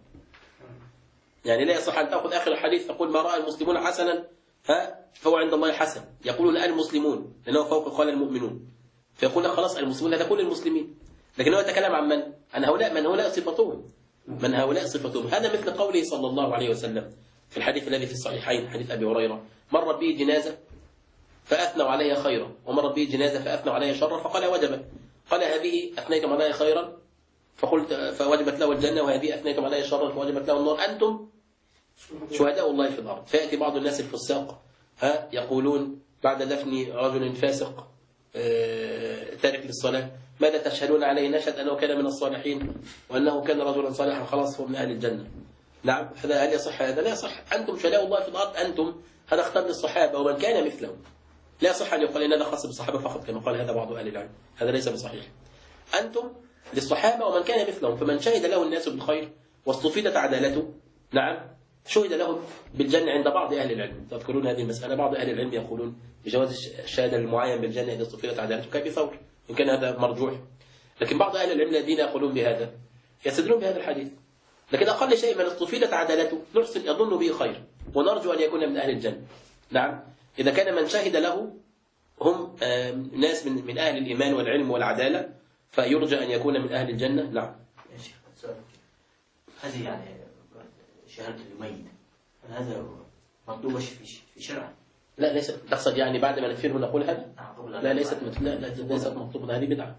يعني لا يصح أن تأخذ آخر الحديث تقول ما رأى المسلمون حسنا فهو عند الله حسن. يقولون المسلمون لأنه فوق قال المؤمنون، فيقول لك خلاص المسلمون هذا كل المسلمين. لكن هو يتكلم عن من؟ عن هؤلاء. من هؤلاء صفتهم. هذا مثل قوله صلى الله عليه وسلم في الحديث الذي في الصحيحين حديث أبي هريرة: مرت به جنازة فأثنوا عليها خيرا، ومرت به جنازة فأثنوا عليها شرا، فقال وجبت. قال هذه أثنيتم عليها خيرا فوجبت له الجنة، وهذه أثنيتم عليها شرا فوجبت له النار، أنتم شهداء الله في الأرض. فيأتي بعض الناس الفساق يقولون بعد دفن رجل فاسق تارك للصلاة: ماذا تشهدون عليه؟ نشهد أنه كان من الصالحين وأنه كان رجلا صالحا، خلاص هو من أهل الجنة. نعم. هل يصح هذا؟ لا يصح. أنتم شهداء الله في الأرض، أنتم. هذا خطاب للصحابة ومن كان مثلهم. لا يصح أن يقال إن هذا خاص بالصحابة فقط كما قال هذا بعض أهل العلم. هذا ليس بصحيح. أنتم للصحابة ومن كان مثلهم، فمن شهد له الناس بالخير واستفيدت عدالته، نعم، شهد له بالجنة عند بعض أهل العلم. تذكرون هذه المسألة. بعض أهل العلم يقولون بجواز الشهادة المعين بالجنة إذا استفيدت عدالته كأبي ثور، إن كان هذا مرجوح. لكن بعض أهل العلم الذين يقولون بهذا يستدلون بهذا الحديث. لكن أقل شيء من استفيدت عدالته نحسن يظن به خير ونرجو أن يكون من أهل الجنة. نعم. إذا كان من شهد له هم ناس من أهل الإيمان والعلم والعدالة فيرجى أن يكون من أهل الجنة. نعم. يا شيخ هذه يعني شهادة الميت، هذا مطلوبة في شرع؟ لا ليست. تقصد يعني بعد ما ندفنه نقول هذا؟ لا ليست مطلوبة. هذه بدعة.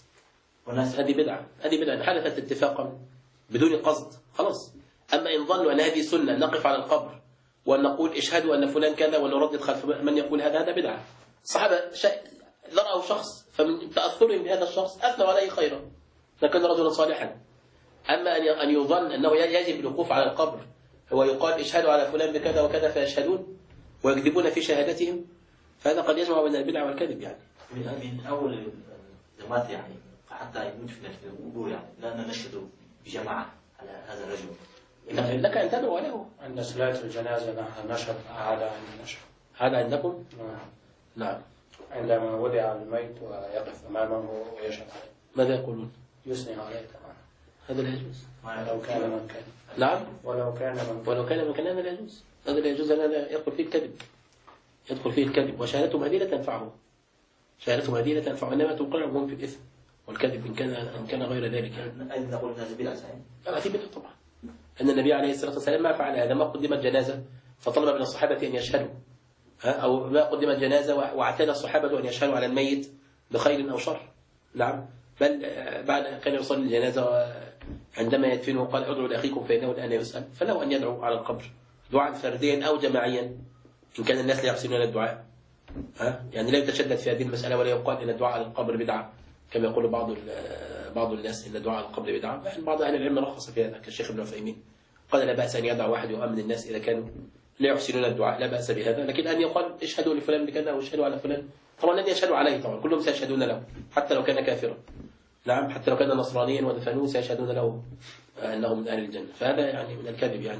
هذه بدعة حدثت اتفاقا بدون قصد خلاص. أما إن ظنوا أن هذه سنة نقف على القبر وأن نقول اشهدوا أن فلان كذا ونردد خلف من يقول هذا بدعة. الصحابة رأوا شخص فمن تأثرهم بهذا الشخص أثنوا عليه خيرا لكن رجلا صالحا. أما أن يظن أنه يجب الوقوف على القبر ويقال اشهدوا على فلان بكذا وكذا فيشهدون ويكذبون في شهادتهم، فهذا قد يجمع بين البدع والكذب. يعني من أول الزمات يعني حتى ندفن في القبور يعني لا نشهد بجماعة على هذا الرجل. لك أن تدعو له عند صلاة الجنازة نحن نشهد على أن نشهد. هذا عندكم؟ نعم. عندما وضع الميت ويقف أمامه ويشهد عليه ماذا يقولون؟ يثني عليه طبعا. هذا لا يجوز. ولو كان من كان. نعم. ولو كان من كان هذا لا يجوز. هذا لا يجوز. هذا يدخل فيه الكذب وشهادتهم هذه لا تنفعه. إنما توقعهم في الإثم والكذب إن كان غير ذلك. أين نقول هذا بدعة صحيح؟ هذه بدعة طبعا. أن النبي عليه الصلاة والسلام ما فعل هذا. ما قدمت جنازة فطلب من الصحابة أن يشهدوا، أو ما قدمت جنازة واعتاد الصحابة أن يشهدوا على الميت بخير أو شر. نعم. بل بعد كان يصلي الجنازة عندما يدفنه قال ادعوا لأخيكم فإنه الآن يسأل، فله أن يدعو على القبر دعاء فرديا أو جماعيا إن كان الناس لا يحسنون الدعاء. يعني لا يتشدد في هذه المسألة ولا يقال إن الدعاء على القبر بدعة كما يقول بعض الناس إن الدعاء على القبر بدعة. يعني بعض أهل العلم رخص في هذا كالشيخ ابن عثيمين قال لا بأس أن يدعو واحد يؤمن الناس إذا كانوا لا يحسنون الدعاء، لا بأس بهذا. لكن أن يقال اشهدوا لفلان بكذا واشهدوا على فلان، طبعا الذي يشهدوا عليه طبعا كلهم سيشهدون له حتى لو كان كافرا. نعم. حتى لو كان نصرانيا ودفنوه سيشهدون له أنه من أهل الجنة. فهذا يعني من الكذب يعني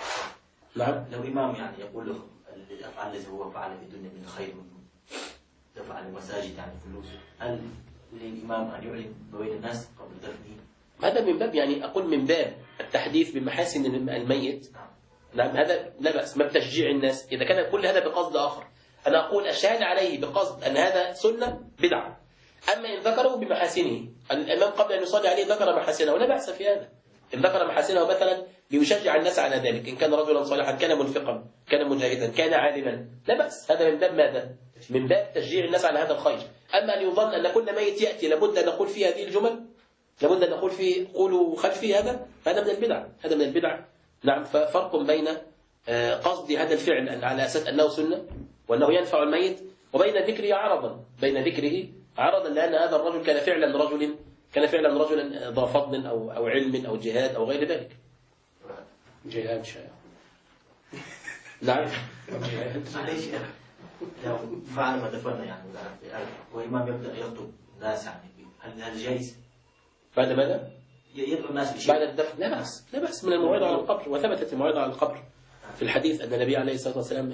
نعم. لو إمام يعني يقول له الأفعال التي هو فعل في الدنيا من خير دفع المساجد يعني فلوسه، هل للإمام أن يعلن بين الناس قبل دفنه؟ هذا من باب، يعني أقول من باب التحديث بمحاسن الميت. نعم، هذا لا بأس، ما بتشجيع الناس إذا كان كل هذا بقصد آخر. أنا أقول الشهادة عليه بقصد أن هذا سنة بدعة. أما إن ذكره بمحاسنه، الإمام قبل أن يصلي عليه ذكر محاسنه، لا بأس في هذا. إن ذكر محاسنه مثلا ليشجع الناس على ذلك، إن كان رجلا صالحا، كان منفقا، كان مجاهدا، كان عالما، لا بأس. هذا من باب ماذا؟ من باب تشجيع الناس على هذا الخير. أما أن يظن أن كل ميت يأتي لابد أن نقول فيه هذه الجمل، لابد أن نقول فيه قولوا خلفي، هذا من البدع، هذا من البدع. نعم، ففرق بين قصد هذا الفعل على أساس أنه سنة وأنه ينفع الميت، وبين ذكره عرضا، لأن هذا الرجل كان فعلا رجلا ذا فضل أو علم أو جهاد أو غير ذلك. جهاد شيء. نعم. معليش لو فعل ما دفن يعني والإمام يبدأ يخطب الناس، يعني هل جائز؟ بعد ماذا؟ يدعو الناس بشيء بعد الدفن، لا بأس من الموعظة على القبر. وثبتت الموعظة على القبر في الحديث أن النبي عليه الصلاة والسلام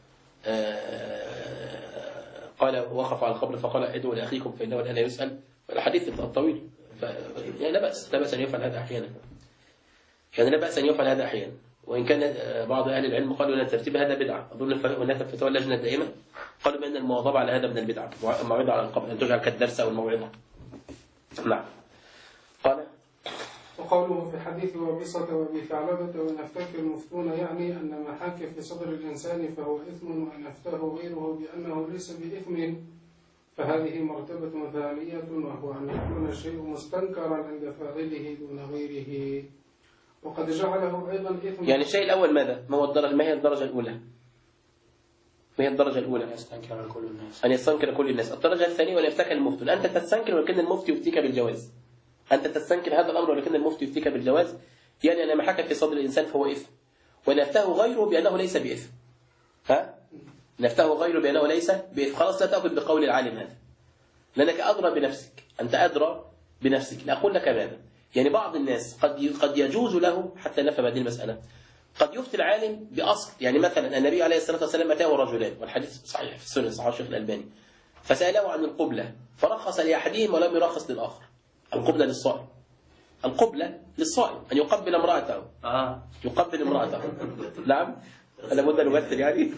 قال وقف على القبر فقال ادعوا لأخيكم فإنه الآن يسأل. الحديث الطويل. يعني لا بأس أن يفعل هذا أحيانا. وإن كان بعض أهل العلم قالوا أن الترتيب هذا بدعة. أظن هناك فتوى اللجنة الدائمة قالوا بأن المواظبة على هذا من البدعة، الموعظة على القبر أن تجعل كالدرس أو الموعظة. نعم. قال وقوله في حديث وبصة وأبي ثعلبة وإن أفتاك المفتون، يعني أن ما حاك في صدر الإنسان فهو إثم، وأن أفتاه غيره بأنه ليس بإثم، فهذه مرتبة ثانية، وهو أن يكون الشيء مستنكرا عند فاعله دون غيره، وقد جعله أيضا إثم. يعني الشيء الأول ماذا؟ ما هي الدرجة الأولى؟ أن يستنكر كل الناس. الدرجة الثانية وأن يفتك المفتون. أنت تستنكر ولكن المفتي يفتيك بالجواز. أنت تستنكر هذا الأمر ولكن المفتي يفتيك بالجواز، يعني أن ما حكى في صدر الإنسان فهو إثم، وأن يفتاه غيره بأنه ليس بإثم. نفتاه غيره بأنه ليس بإثم. خلاص، لا تأخذ بقول العالم هذا، لأنك أدرى بنفسك، أنت أدرى بنفسك. لا أقول لك ماذا، يعني بعض الناس قد يجوز له، حتى نفهم هذه المسألة، قد يفتي العالم بأصل. يعني مثلا النبي عليه الصلاة والسلام أتاه رجلان، والحديث صحيح في السنن، صحيح الشيخ الألباني، فسأله عن القبلة فرخص لأحدهم ولم يرخص للآخر. القبلة للصائم أن يقبل امرأته. يقبل امرأته. نعم، أنا بد أن أمثل يعني.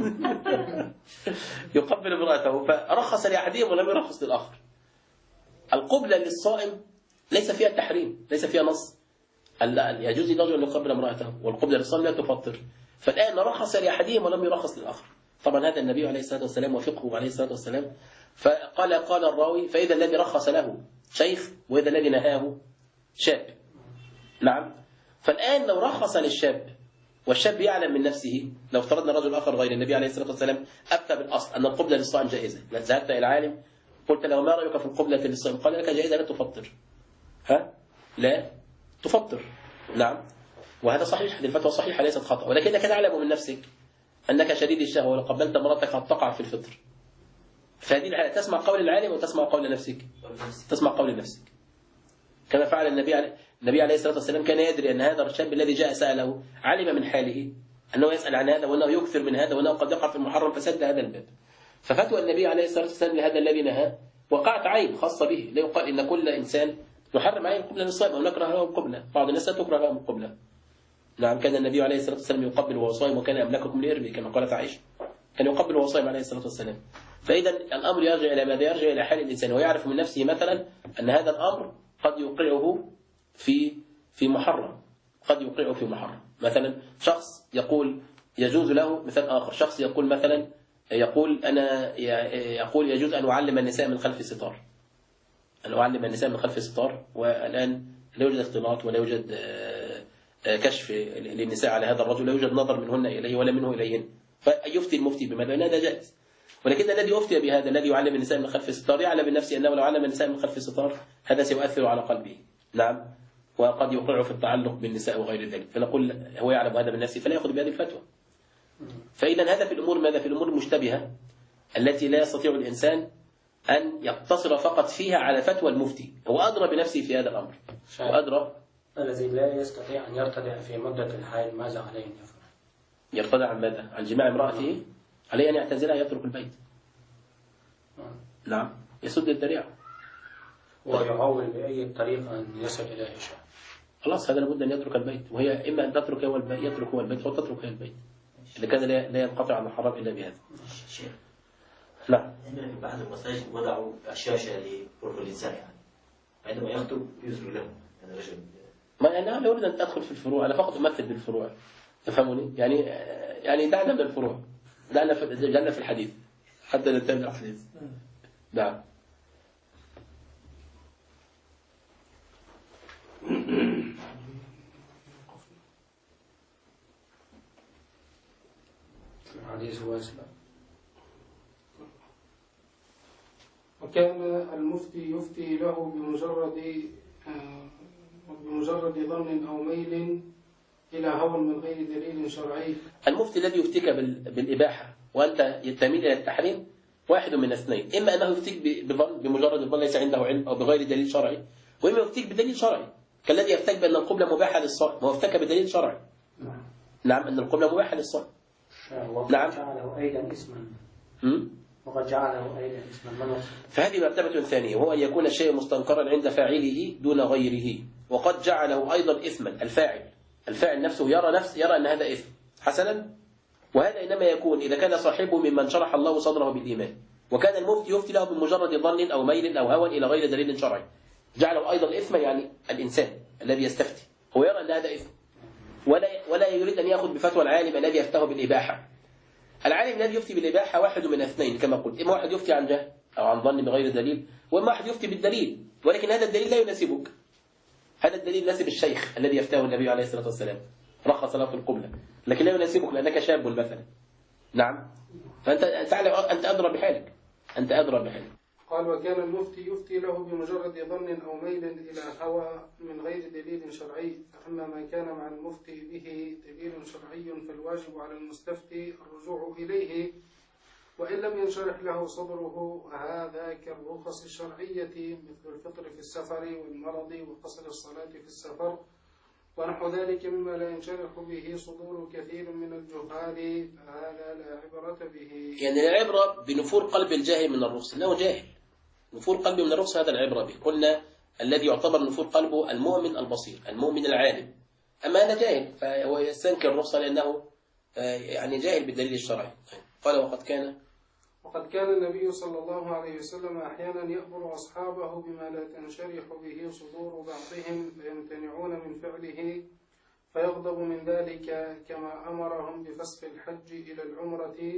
يقبل امرأته، فرخص لأحدهم ولم يرخص للآخر. القبلة للصائم ليس فيها التحريم، ليس فيها نص. يجوز للرجل أن يقبل امرأته، والقبلة للصائم لا تفطر. فالآن رخص لأحدهم ولم يرخص للآخر. طبعا هذا النبي عليه الصلاة والسلام وفقه عليه الصلاة والسلام. قال الراوي فإذا الذي رخص له شيخ وإذا الذي نهاه شاب. نعم. فالآن لو رخص للشاب والشاب يعلم من نفسه، لو افترضنا رجل آخر غير النبي عليه الصلاة والسلام أفتى بالأصل أن القبلة للصائم جائزة، ذهبت إلى العالم قلت له ما رأيك في القبلة للصائم؟ قال لك جائزة لا تفطر. لا تفطر. نعم. وهذا صحيح، هذه الفتوى صحيحة ليست خطأ، ولكنك تعلم من نفسك أنك شديد الشهوة ولو قبلت مرتك قد تقع في الفطر. فهذه الحالة تسمع قول العالم وتسمع قول نفسك. تسمع قول نفسك كما فعل النبي عليه الصلاة والسلام. كان يدري أن هذا الشاب الذي جاء سأله علم من حاله أنه يسأل عن هذا وأنه يكثر من هذا وأنه قد يقع في المحرم، فسد هذا الباب. ففتوى النبي عليه الصلاة والسلام لهذا الذي نهى وقعت عين خاصة به. لا يقال إن كل إنسان نحرم عليه القبلة للصائم أو نكره له القبلة. بعض الناس لا تكره لهم القبلة. نعم، كان النبي عليه الصلاة والسلام يقبل وهو صائم وكان أملككم لإربه كما قالت عائشة. كان يقبل وهو صائم عليه الصلاة والسلام. فإذا الأمر يرجع إلى ماذا؟ يرجع إلى حال الإنسان، ويعرف من نفسه مثلا أن هذا الأمر قد يوقعه في محرم. قد يوقعه في محرم. مثلا شخص يقول يجوز له، مثال آخر شخص يقول مثلا يقول يجوز أن أعلم النساء من خلف ستار. أن أعلم النساء من خلف ستار، والآن لا يوجد اختلاط ولا يوجد كشف للنساء على هذا الرجل، لا يوجد نظر منهن إليه ولا منه إليهن. فيفتي المفتي بماذا؟ هذا جائز. ولكن الذي يفتي بهذا الذي يعلم النساء من خلف ستار يعلم من نفسه أنه لو علم النساء من خلف ستار هذا سيؤثر على قلبه. نعم، وقد يوقعه في التعلق بالنساء وغير ذلك. فنقول هو يعلم هذا من نفسه فلا يأخذ بهذه الفتوى. فإذا هذا في الأمور ماذا؟ في الأمور المشتبهة التي لا يستطيع الإنسان أن يقتصر فقط فيها على فتوى المفتي. هو أدرى بنفسه في هذا الأمر. وأدرى. الذي لا يستطيع أن يرتدع في مدة الحيض ماذا عليه أن يفعل؟ يرتدع عن ماذا؟ عن جماع امرأته؟ عليه أن يعتزلها، يترك البيت. نعم يسد الذريعة ويعول بأي طريقة أن يصل إلى هشام. خلاص هذا لابد أن يترك البيت، وهي إما أن تترك هو البيت يترك هو البيت أو تترك هي البيت، إذا كان لا ينقطع عن الحرام إلا بهذا. شيخ نعم. في بعض المساجد وضعوا شاشة لغرف الإنسان يعني عندما يخطب يزر له هذا الرجل. ما أنا لا أريد أن أدخل في الفروع، أنا فقط أمثل بالفروع، تفهموني؟ يعني دعنا من الفروع، دعنا في الحديث حتى ننتهي الحديث. نعم. الحديث واسع. وكان المفتي يفتي له بمجرد ظن أو ميل إلى هوى من غير دليل شرعي. المفتي الذي يفتيك بالإباحة وأنت تميل إلى التحريم واحد من اثنين، إما أنه يفتيك بمجرد الظن ليس عنده علم أو بغير دليل شرعي، وإما يفتيك بدليل شرعي كالذي يفتك بأن القبلة مباحة للصائم وافتك بدليل شرعي. نعم أن القبلة مباحة للصائم. نعم. جعله أيضا اسما. وقد جعله أيضا اسما. فهذه مرتبة ثانية، وهو أن يكون الشيء مستنكرا عند فاعله دون غيره، وقد جعله أيضا إثما الفاعل نفسه يرى أن هذا إثم حسنا، وهذا إنما يكون إذا كان صاحبه ممن شرح الله صدره بالإيمان، وكان المفتي يفتي له بمجرد ظن أو ميل أو هوى إلى غير دليل شرعي، جعله أيضا إثما، يعني الإنسان الذي يستفتي هو يرى أن هذا إثم، ولا يريد أن يأخذ بفتوى العالم الذي يفتاه بالإباحة. العالم الذي يفتي بالإباحة واحد من اثنين كما قلت، إما واحد يفتي عن جهل أو عن ظن بغير دليل، وإما واحد يفتي بالدليل، ولكن هذا الدليل لا يناسبك. هذا الدليل يناسب الشيخ الذي يفتاه النبي عليه الصلاة والسلام رخص له في القبلة، لكن لا يناسبك لأنك شاب مثلا. نعم. فأنت تعلم، أنت أدرى بحالك، قال وكان المفتي يفتي له بمجرد ظن أو ميل إلى هوى من غير دليل شرعي، فأما ما كان مع المفتي به دليل شرعي فالواجب على المستفتي الرجوع إليه، وإن لم ينشرح له صدره، هذا كالرخص الشرعية مثل الفطر في السفر والمرض وقصر الصلاة في السفر ونحو ذلك مما لا ينشرح به صدور كثير من الجهال، فهذا لا عبرة به. يعني لا عبرة بنفور قلب الجاهل من الرخص، إنه جاهل، نفور قلبه من الرخص هذا العبرة به. قلنا الذي يعتبر نفور قلبه المؤمن البصير، المؤمن العالم، أما هذا جاهل فهو يستنكر الرخصة لأنه يعني جاهل بالدليل الشرعي. قال وقد كان النبي صلى الله عليه وسلم أحيانا يأمر أصحابه بما لا تنشرح به صدور بعضهم فيمتنعون من فعله فيغضب من ذلك، كما أمرهم بفسخ الحج إلى العمرة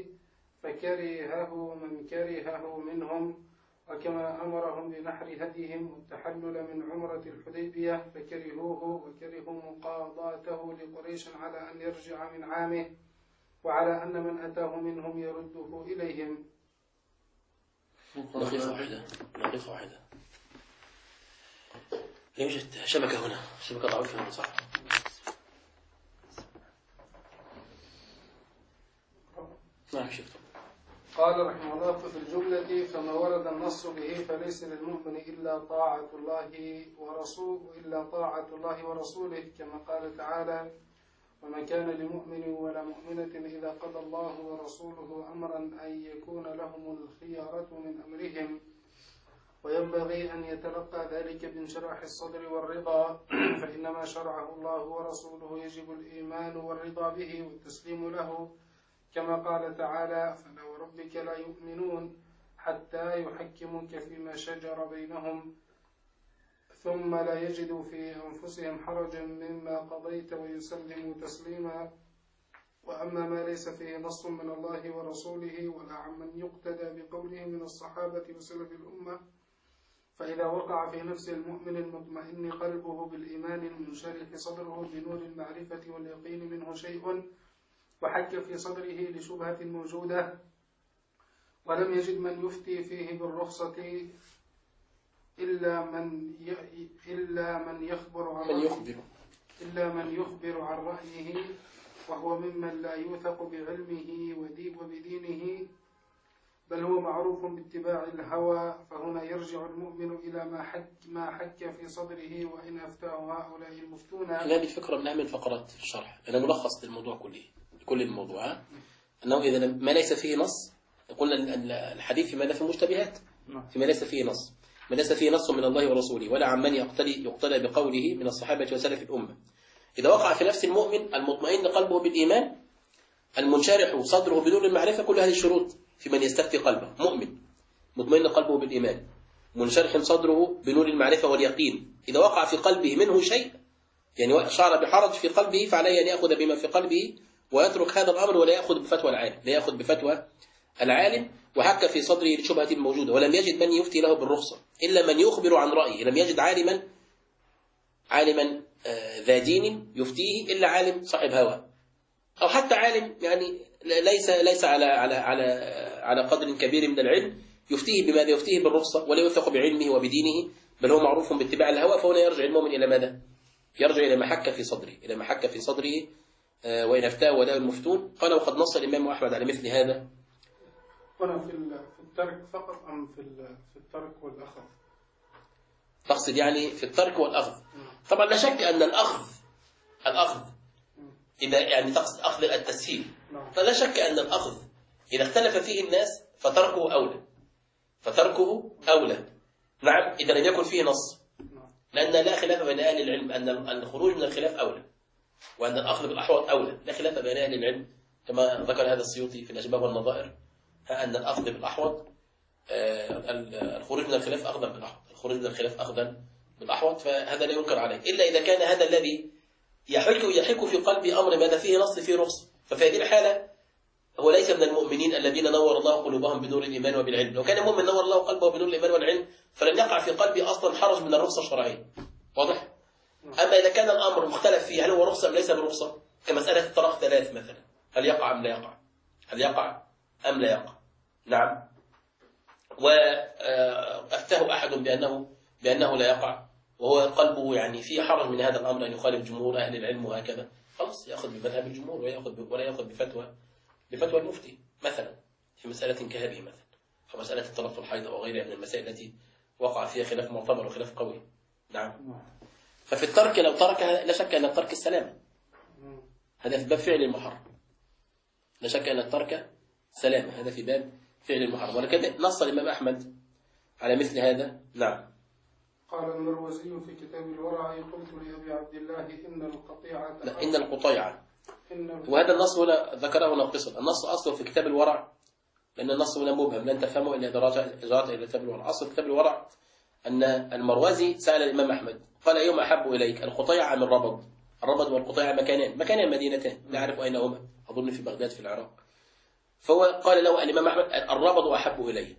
فكرهه من كرهه منهم، وكما أمرهم بنحر هديهم والتحلل من عمرة الحديبية فكرهوه وكرهوا مقاضاته لقريش على أن يرجع من عامه، وعلى أن من أتاه منهم يرده إليهم. دقيقة واحدة. لا يوجد شبكة هنا، شبكة ضعيفة هنا، صح؟ نعم شفت. قال رحمه الله في الجملة فما ورد النص به فليس للمؤمن إلا طاعة الله ورسوله كما قال تعالى وما كان لمؤمن ولا مؤمنة إذا قضى الله ورسوله أمرا أن يكون لهم الخيارة من أمرهم، وينبغي أن يتلقى ذلك بانشراح الصدر والرضا، فإنما شرعه الله ورسوله يجب الإيمان والرضا به والتسليم له، كما قال تعالى فلا وربك لا يؤمنون حتى يحكموك فيما شجر بينهم ثم لا يجدوا في أنفسهم حرجا مما قضيت ويسلموا تسليما. وأما ما ليس فيه نص من الله ورسوله ولا عمن يقتدى بقوله من الصحابة وسلف الأمة، فإذا وقع في نفس المؤمن المطمئن قلبه بالإيمان المنشرح صدره بنور المعرفة واليقين منه شيء وحك في صدره لشبهة موجودة ولم يجد من يفتي فيه بالرخصة إلا من يخبر عن رأيه وهو ممن لا يوثق بعلمه وبدينه، بل هو معروف باتباع الهوى، فهنا يرجع المؤمن إلى ما حك في صدره وإن أفتاه هؤلاء المفتون. هذه فكرة من أهم الفقرات في الشرح، أنا ملخص للموضوع كل الموضوع أنه إذا ما ليس فيه نص قلنا الحديث في ماذا؟ في المشتبهات، فيما ليس فيه نص، ما ليس فيه نص من الله ورسوله ولا عمن يقتدى بقوله من الصحابة وسلف الأمة. إذا وقع في نفس المؤمن المطمئن قلبه بالإيمان المنشرح صدره بدون المعرفة، كل هذه الشروط في من يستفتي قلبه، مؤمن مطمئن قلبه بالإيمان منشرح صدره بنور المعرفة واليقين، إذا وقع في قلبه منه شيء، يعني شعر بحرج في قلبه، فعليه أن يأخذ بما في قلبه ويترك هذا الأمر ولا يأخذ بفتوى العالم، لا يأخذ بفتوى العالم. وحك في صدره شبهة موجودة ولم يجد من يفتي له بالرخصة إلا من يخبر عن رأيه، لم يجد عالما ذا دين يفتيه إلا عالم صاحب هوى، أو حتى عالم يعني ليس على قدر كبير من العلم يفتيه بماذا؟ يفتيه بالرخصة ولا يوثق بعلمه وبدينه، بل هو معروف باتباع الهوى. فهنا يرجع المؤمن إلى ماذا؟ يرجع إلى ما حك في صدره، وإن أفتاه ولا المفتون. قال وقد نص الإمام أحمد على مثل هذا. هنا في الترك فقط أم في الترك والأخذ؟ تقصد يعني في الترك والأخذ. طبعا لا شك أن الأخذ إذا يعني تقصد أخذ التسهيل، فلا شك أن الأخذ إذا اختلف فيه الناس فتركه أولى. نعم، إذا لم يكن فيه نص، لأن لا خلاف بين أهل العلم أن الخروج من الخلاف أولى، وأن الأخذ بالأحوط أولى، لا خلاف بين أهل العلم كما ذكر هذا السيوطي في الأشباه والنظائر، أن الأخذ بالأحوط الخروج من الخلاف أخذا بالأحوط، فهذا لا ينكر عليه، إلا إذا كان هذا الذي يحك في قلبي أمر ماذا فيه نص فيه رخص، ففي هذه الحالة هو ليس من المؤمنين الذين نور الله قلوبهم بنور الإيمان وبالعلم. لو كان مؤمن نور الله قلبه بنور الإيمان والعلم فلن يقع في قلبي أصلا حرج من الرخصة الشرعية، واضح؟ أما إذا كان الأمر مختلف فيه هل هو رخصة أم ليس برخصة، كمسألة الطلاق 3 مثلا، هل يقع أم لا يقع؟ نعم. وأفتاه أحد بأنه لا يقع، وهو قلبه يعني فيه حرج من هذا الأمر أن يخالف جمهور أهل العلم وهكذا، خلاص يأخذ بمذهب الجمهور ولا يأخذ بفتوى المفتي مثلا في مسألة كهذه مثلا، أو مسألة الطلاق في الحيض أو غيرها من المسائل التي وقع فيها خلاف معتبر وخلاف قوي. نعم. ففي الترك لو تركها لا شك أن الترك السلامة، هذا في باب فعل المحرم، لا شك أن الترك سلامة، هذا في باب فعل المحرم، ولكن نص الإمام أحمد على مثل هذا. نعم. قال المروزي في كتاب الورع قلت لأبي عبد الله إن القطيعة وهذا النص هنا ذكره ناقصا، النص أصله في كتاب الورع، لأن النص هنا مبهم لن تفهمه إلا إذا رجعت إلى كتاب الورع. أصل كتاب الورع أن المروزي سأل الإمام أحمد قال أيهما أحب إليك، القطيعة أم الربض؟ الربض والقطيعة مكانان مدينتان لا أعرف أين هما، أظن في بغداد في العراق. فهو قال له الإمام أحمد الربض أحب إلي،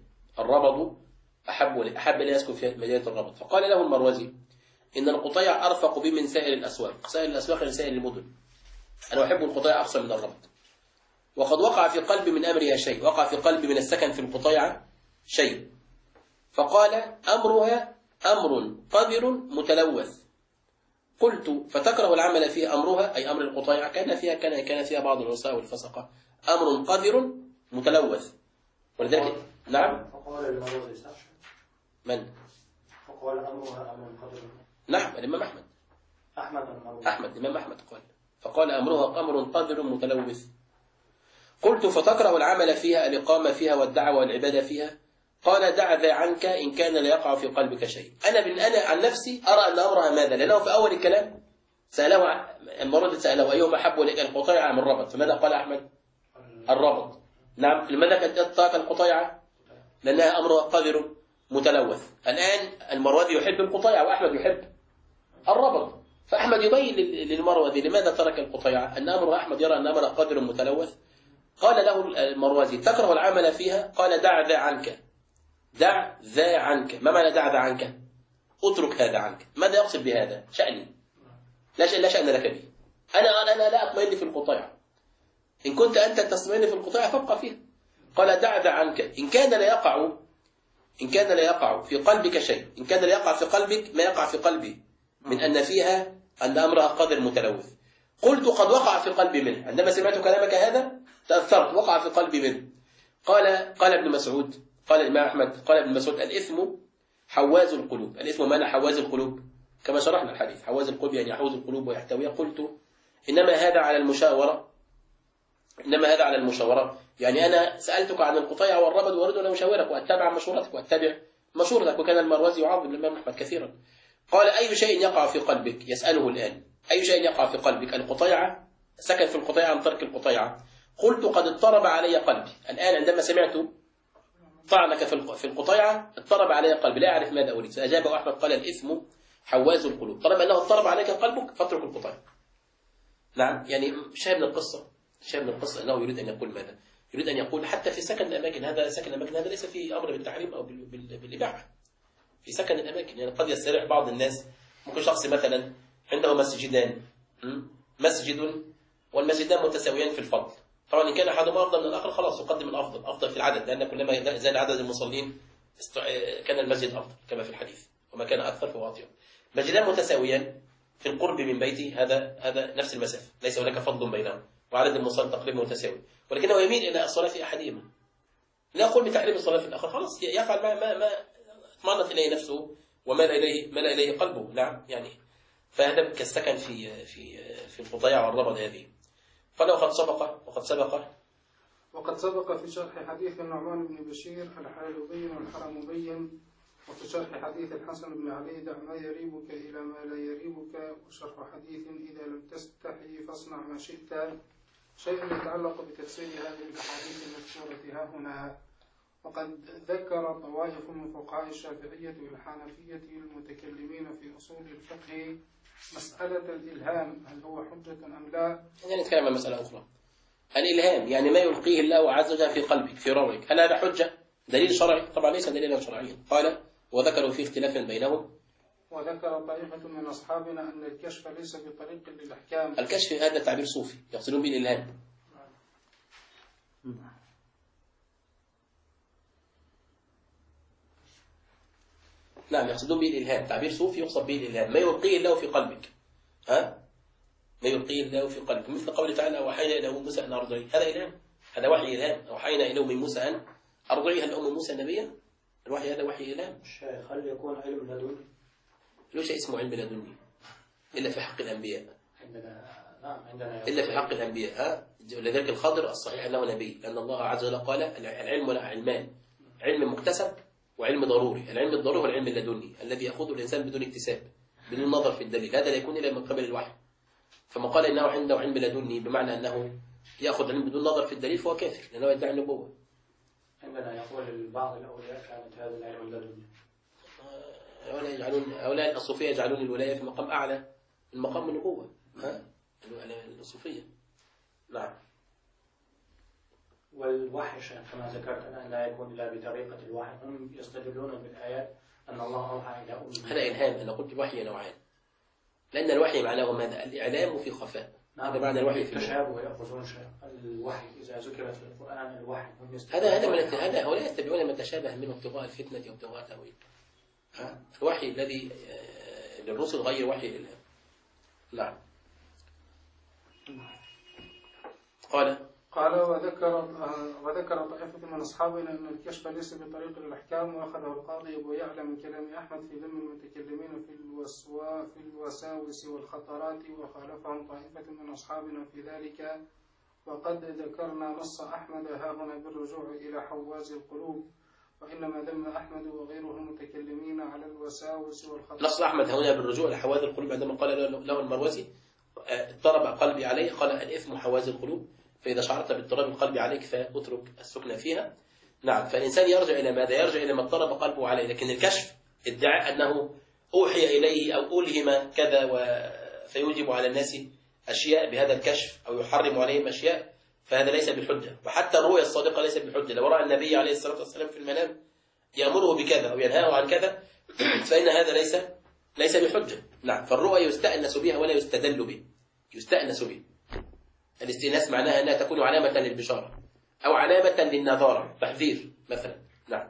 أحب إلي يسكن في مدينة الربض. فقال له المروزي إن القطيع أرفق بي من سائر الأسواق، لسائر المدن، أنا أحب القطيع أكثر من الربض. وقد وقع في قلبي من أمرها شيء، وقع في قلبي من السكن في القطيعة شيء. فقال أمرها أمر قذر متلوث. قلت فتكره العمل فيها، أمرها أي أمر القطيعة كان فيها بعض العصاة والفسقة، أمر قذر متلوث، ولذلك نعم. فقال المروزي من؟ فقال أمرها أمر قذر. نعم الإمام أحمد الإمام أحمد قال فقال أمرها أمر قذر متلوث. قلت فتكره العمل فيها، الإقامة فيها والدعوة والعبادة فيها. قال دع ذا عنك إن كان لا يقع في قلبك شيء. أنا عن نفسي أرى أن أمرها ماذا؟ لأنه في أول الكلام سأله المرد سأله أيهما أحب إليك القطيعة أم الربط؟ فماذا قال أحمد؟ الربط. نعم. لماذا كانت تطاق القطيعة؟ لأنها أمرها قذر متلوث. الآن المروذي يحب القطيعة وأحمد يحب الربط، فأحمد يبين للمروذي لماذا ترك القطيعة، أن أمره أحمد يرى أن أمرها قذر متلوث. قال له المروذي تكره العمل فيها؟ قال دع ذا عنك. دع ذا عنك، ما معنى دع ذا عنك؟ اترك هذا عنك. ماذا يقصد بهذا؟ شأني لا شأن لك به، أنا لا أطمئن في القطيعة، إن كنت أنت تطمئن في القطيعة فابقى فيها. قال دع ذا عنك إن كان لا يقع في قلبك شيء، إن كان لا يقع في قلبك ما يقع في قلبي من أن فيها أن أمرها قذر متلوث. قلت قد وقع في قلبي منه، عندما سمعت كلامك هذا تأثرت، وقع في قلبي منه. قال ابن مسعود، قال الإمام أحمد، قال ابن مسعود الإثم حواز القلوب. الإثم معنى حواز القلوب كما شرحنا الحديث، حواز القلوب يعني يحوز القلوب ويحتويها. قلت إنما هذا على المشاورة يعني أنا سألتك عن القطيع والربد وأريد أن أشاورك وأتبع مشورتك وأتبع مشورتك. وكان المروزي يعظم الإمام أحمد كثيرا. قال أي شيء يقع في قلبك، يسأله الآن، أي شيء يقع في قلبك؟ القطيعة، سكن في القطيعة أم ترك القطيعة؟ قلت قد اضطرب علي قلبي الآن عندما سمعت طعنك في القطيعة، اضطرب علي قلبي لا أعرف ماذا أريد. فأجابه أحمد قال الإثم حواز القلوب، طالما أنه اضطرب عليك قلبك فاترك القطيعة. نعم، يعني شاهد من القصة أنه يريد أن يقول ماذا؟ يريد أن يقول حتى في سكن الأماكن، هذا سكن الأماكن هذا ليس فيه أمر بالتحريم أو بالإباحة. في سكن الأماكن يعني قد يستريح بعض الناس، ممكن شخص مثلا عنده مسجدان، مسجد والمسجدان متساويان في الفضل، طبعا إن كان أحدهما أفضل من الآخر خلاص يقدم الأفضل، أفضل في العدد، لأن كلما زاد عدد المصلين كان المسجد أفضل كما في الحديث، وما كان أكثر فهو أطيب. مسجدان متساويان في القرب من بيتي، هذا نفس المسافة، ليس هناك فضل بينهم، وعدد المصلين تقريبا متساوي، ولكنه يميل إلى الصلاة في أحدهما، لا يقول بتحريم الصلاة في الآخر، خلاص يفعل ما اطمأنت إليه نفسه ومال إليه قلبه. نعم، يعني فهذا كالسكن في القطيع والربد هذه. قال وقد سبق في شرح حديث النعمان بن بشير الحلال بين والحرام بين، وفي شرح حديث الحسن بن علي دع ما يريبك إلى ما لا يريبك، وشرح حديث إذا لم تستحي فاصنع ما شئت، شيء يتعلق بتفسير هذه الأحاديث المذكورة ها هنا. وقد ذكر طوائف من فقهاء الشافعية والحنفية المتكلمين في أصول الفقه مسألة الإلهام، هل هو حجة أم لا؟ يعني نتكلم عن مسألة أخرى. الإلهام يعني ما يلقيه الله عز وجل في قلبك في روعك، هل هذا حجة؟ دليل شرعي؟ طبعا ليس دليلا شرعيا. قال وذكروا فيه اختلافا بينهم. وذكر طائفة من أصحابنا أن الكشف ليس بطريق للأحكام. الكشف هذا تعبير صوفي يقصدون به الإلهام. نعم، يقصدون به الإلهام، تعبير صوفي يقصد به الإلهام، ما يلقيه الله في قلبك، ما يلقيه الله في قلبك، مثل قوله تعالى وحينا إلى أم موسى أن أرضعيه، هذا إلهام، هذا وحي إلهام. وحينا إلى أم موسى أن أرضعيه، هل أم موسى نبيا؟ الوحي هذا وحي إلهام. الشيخ هل يكون علم لدني؟ له شيء اسمه علم لدني إلا في حق الأنبياء. عندنا إلا في حق الأنبياء. ولذلك الخضر الصحيح أنه نبي، لأن الله عز وجل قال العلم ولا علمان، علم مكتسب وعلم ضروري. العلم الضروري هو العلم اللدني الذي يأخذه الإنسان بدون اكتساب، بدون نظر في الدليل، هذا لا يكون إلا من قبل الوحي. فما قال إنه عنده علم لدني بمعنى أنه يأخذ علم بدون نظر في الدليل فهو كافر، لأنه يدعي النبوة. عندنا يقول بعض الأولياء كانت هذا العلم اللدني. هؤلاء الصوفية يجعلون الولاية في مقام أعلى من مقام النبوة، الصوفية. نعم. والوحي كما ذكرت أن لا يكون إلا بطريقة الوحي، هم يستدلون بالآيات أن الله أوحى إلى أمه. هذا إلهام. أنا قلت الوحي نوعان، لأن الوحي معناه ماذا؟ الإعلام في خفاء. هذا معنى الوحي في التشابه، يأخذون شيء الوحي إذا ذكرت في القرآن الوحي هذا هؤلاء يتبعون ما تشابه منه ابتغاء الفتنة وابتغاء تأويل. الوحي الذي للرسل غير وحي الإلهام. نعم. قال وذكر طائفة من أصحابنا أن الكشف ليس بطريق الأحكام، وأخذه القاضي أبو يعلى من كلام أحمد في ذم المتكلمين في الوساوس والخطرات، وخالفهم طائفة من أصحابنا في ذلك. وقد ذكرنا نص أحمد هاهنا بالرجوع إلى حواز القلوب، وإنما ذم أحمد وغيره المتكلمين على الوساوس والخطرات. نص أحمد هنا بالرجوع إلى حواز القلوب عندما قال له المروزي اضطرب قلبي عليه، قال الإثم حواز القلوب، فإذا شعرت باضطراب القلب عليك فأترك السكن فيها. نعم، فالإنسان يرجع إلى ماذا؟ يرجع إلى ما اضطرب قلبه عليه. لكن الكشف ادعاء أنه أوحي إليه أو ألهم كذا فيوجب على الناس أشياء بهذا الكشف أو يحرم عليهم أشياء، فهذا ليس بحجة. وحتى الرؤيا الصادقة ليست بحجة. لو رأى النبي عليه الصلاة والسلام في المنام يأمره بكذا أو ينهاه عن كذا فإن هذا ليس بحجة. نعم، فالرؤيا يستأنس بها ولا يستدل به، يستأنس به. الاستئناس معناها أنها تكون علامة للبشارة أو علامة للنظارة، تحذير مثلا. نعم.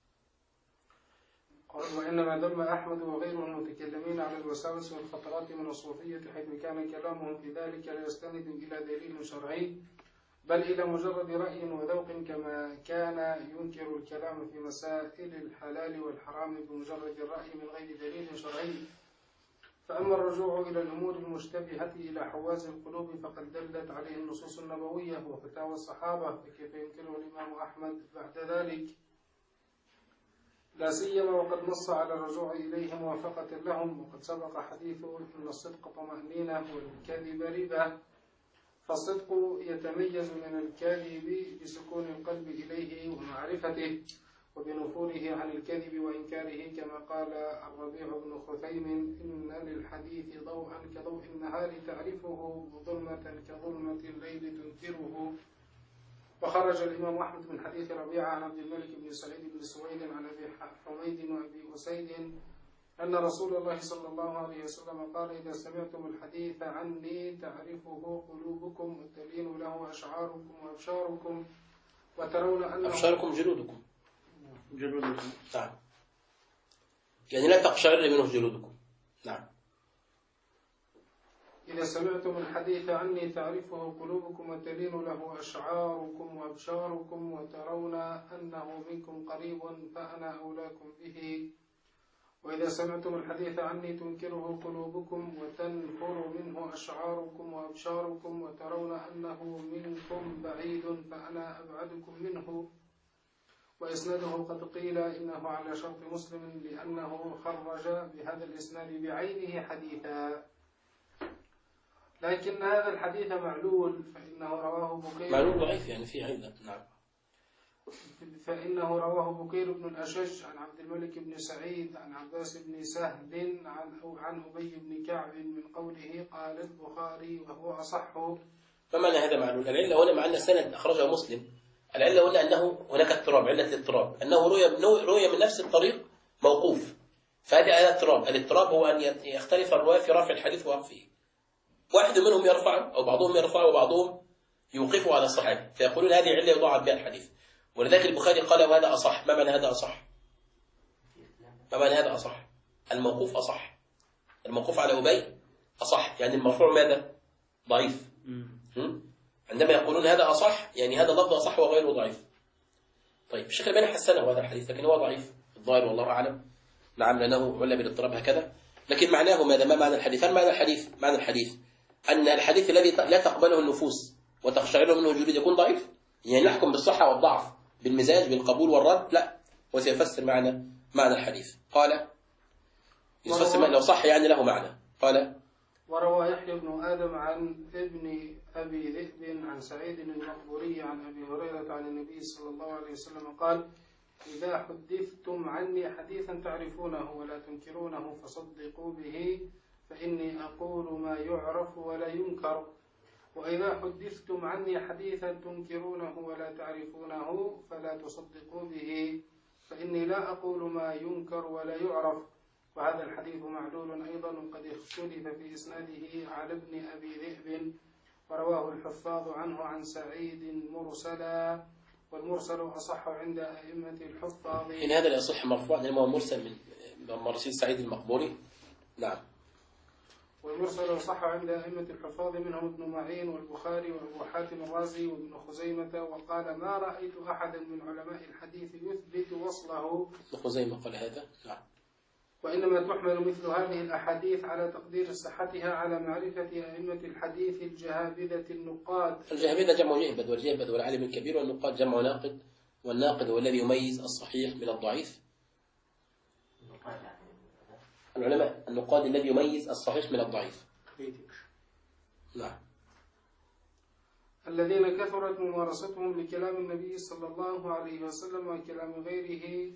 وإنما ذم أحمد وغيره المتكلمين على الوساوس والخطرات من الصوفية، حيث كان كلامهم في ذلك لا يستند إلى دليل شرعي بل إلى مجرد رأي وذوق، كما كان ينكر الكلام في مسائل الحلال والحرام بمجرد الرأي من غير دليل شرعي. فأما الرجوع إلى الأمور المشتبهة إلى حواز القلوب فقد دلت عليه النصوص النبوية وفتاوى الصحابة، فكيف ينكره الإمام أحمد بعد ذلك؟ لا سيما وقد نص على الرجوع إليه موافقة لهم، وقد سبق حديث أن الصدق طمأنينة والكذب ربا، فالصدق يتميز من الكذب بسكون القلب إليه ومعرفته وبنفوره عن الكذب وإنكاره، كما قال الربيع بن خثيم: إن للحديث ضوءا كضوء النهار تعرفه، وظلمة كظلمة الليل تنكره. وخرج الإمام أحمد من حديث ربيعة عن عبد الملك بن سعيد بن سويد عن أبي حميد وأبي أسيد أن رسول الله صلى الله عليه وسلم قال: إذا سمعتم الحديث عني تعرفه قلوبكم وتلين له أشعاركم وأبشاركم وترون أنه أبشاركم جلودكم. جلودكم. نعم، يعني لا تقشعر منه جلودكم. نعم. إذا سمعتم الحديث عني تعرفه قلوبكم وتلين له أشعاركم وأبشاركم وترون أنه منكم قريب فأنا أولاكم به. وإذا سمعتم الحديث عني تنكره قلوبكم وتنفر منه أشعاركم وأبشاركم وترون أنه منكم بعيد فأنا أبعدكم منه. وإسناده قد قيل إنه على شرط مسلم لأنه خرج بهذا الإسناد بعينه حديثا، لكن هذا الحديث معلول، فإنه رواه بكير. معلول ضعيف يعني فيه علة. نعم. فإنه رواه بكير بن الأشج عن عبد الملك بن سعيد عن عباس بن سهل عن أبي بن كعب من قوله قال البخاري وهو أصح. فمعنى هذا معلول؟ العلة هنا مع أن السند أخرجه مسلم، العلة هنا أنه هناك اضطراب، علة الاضطراب أنه روي من نفس الطريق موقوف، فهذا اضطراب. الاضطراب هو أن يختلف الرواة في رفع الحديث ووقفه، واحد منهم يرفعه أو بعضهم يرفعه وبعضهم يوقفه على الصحابي، فيقولون هذه علة يضاعف بها الحديث. ولذلك البخاري قال وهذا أصح. ما معنى هذا أصح؟ ما معنى هذا أصح؟ الموقوف أصح، الموقوف على أبي أصح، يعني المرفوع ماذا؟ ضعيف. عندما يقولون هذا أصح يعني هذا لفظ أصح وغيره ضعيف. طيب الشيخ الألباني حسنه هذا الحديث لكن هو ضعيف الظاهر والله أعلم. نعم، لأنه عل بالاضطراب هكذا، لكن معناه ماذا؟ ما معنى الحديث؟ معنى الحديث معنى الحديث أن الحديث الذي لا تقبله النفوس وتخشعر منه الجلود يكون ضعيف، يعني نحكم بالصحة والضعف بالمزاج بالقبول والرد؟ لا، وسيفسر معنى الحديث. قال يفسر لو صح يعني له معنى. قال وروى يحيى بن آدم عن ابن أبي ذئب عن سعيد المقبوري عن أبي هريرة عن النبي صلى الله عليه وسلم قال: إذا حدثتم عني حديثا تعرفونه ولا تنكرونه فصدقوا به، فإني أقول ما يعرف ولا ينكر. وإذا حدثتم عني حديثا تنكرونه ولا تعرفونه فلا تصدقوا به، فإني لا أقول ما ينكر ولا يعرف. وهذا الحديث معلول أيضا، وقد اختلف في إسناده على ابن أبي ذئب، ورواه الحفاظ عنه عن سعيد مرسلا، والمرسل أصح عند أئمة الحفاظ. إن هذا لا يصح مرفوع لأنه هو مرسل من مرسل سعيد المقبوري. نعم. والمرسل صح عند أئمة الحفاظ منهم ابن معين والبخاري وأبو حاتم الرازي وابن خزيمة، وقال: ما رأيت أحدا من علماء الحديث يثبت وصله. ابن خزيمة قال هذا. نعم. وإنما تحمل مثل هذه الأحاديث على تقدير صحتها على معرفة أئمة الحديث الجهابذة النقاد. الجهابذة جمع جهبذ، والجهبذ والعالم الكبير، والنقاد جمع ناقد، والناقد هو الذي يميز الصحيح من الضعيف. العلماء النقاد الذي يميز الصحيح من الضعيف. نعم. الذين كثرت ممارستهم لكلام النبي صلى الله عليه وسلم وكلام غيره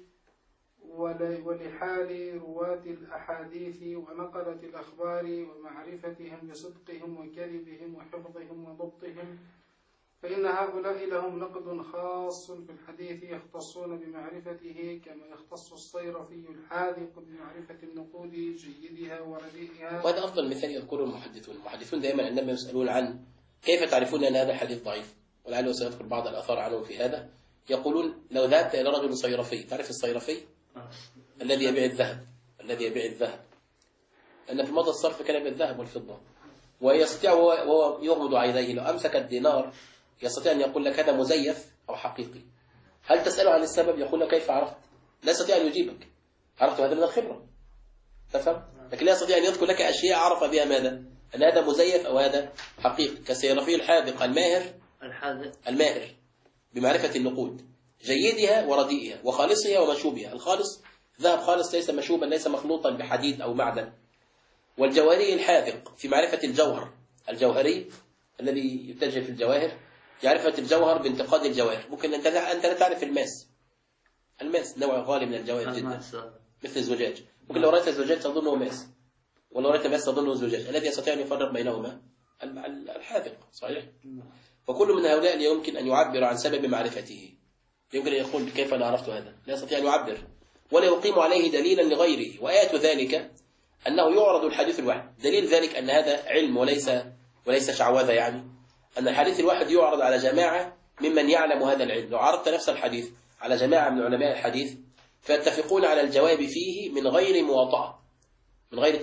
ولحال رواة الأحاديث ونقلة الأخبار ومعرفتهم بصدقهم وكذبهم وحفظهم وضبطهم، فإن هؤلاء لهم نقد خاص في الحديث يختصون بمعرفته كما يختص الصيرفي الحاذق بمعرفة النقود جيدها ورديئها. وهذا أفضل مثال يذكره المحدثون دائما عندما يسألون عن كيف تعرفون أن هذا الحديث ضعيف، ولعله سيذكر بعض الآثار عنه في هذا. يقولون لو ذهبت إلى رجل صيرفي، تعرف الصيرفي؟ الذي يبيع الذهب، لأن في مضى الصرف كان يبيع الذهب والفضة، ويستطيع وهو يغمض عينيه لو أمسك الدينار يستطيع أن يقول لك هذا مزيف أو حقيقي. هل تسأله عن السبب؟ يقول لك كيف عرفت؟ لا يستطيع أن يجيبك. عرفت هذا من الخبرة. تفهم؟ لكن لا يستطيع أن يذكر لك أشياء عرف بها ماذا؟ أن هذا مزيف أو هذا حقيقي. كالسيرفي الحاذق الماهر بمعرفة النقود، جيدها ورديئها وخالصها ومشوبها. الخالص ذهب خالص ليس مشوبا، ليس مخلوطا بحديد أو معدن. والجوهري الحاذق في معرفة الجوهر، الجوهري الذي يتجه في الجواهر، معرفة الجوهر بانتقاد الجواهر. ممكن أنت لا تعرف الماس نوع غالي من الجواهر جدا، مثل الزجاج. ممكن لو رأيت الزجاج تظنه ماس، ولو رأيت ماس تظنه زجاج. الذي يستطيع أن يفرق بينهما الحاذق، صحيح؟ فكل من هؤلاء يمكن أن يعبر عن سبب معرفته. يمكن أن يقول كيف أنا عرفت هذا؟ لا يستطيع أن يعبر ولا يقيم عليه دليلا لغيره. وآية ذلك أنه يعرض الحديث الواحد. دليل ذلك أن هذا علم وليس شعوذة، يعني أن الحديث الواحد يعرض على جماعة ممن يعلم هذا العلم. لو عرضت نفس الحديث على جماعة من علماء الحديث فيتفقون على الجواب فيه من غير مواطأة، من غير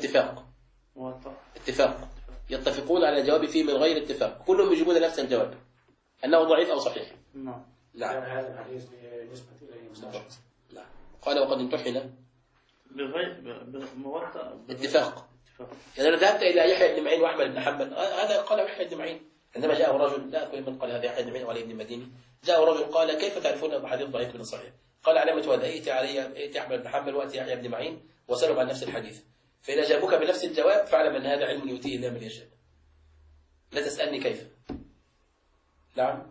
اتفاق يتفقون على الجواب فيه من غير اتفاق، كلهم يجيبون نفس الجواب أنه ضعيف أو صحيح. نعم. هذا الحديث بالنسبة إليه نعم. قال وقد امتحن اتفاق. يعني أنا ذهبت إلى يحيى بن معين وأحمد بن حنبل، هذا قال يحيى بن معين عندما جاءه رجل، لا كل من قال هذا يحيى بن معين وعلي بن المديني، جاءه رجل قال كيف تعرفون أن حديث ضعيف من الصحيح؟ قال علامة هذا ائت أحمد بن حنبل وأتي يحيى بن معين وسألهم عن نفس الحديث، فإذا جابوك بنفس الجواب فاعلم أن هذا علم يؤتيه الله من يشاء. لا تسألني كيف. نعم.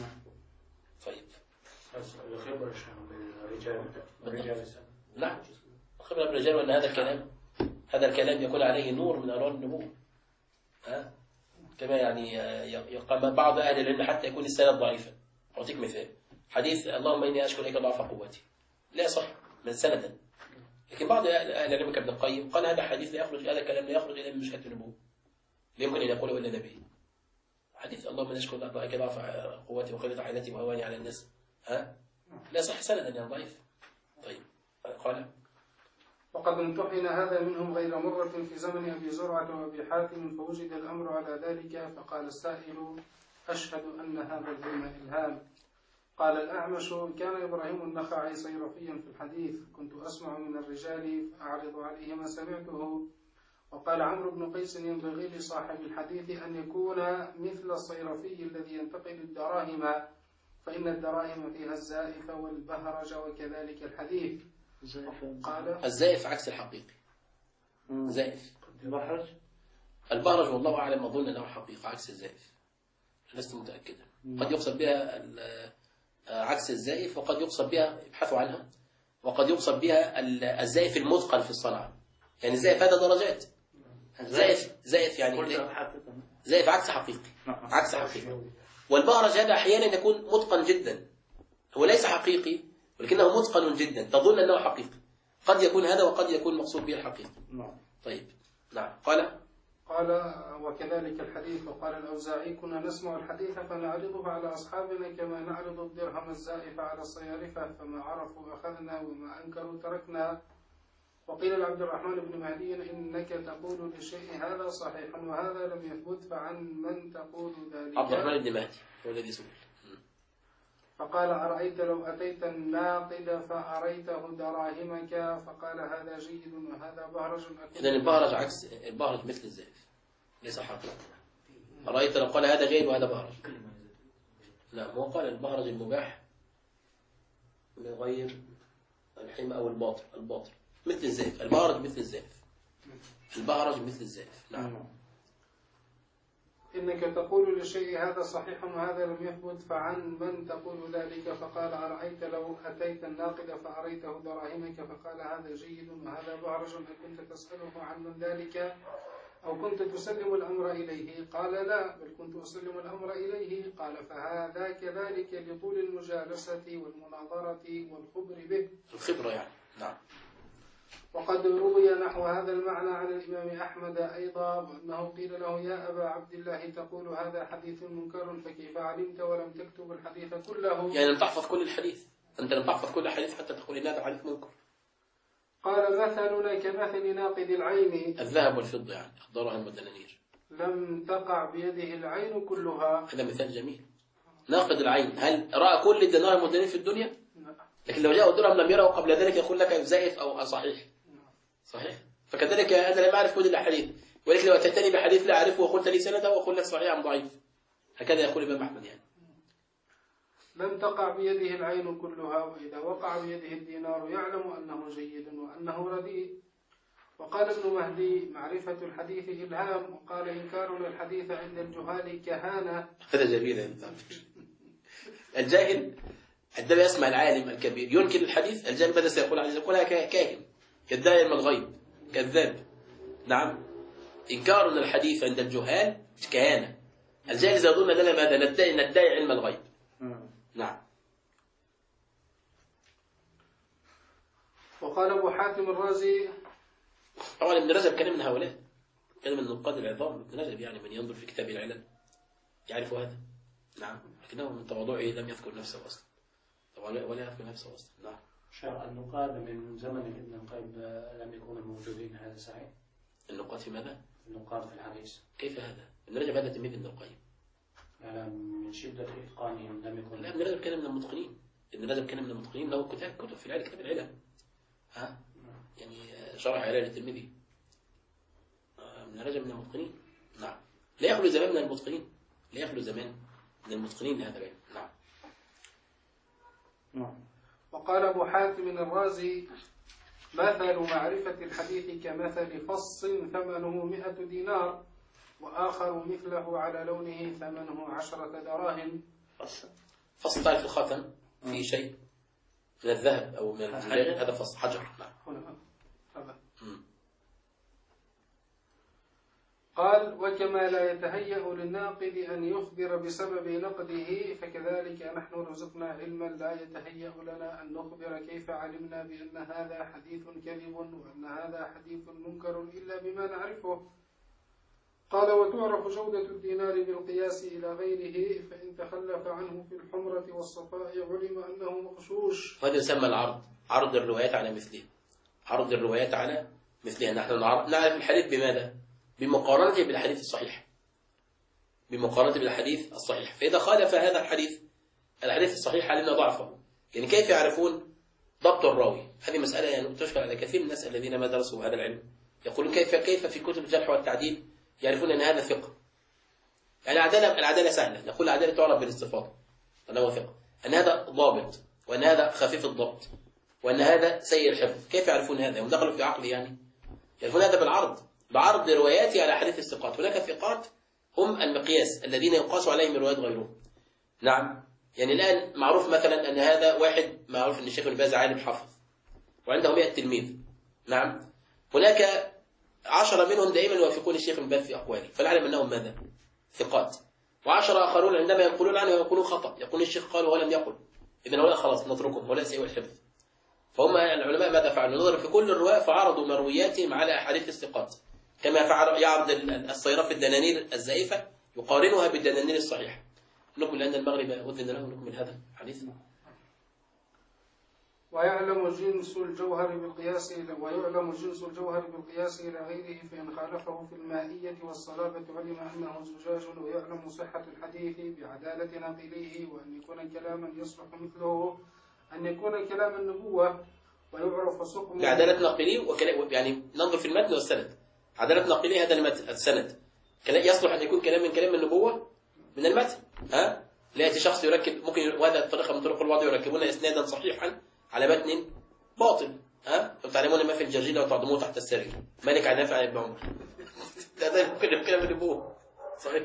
طيب. الخبرة بالرجال. نعم. الخبرة بالرجال، وأن هذا الكلام يكون عليه نور من أنوار النبوة. كما يعني يقام بعض أهل العلم حتى يكون السند ضعيفا. أعطيك مثال، حديث اللهم إني أشكو إليك ضعف قوتي لا صح من سندا، لكن بعض أهل العلم كابن القيم قال هذا حديث لا يخرج، هذا الكلام لا يخرج إلا من مشهد النبوة، لا يمكن أن يقوله إلا نبي. حديث اللهم إني أشكو إليك ضعف قوتي وقلة حيلتي وهواني على الناس لا صح سندا، يعني ضعيف. طيب قال وقد امتحن هذا منهم غير مرة في زمن أبي زرعة وأبي حاتم، فوجد الأمر على ذلك، فقال السائل أشهد أن هذا العلم إلهام. قال الأعمش كان إبراهيم النخعي صيرفيا في الحديث، كنت أسمع من الرجال فأعرض عليه ما سمعته. وقال عمرو بن قيس ينبغي لصاحب الحديث أن يكون مثل الصيرفي الذي ينتقل الدراهم، فإن الدراهم فيها الزائف والبهرج وكذلك الحديث. قال الزائف عكس الحقيقي. زائف البهرج والله أعلم، أظن أنه حقيقة عكس الزائف، لست متأكدا. قد يقصد بها عكس الزائف، وقد يقصد بها ابحثوا عنها، وقد يقصد بها الزائف المثقل في الصنعة. يعني الزائف هذا درجات، زائف يعني زائف عكس حقيقي. والبهرج هذا أحيانا يكون متقن جدا، هو ليس حقيقي ولكنه متقن جدا، تظن أنه حقيقي. قد يكون هذا وقد يكون مقصود به الحقيقي. طيب نعم. قال وكذلك الحديث. وقال الأوزاعي كنا نسمع الحديث فنعرضه على أصحابنا كما نعرض الدرهم الزائف على الصيارفة، فما عرفوا أخذنا وما أنكروا تركنا. وقيل لعبد الرحمن بن مهدي إنك تقول للشيء هذا صحيح وهذا لم يثبت، فعن من تقول ذلك؟ عبد الرحمن بن مهدي هو الذي سئل. فقال أرأيت لو أتيت الناقد فأريته دراهمك، فقال هذا جيد وهذا بهرج. إذن البهرج عكس البهرج مثل الزائف، ليس حقيقي. أرأيت لو قال هذا جيد وهذا بهرج، لا هو قال البهرج المباح من غير الحمى أو الباطل مثل الزائف. البهرج مثل الزائف. نعم. إنك تقول للشيء هذا صحيح وهذا لم يثبت، فعن من تقول ذلك؟ فقال أرأيت لو أتيت الناقد فأريته دراهمك، فقال هذا جيد وهذا بهرج، أكنت تسأله عن من ذلك أو كنت تسلم الأمر إليه؟ قال لا، بل كنت أسلم الأمر إليه. قال فهذا كذلك لطول المجالسة والمناظرة والخبر به. الخبرة يعني. نعم. وقد روي نحو هذا المعنى عن الإمام أحمد أيضا، وأنه قيل له يا أبا عبد الله تقول هذا حديث منكر، فكيف علمت ولم تكتب الحديث كله؟ يعني لم تحفظ كل الحديث، أنت لم تحفظ كل الحديث حتى تقول إن هذا حديث منكر. قال مثلنا كمثل ناقد العين، الذهب والفضة يعني الدراهم والدنانير، لم تقع بيده العين كلها. هذا مثال جميل. ناقد العين هل رأى كل الدراهم والدنانير في الدنيا؟ لكن لو جاء الدرهم لم يره قبل ذلك يقول لك زائف أو صحيح. فكذلك أنا لم أعرف كل الأحاديث، ولكن لو أتيتني بحديث لا أعرفه وقلت لي سنده وأقول لك صحيح أم ضعيف. هكذا يقول الإمام أحمد يعني. لم تقع بيده العين كلها، وإذا وقع بيده الدينار يعلم أنه جيد وأنه رديء. وقال ابن مهدي: معرفة الحديث إلهام. وقال: إنكار الحديث عند الجهال كهانة. هذا جميل. الجاهل عندما يسمع العالم الكبير ينكر الحديث، الجاهل ماذا سيقول عنه؟ يقولها كاهن، يدعي علم الغيب، كذاب. نعم، إنكار الحديث عند الجهال كهانة. الجاهل يظن أننا ماذا ندعي علم الغيب. نعم. وقال أبو حاتم الرازي: طبعا ابن رجب كان من هؤلاء، كان من النقاد العظام. ابن رجب يعني من ينظر في كتاب العلل يعرف هذا. نعم، لكنه من تواضعه لم يذكر نفسه أصلا، طبعا ولا يذكر نفسه أصلا. نعم. شرع النقاد من زمن ابن القيم لم يكونوا موجودين، هذا صحيح؟ النقاد في ماذا؟ النقاد في الحديث. كيف هذا؟ ابن رجب هذا تلميذ ابن القيم. لا، من شدة إتقانهم لم يكن. لا، ابن رجب كان من المتقنين. ابن رجب كان من المتقنين، له كتب في العلل، كتاب العلل. يعني شرح علل الترمذي. ابن رجب من المتقنين. نعم. لا يخلو زمان من المتقنين، لا يخلو زمان من المتقنين هذا العلم. نعم. وقال أبو حاتم الرازي: مثل معرفة الحديث كمثل فص ثمنه 100 دينار، وآخر مثله على لونه ثمنه 10 دراهم. فص تعرف الخاتم في شيء من الذهب أو من الزجاج، هذا فص حجر. نعم. قال: وكما لا يتهيأ للناقد أن يخبر بسبب نقده، فكذلك نحن رزقنا علما لا يتهيأ لنا أن نخبر كيف علمنا بأن هذا حديث كذب وأن هذا حديث منكر إلا بما نعرفه. قال: وتعرف جودة الدينار بالقياس إلى غيره، فإن تخلف عنه في الحمرة والصفاء علم أنه مغشوش. وهذا يسمى العرض، عرض الروايات على مثله، عرض الروايات على مثلها. نحن نعرف الحديث بماذا؟ بمقارنته بالحديث الصحيح، بمقارنته بالحديث الصحيح. فإذا خالف هذا الحديث الصحيح علمنا ضعفه. يعني كيف يعرفون ضبط الراوي؟ هذه مسألة يعني تشكل على كثير من الناس الذين ما درسوا هذا العلم، يقولون كيف في كتب الجرح والتعديل يعرفون أن هذا ثقة. يعني العدالة سهلة، نقول العدالة تعرف بالاستفاضة أنه ثقة، أن هذا ضابط، وأن هذا خفيف الضبط، وأن هذا سيء الحفظ. كيف يعرفون هذا؟ هم دخلوا في عقل يعني. يعرفون هذا بالعرض، بعرض رواياتي على حديث الثقات. هناك ثقات هم المقياس الذين يقاس عليهم روايات غيرهم. نعم. يعني الآن معروف مثلا أن هذا واحد معروف أن الشيخ ابن باز عالم حافظ وعنده 100 تلميذ. نعم. هناك 10 منهم دائما يوافقون الشيخ ابن باز في أقواله، فنعلم أنهم ماذا؟ ثقات. و10 آخرون عندما ينقلون عنه يقولون خطأ، يقول الشيخ قال ولم يقل، إذن هؤلاء خلاص نتركهم، هؤلاء سيء الحفظ. فهم العلماء ماذا فعلوا؟ نظروا في كل الرواة فعرضوا مروياتهم على أحاديث الثقات، كما فعل يعرض الصيرفي الدنانير الزائفة يقارنها بالدنانير الصحيحة. نكمل لأن المغرب أذن له، نكمل هذا الحديث. ويعلم جنس الجوهر بالقياس إلى غيره، فإن خالفه في المائية والصلابة علم أنه زجاج. ويعلم صحة الحديث بعدالة ناقليه، وأن يكون كلاما يصلح مثله، أن يكون كلام النبوة، ويعرف سقمه بعدالة ناقليه يعني ننظر في المتن والسند. عدالة ناقليه هذا السند يصلح أن يكون كلام من كلام النبوة من المتن. لا يأتي شخص يركب، ممكن وهذا الطريقة من طرق الوضع، يركبون إسنادا صحيحا على متن باطل. وتعلمون ما في الجرجيل وتعظموه تحت السرير. مالك عن نافع عن ابن عمر. هذا يمكن كلام النبوة صحيح.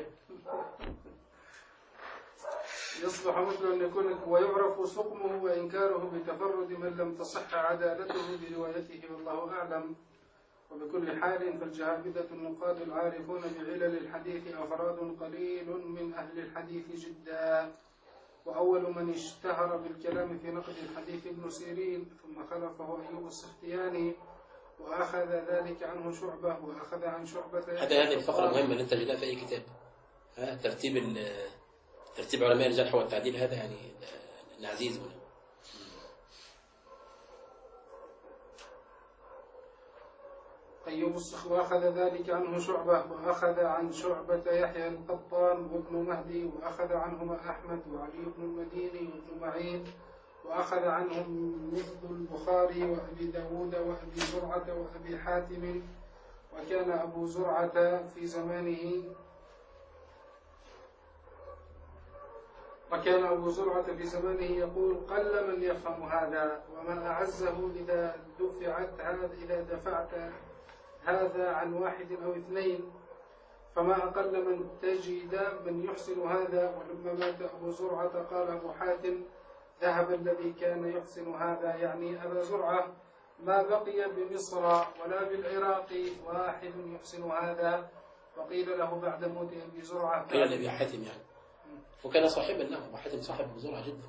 يصلح مثل أن يكون. ويعرف سقمه وإنكاره بتفرد من لم تصح عدالته بروايته، والله أعلم. وبكل حال فالجهابذة النقاد العارفون بعلل الحديث أفراد قليل من أهل الحديث جدا. وأول من اشتهر بالكلام في نقد الحديث ابن سيرين، ثم خلفه أيوب السختياني، وأخذ ذلك عنه شعبة، وأخذ عن شعبة. هذه الفقرة مهمة اللي أنت تجدها في أي كتاب. ترتيب علماء الجرح والتعديل، هذا يعني عزيز هنا. أيوب وأخذ ذلك عنه شعبة، وأخذ عن شعبة يحيى القطان وابن مهدي، وأخذ عنهما أحمد وعلي بن المديني وابن معين، وأخذ عنهم مثل البخاري وأبي داود وأبي زرعة وأبي حاتم. وكان أبو زرعة في زمانه يقول: قل من يفهم هذا، وما أعزه إذا دفعت هذا عن واحد أو اثنين، فما أقل من تجد من يحسن هذا. ولما مات أبو زرعة قال أبو حاتم: ذهب الذي كان يحسن هذا، يعني أبا زرعة، ما بقي بمصر ولا بالعراق واحد يحسن هذا. وقيل له بعد موت أبي زرعة، قيل لأبي حاتم يعني، وكان صاحبا له، أبو حاتم صاحب أبو زرعة جدا.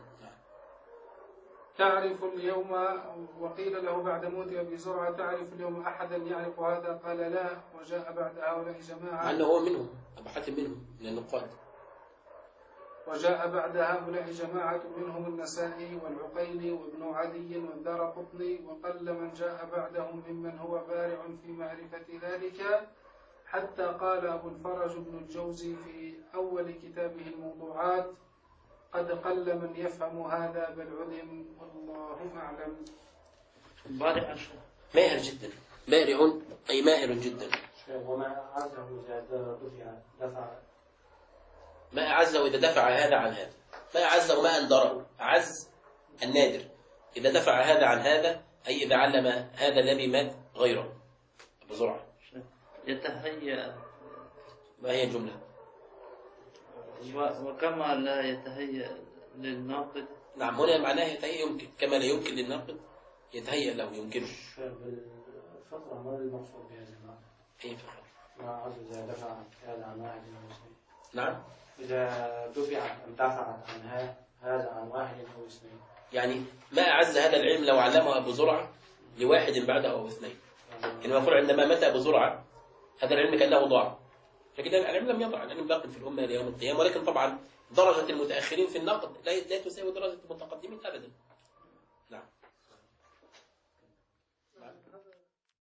تعرف اليوم، وقيل له بعد موت أبي زرعة: تعرف اليوم أحدا يعرف هذا؟ قال: لا. وجاء بعد هؤلاء جماعة، مع أنه هو منهم، أبو حاتم منهم من النقاد. وجاء بعد هؤلاء جماعة منهم النسائي والعقيلي وابن عدي والدارقطني، وقل من جاء بعدهم ممن هو بارع في معرفة ذلك، حتى قال أبو الفرج بن الجوزي في أول كتابه الموضوعات: قد قل من يفهم هذا بل عدم، والله أعلم. بارع ماهر جدا، بارع أي ماهر جدا. وما أعزه إذا دفع ما أعزه إذا دفع هذا عن هذا، ما أعزه ما أندره، أعز النادر. إذا دفع هذا عن هذا أي إذا علم هذا الذي مات غيره. أبو زرعة يتهيأ، ما هي الجملة؟ وكما لا يتهيأ للناقد. نعم، هنا معناه يتهيأ يمكن، كما لا يمكن للناقد يتهيأ له يمكنه. بالفقرة ما المقصود بها جماعة؟ أي فقرة؟ ما أعز إذا دفع هذا عن واحد أو اثنين. نعم، إذا دفعت عن هذا عن واحد أو اثنين، يعني ما أعز هذا العلم لو علمه أبو زرعة لواحد بعده أو اثنين. يعني نقول عندما مات أبو زرعة هذا العلم كأنه ضاع، لكن العلم لم يضع، العلم باق في الأمة إلى يوم القيامة. ولكن طبعا درجة المتأخرين في النقد لا تساوي درجة المتقدمين أبدا.